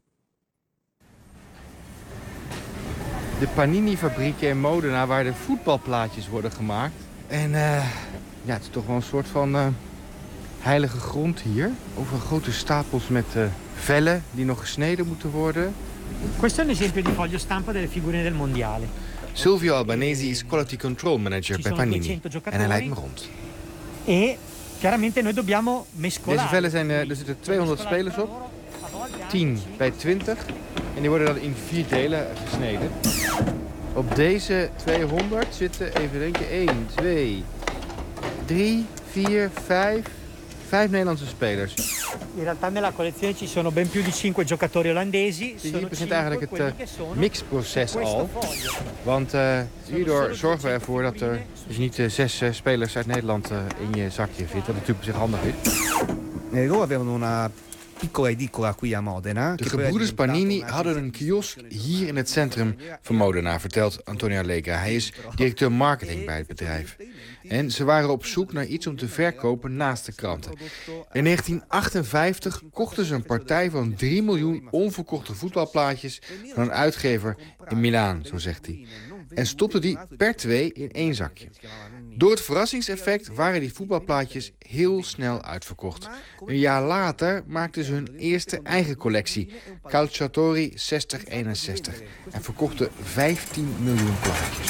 De Panini-fabrieken in Modena waar de voetbalplaatjes worden gemaakt. En ja, het is toch wel een soort van heilige grond hier. Over grote stapels met vellen die nog gesneden moeten worden. Questo è un esempio di foglio stampa delle figurine del mondiale. Silvio Albanesi is Quality Control Manager bij Panini. En hij leidt me rond. E chiaramente noi dobbiamo mescolare. Deze vellen zijn, er zitten 200 spelers op. 10 bij 20. En die worden dan in 4 delen gesneden. Op deze 200 zitten, even denken, 1, 2, 3, 4, 5 Nederlandse spelers. In realtà nella collezione ci sono ben più di 5 giocatori olandesi. Hier begint eigenlijk het mixproces al. Want hierdoor zorgen we ervoor dat er dus niet 6 spelers uit Nederland in je zakje vindt. Wat natuurlijk op zich handig is. Loro avevano piccola edicola qui a Modena. De gebroeders Panini hadden een kiosk hier in het centrum van Modena, vertelt Antonio Allegra. Hij is directeur marketing bij het bedrijf. En ze waren op zoek naar iets om te verkopen naast de kranten. In 1958 kochten ze een partij van 3 miljoen onverkochte voetbalplaatjes van een uitgever in Milaan, zo zegt hij. En stopten die per 2 in 1 zakje. Door het verrassingseffect waren die voetbalplaatjes heel snel uitverkocht. Een jaar later maakten ze hun eerste eigen collectie, Calciatori 6061, en verkochten 15 miljoen plaatjes.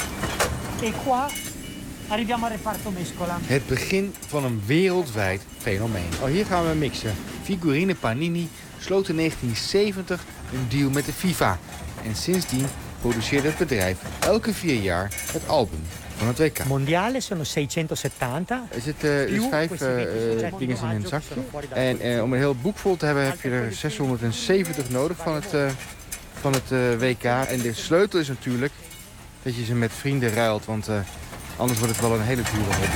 Het begin van een wereldwijd fenomeen. Oh, hier gaan we mixen. Figurine Panini sloot in 1970 een deal met de FIFA. En sindsdien produceerde het bedrijf elke 4 jaar het album van het WK. Mondiale sono 670. Er zitten dus 5 dingen in een zakje. En om een heel boek vol te hebben heb je er 670 nodig van het WK. En de sleutel is natuurlijk dat je ze met vrienden ruilt, want anders wordt het wel een hele dure hobby.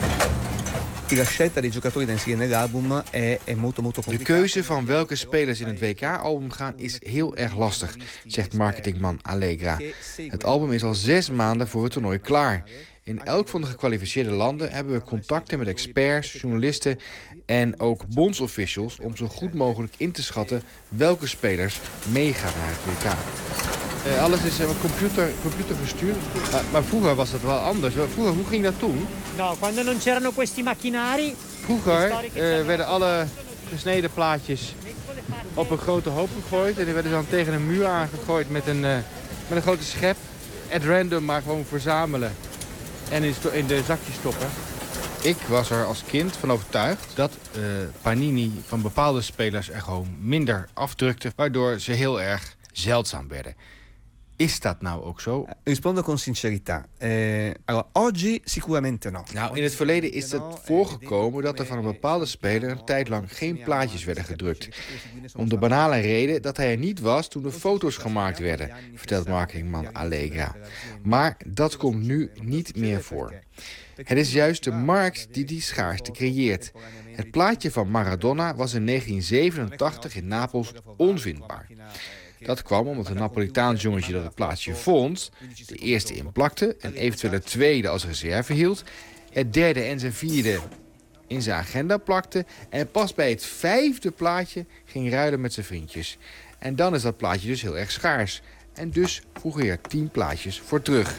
La scelta dei giocatori da inserire nell'album è molto complicata. De keuze van welke spelers in het WK-album gaan is heel erg lastig, zegt marketingman Allegra. Het album is al 6 maanden voor het toernooi klaar. In elk van de gekwalificeerde landen hebben we contacten met experts, journalisten en ook bondsofficials om zo goed mogelijk in te schatten welke spelers meegaan naar het WK. Alles is computer gestuurd. Maar vroeger was dat wel anders. Vroeger, hoe ging dat toen? No, quando non c'erano questi macchinari. Vroeger werden alle gesneden plaatjes op een grote hoop gegooid. En die werden dan tegen een muur aangegooid met een grote schep. At random, maar gewoon verzamelen. En in de zakjes stoppen. Ik was er als kind van overtuigd dat Panini van bepaalde spelers er gewoon minder afdrukte, waardoor ze heel erg zeldzaam werden. Is dat nou ook zo? Rispondo con sincerità. Allora, oggi sicuramente no. Nou, in het verleden is het voorgekomen dat er van een bepaalde speler een tijd lang geen plaatjes werden gedrukt. Om de banale reden dat hij er niet was toen de foto's gemaakt werden, vertelt marketingman Allegra. Maar dat komt nu niet meer voor. Het is juist de markt die schaarste creëert. Het plaatje van Maradona was in 1987 in Napels onvindbaar. Dat kwam omdat een Napolitaans jongetje dat het plaatsje vond, de eerste inplakte, en eventueel het tweede als reserve hield, het derde en zijn vierde in zijn agenda plakte en pas bij het 5e plaatje ging ruilen met zijn vriendjes. En dan is dat plaatje dus heel erg schaars. En dus vroeg hij er 10 plaatjes voor terug.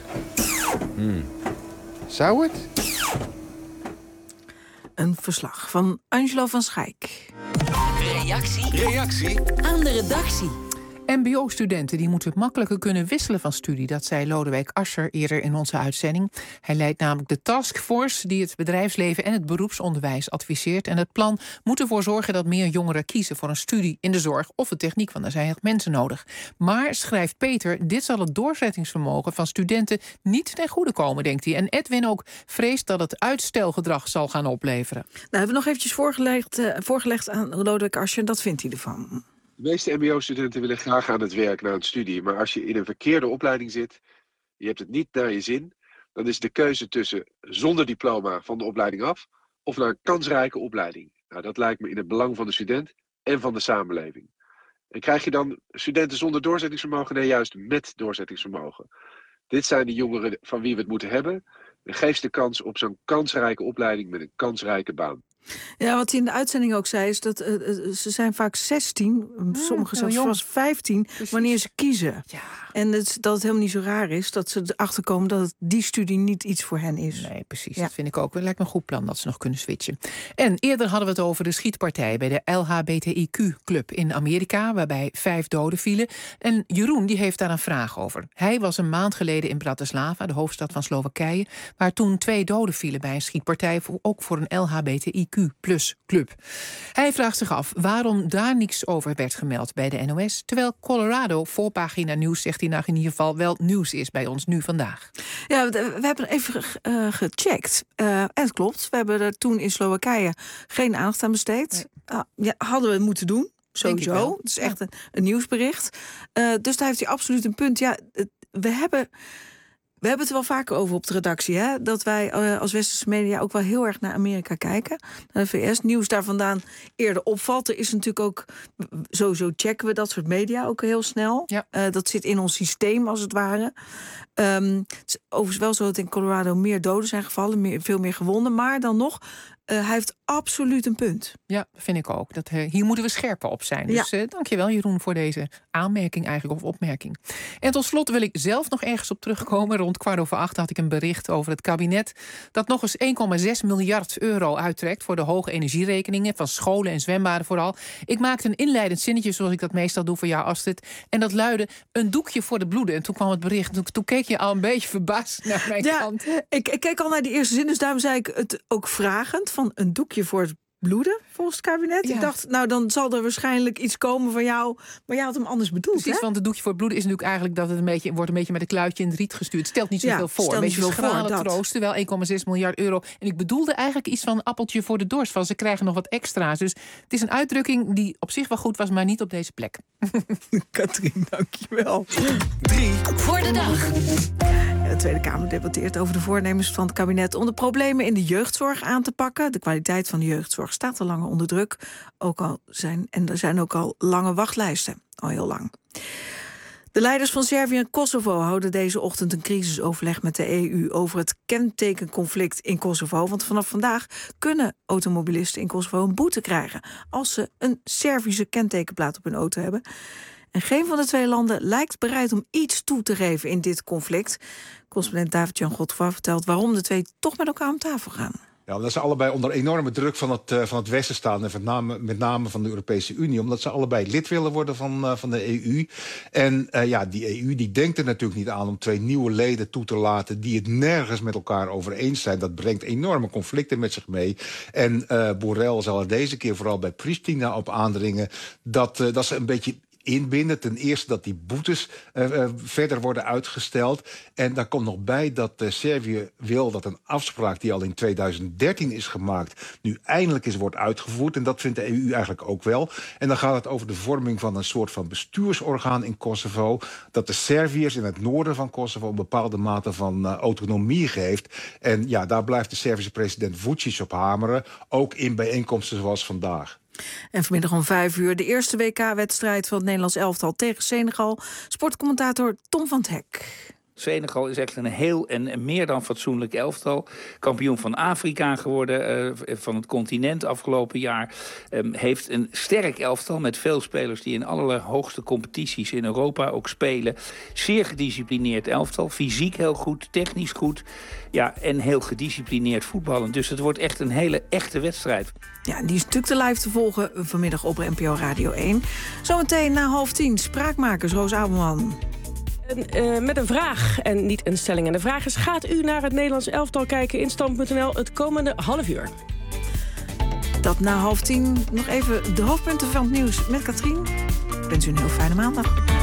Zou het? Een verslag van Angelo van Schaik. Reactie aan de redactie. MBO-studenten die moeten makkelijker kunnen wisselen van studie. Dat zei Lodewijk Asscher eerder in onze uitzending. Hij leidt namelijk de taskforce die het bedrijfsleven en het beroepsonderwijs adviseert. En het plan moet ervoor zorgen dat meer jongeren kiezen voor een studie in de zorg of de techniek, want daar zijn echt mensen nodig. Maar, schrijft Peter, dit zal het doorzettingsvermogen van studenten niet ten goede komen, denkt hij. En Edwin ook vreest dat het uitstelgedrag zal gaan opleveren. Nou, hebben we nog eventjes voorgelegd aan Lodewijk Asscher. Dat vindt hij ervan. De meeste mbo-studenten willen graag aan het werk na een studie. Maar als je in een verkeerde opleiding zit, je hebt het niet naar je zin, dan is de keuze tussen zonder diploma van de opleiding af of naar een kansrijke opleiding. Nou, dat lijkt me in het belang van de student en van de samenleving. En krijg je dan studenten zonder doorzettingsvermogen? Nee, juist met doorzettingsvermogen. Dit zijn de jongeren van wie we het moeten hebben. En geef ze de kans op zo'n kansrijke opleiding met een kansrijke baan. Ja, wat hij in de uitzending ook zei is dat ze zijn vaak 16, sommigen zelfs vast 15, wanneer ze kiezen. Ja. En dat het helemaal niet zo raar is dat ze erachter komen dat die studie niet iets voor hen is. Nee, precies. Ja. Dat vind ik ook. Het lijkt me een goed plan dat ze nog kunnen switchen. En eerder hadden we het over de schietpartij bij de LHBTIQ-club in Amerika, waarbij 5 doden vielen. En Jeroen die heeft daar een vraag over. Hij was een maand geleden in Bratislava, de hoofdstad van Slowakije, waar toen 2 doden vielen bij een schietpartij, ook voor een LHBTIQ+-club. Hij vraagt zich af waarom daar niks over werd gemeld bij de NOS, terwijl Colorado voorpagina nieuws, zegt hij nou in ieder geval, wel nieuws is bij ons nu vandaag. Ja, we hebben even gecheckt. En het klopt, we hebben er toen in Slowakije geen aandacht aan besteed. Ja, hadden we het moeten doen, sowieso. Het is echt een nieuwsbericht. Dus daar heeft hij absoluut een punt. Ja, we hebben We hebben het er wel vaker over op de redactie, hè? Dat wij als westerse media ook wel heel erg naar Amerika kijken. Naar de VS. Nieuws daar vandaan eerder opvalt. Er is natuurlijk ook, sowieso checken we dat soort media ook heel snel. Ja. Dat zit in ons systeem, als het ware. Het is overigens wel zo dat in Colorado meer doden zijn gevallen. Veel meer gewonden. Maar dan nog, hij heeft absoluut een punt. Ja, vind ik ook. Hier moeten we scherper op zijn. Dus dankjewel Jeroen voor deze aanmerking eigenlijk, of opmerking. En tot slot wil ik zelf nog ergens op terugkomen. Rond 7:15 had ik een bericht over het kabinet dat nog eens 1,6 miljard euro uittrekt voor de hoge energierekeningen van scholen en zwembaden vooral. Ik maakte een inleidend zinnetje zoals ik dat meestal doe voor jou, Astrid. En dat luidde: een doekje voor de bloeden. En toen kwam het bericht. Toen keek je al een beetje verbaasd naar mijn kant. Ik keek al naar die eerste zin, dus daarom zei ik het ook vragend van een doekje voor het bloeden, volgens het kabinet. Ja. Ik dacht, nou, dan zal er waarschijnlijk iets komen van jou, maar jij had hem anders bedoeld. Precies, want het doekje voor het bloeden is natuurlijk eigenlijk dat het wordt een beetje met een kluitje in het riet gestuurd. Stelt niet zoveel voor. Een beetje schrale troosten, wel 1,6 miljard euro. En ik bedoelde eigenlijk iets van een appeltje voor de dorst, van ze krijgen nog wat extra's. Dus het is een uitdrukking die op zich wel goed was, maar niet op deze plek. Katrien, dankjewel. 3 voor de dag. De Tweede Kamer debatteert over de voornemens van het kabinet om de problemen in de jeugdzorg aan te pakken. De kwaliteit van de jeugdzorg staat al langer onder druk. Er zijn ook al lange wachtlijsten, al heel lang. De leiders van Servië en Kosovo houden deze ochtend een crisisoverleg met de EU over het kentekenconflict in Kosovo. Want vanaf vandaag kunnen automobilisten in Kosovo een boete krijgen als ze een Servische kentekenplaat op hun auto hebben. En geen van de twee landen lijkt bereid om iets toe te geven in dit conflict. Correspondent David-Jan Godfroy vertelt waarom de twee toch met elkaar om tafel gaan. Ja, omdat ze allebei onder enorme druk van het Westen staan. En met name van de Europese Unie. Omdat ze allebei lid willen worden van de EU. En die EU die denkt er natuurlijk niet aan om twee nieuwe leden toe te laten die het nergens met elkaar over eens zijn. Dat brengt enorme conflicten met zich mee. En Borrell zal er deze keer vooral bij Pristina op aandringen dat ze een beetje inbinden. Ten eerste dat die boetes verder worden uitgesteld. En daar komt nog bij dat Servië wil dat een afspraak die al in 2013 is gemaakt nu eindelijk eens wordt uitgevoerd. En dat vindt de EU eigenlijk ook wel. En dan gaat het over de vorming van een soort van bestuursorgaan in Kosovo, dat de Serviërs in het noorden van Kosovo een bepaalde mate van autonomie geeft. En ja, daar blijft de Servische president Vučić op hameren, ook in bijeenkomsten zoals vandaag. En vanmiddag om 5:00 de eerste WK-wedstrijd van het Nederlands elftal tegen Senegal. Sportcommentator Tom van 't Hek. Senegal is echt een heel en meer dan fatsoenlijk elftal. Kampioen van Afrika geworden, van het continent afgelopen jaar. Heeft een sterk elftal met veel spelers die in allerlei hoogste competities in Europa ook spelen. Zeer gedisciplineerd elftal, fysiek heel goed, technisch goed. Ja, en heel gedisciplineerd voetballen. Dus het wordt echt een hele echte wedstrijd. Ja, die is natuurlijk te live te volgen vanmiddag op NPO Radio 1. Zometeen na 9:30 Spraakmakers, Roos Abelman. Met een vraag en niet een stelling. En de vraag is, gaat u naar het Nederlands elftal kijken in Stand.nl het komende half uur? Dat na 9:30 nog even de hoofdpunten van het nieuws met Katrien. Ik wens u een heel fijne maandag.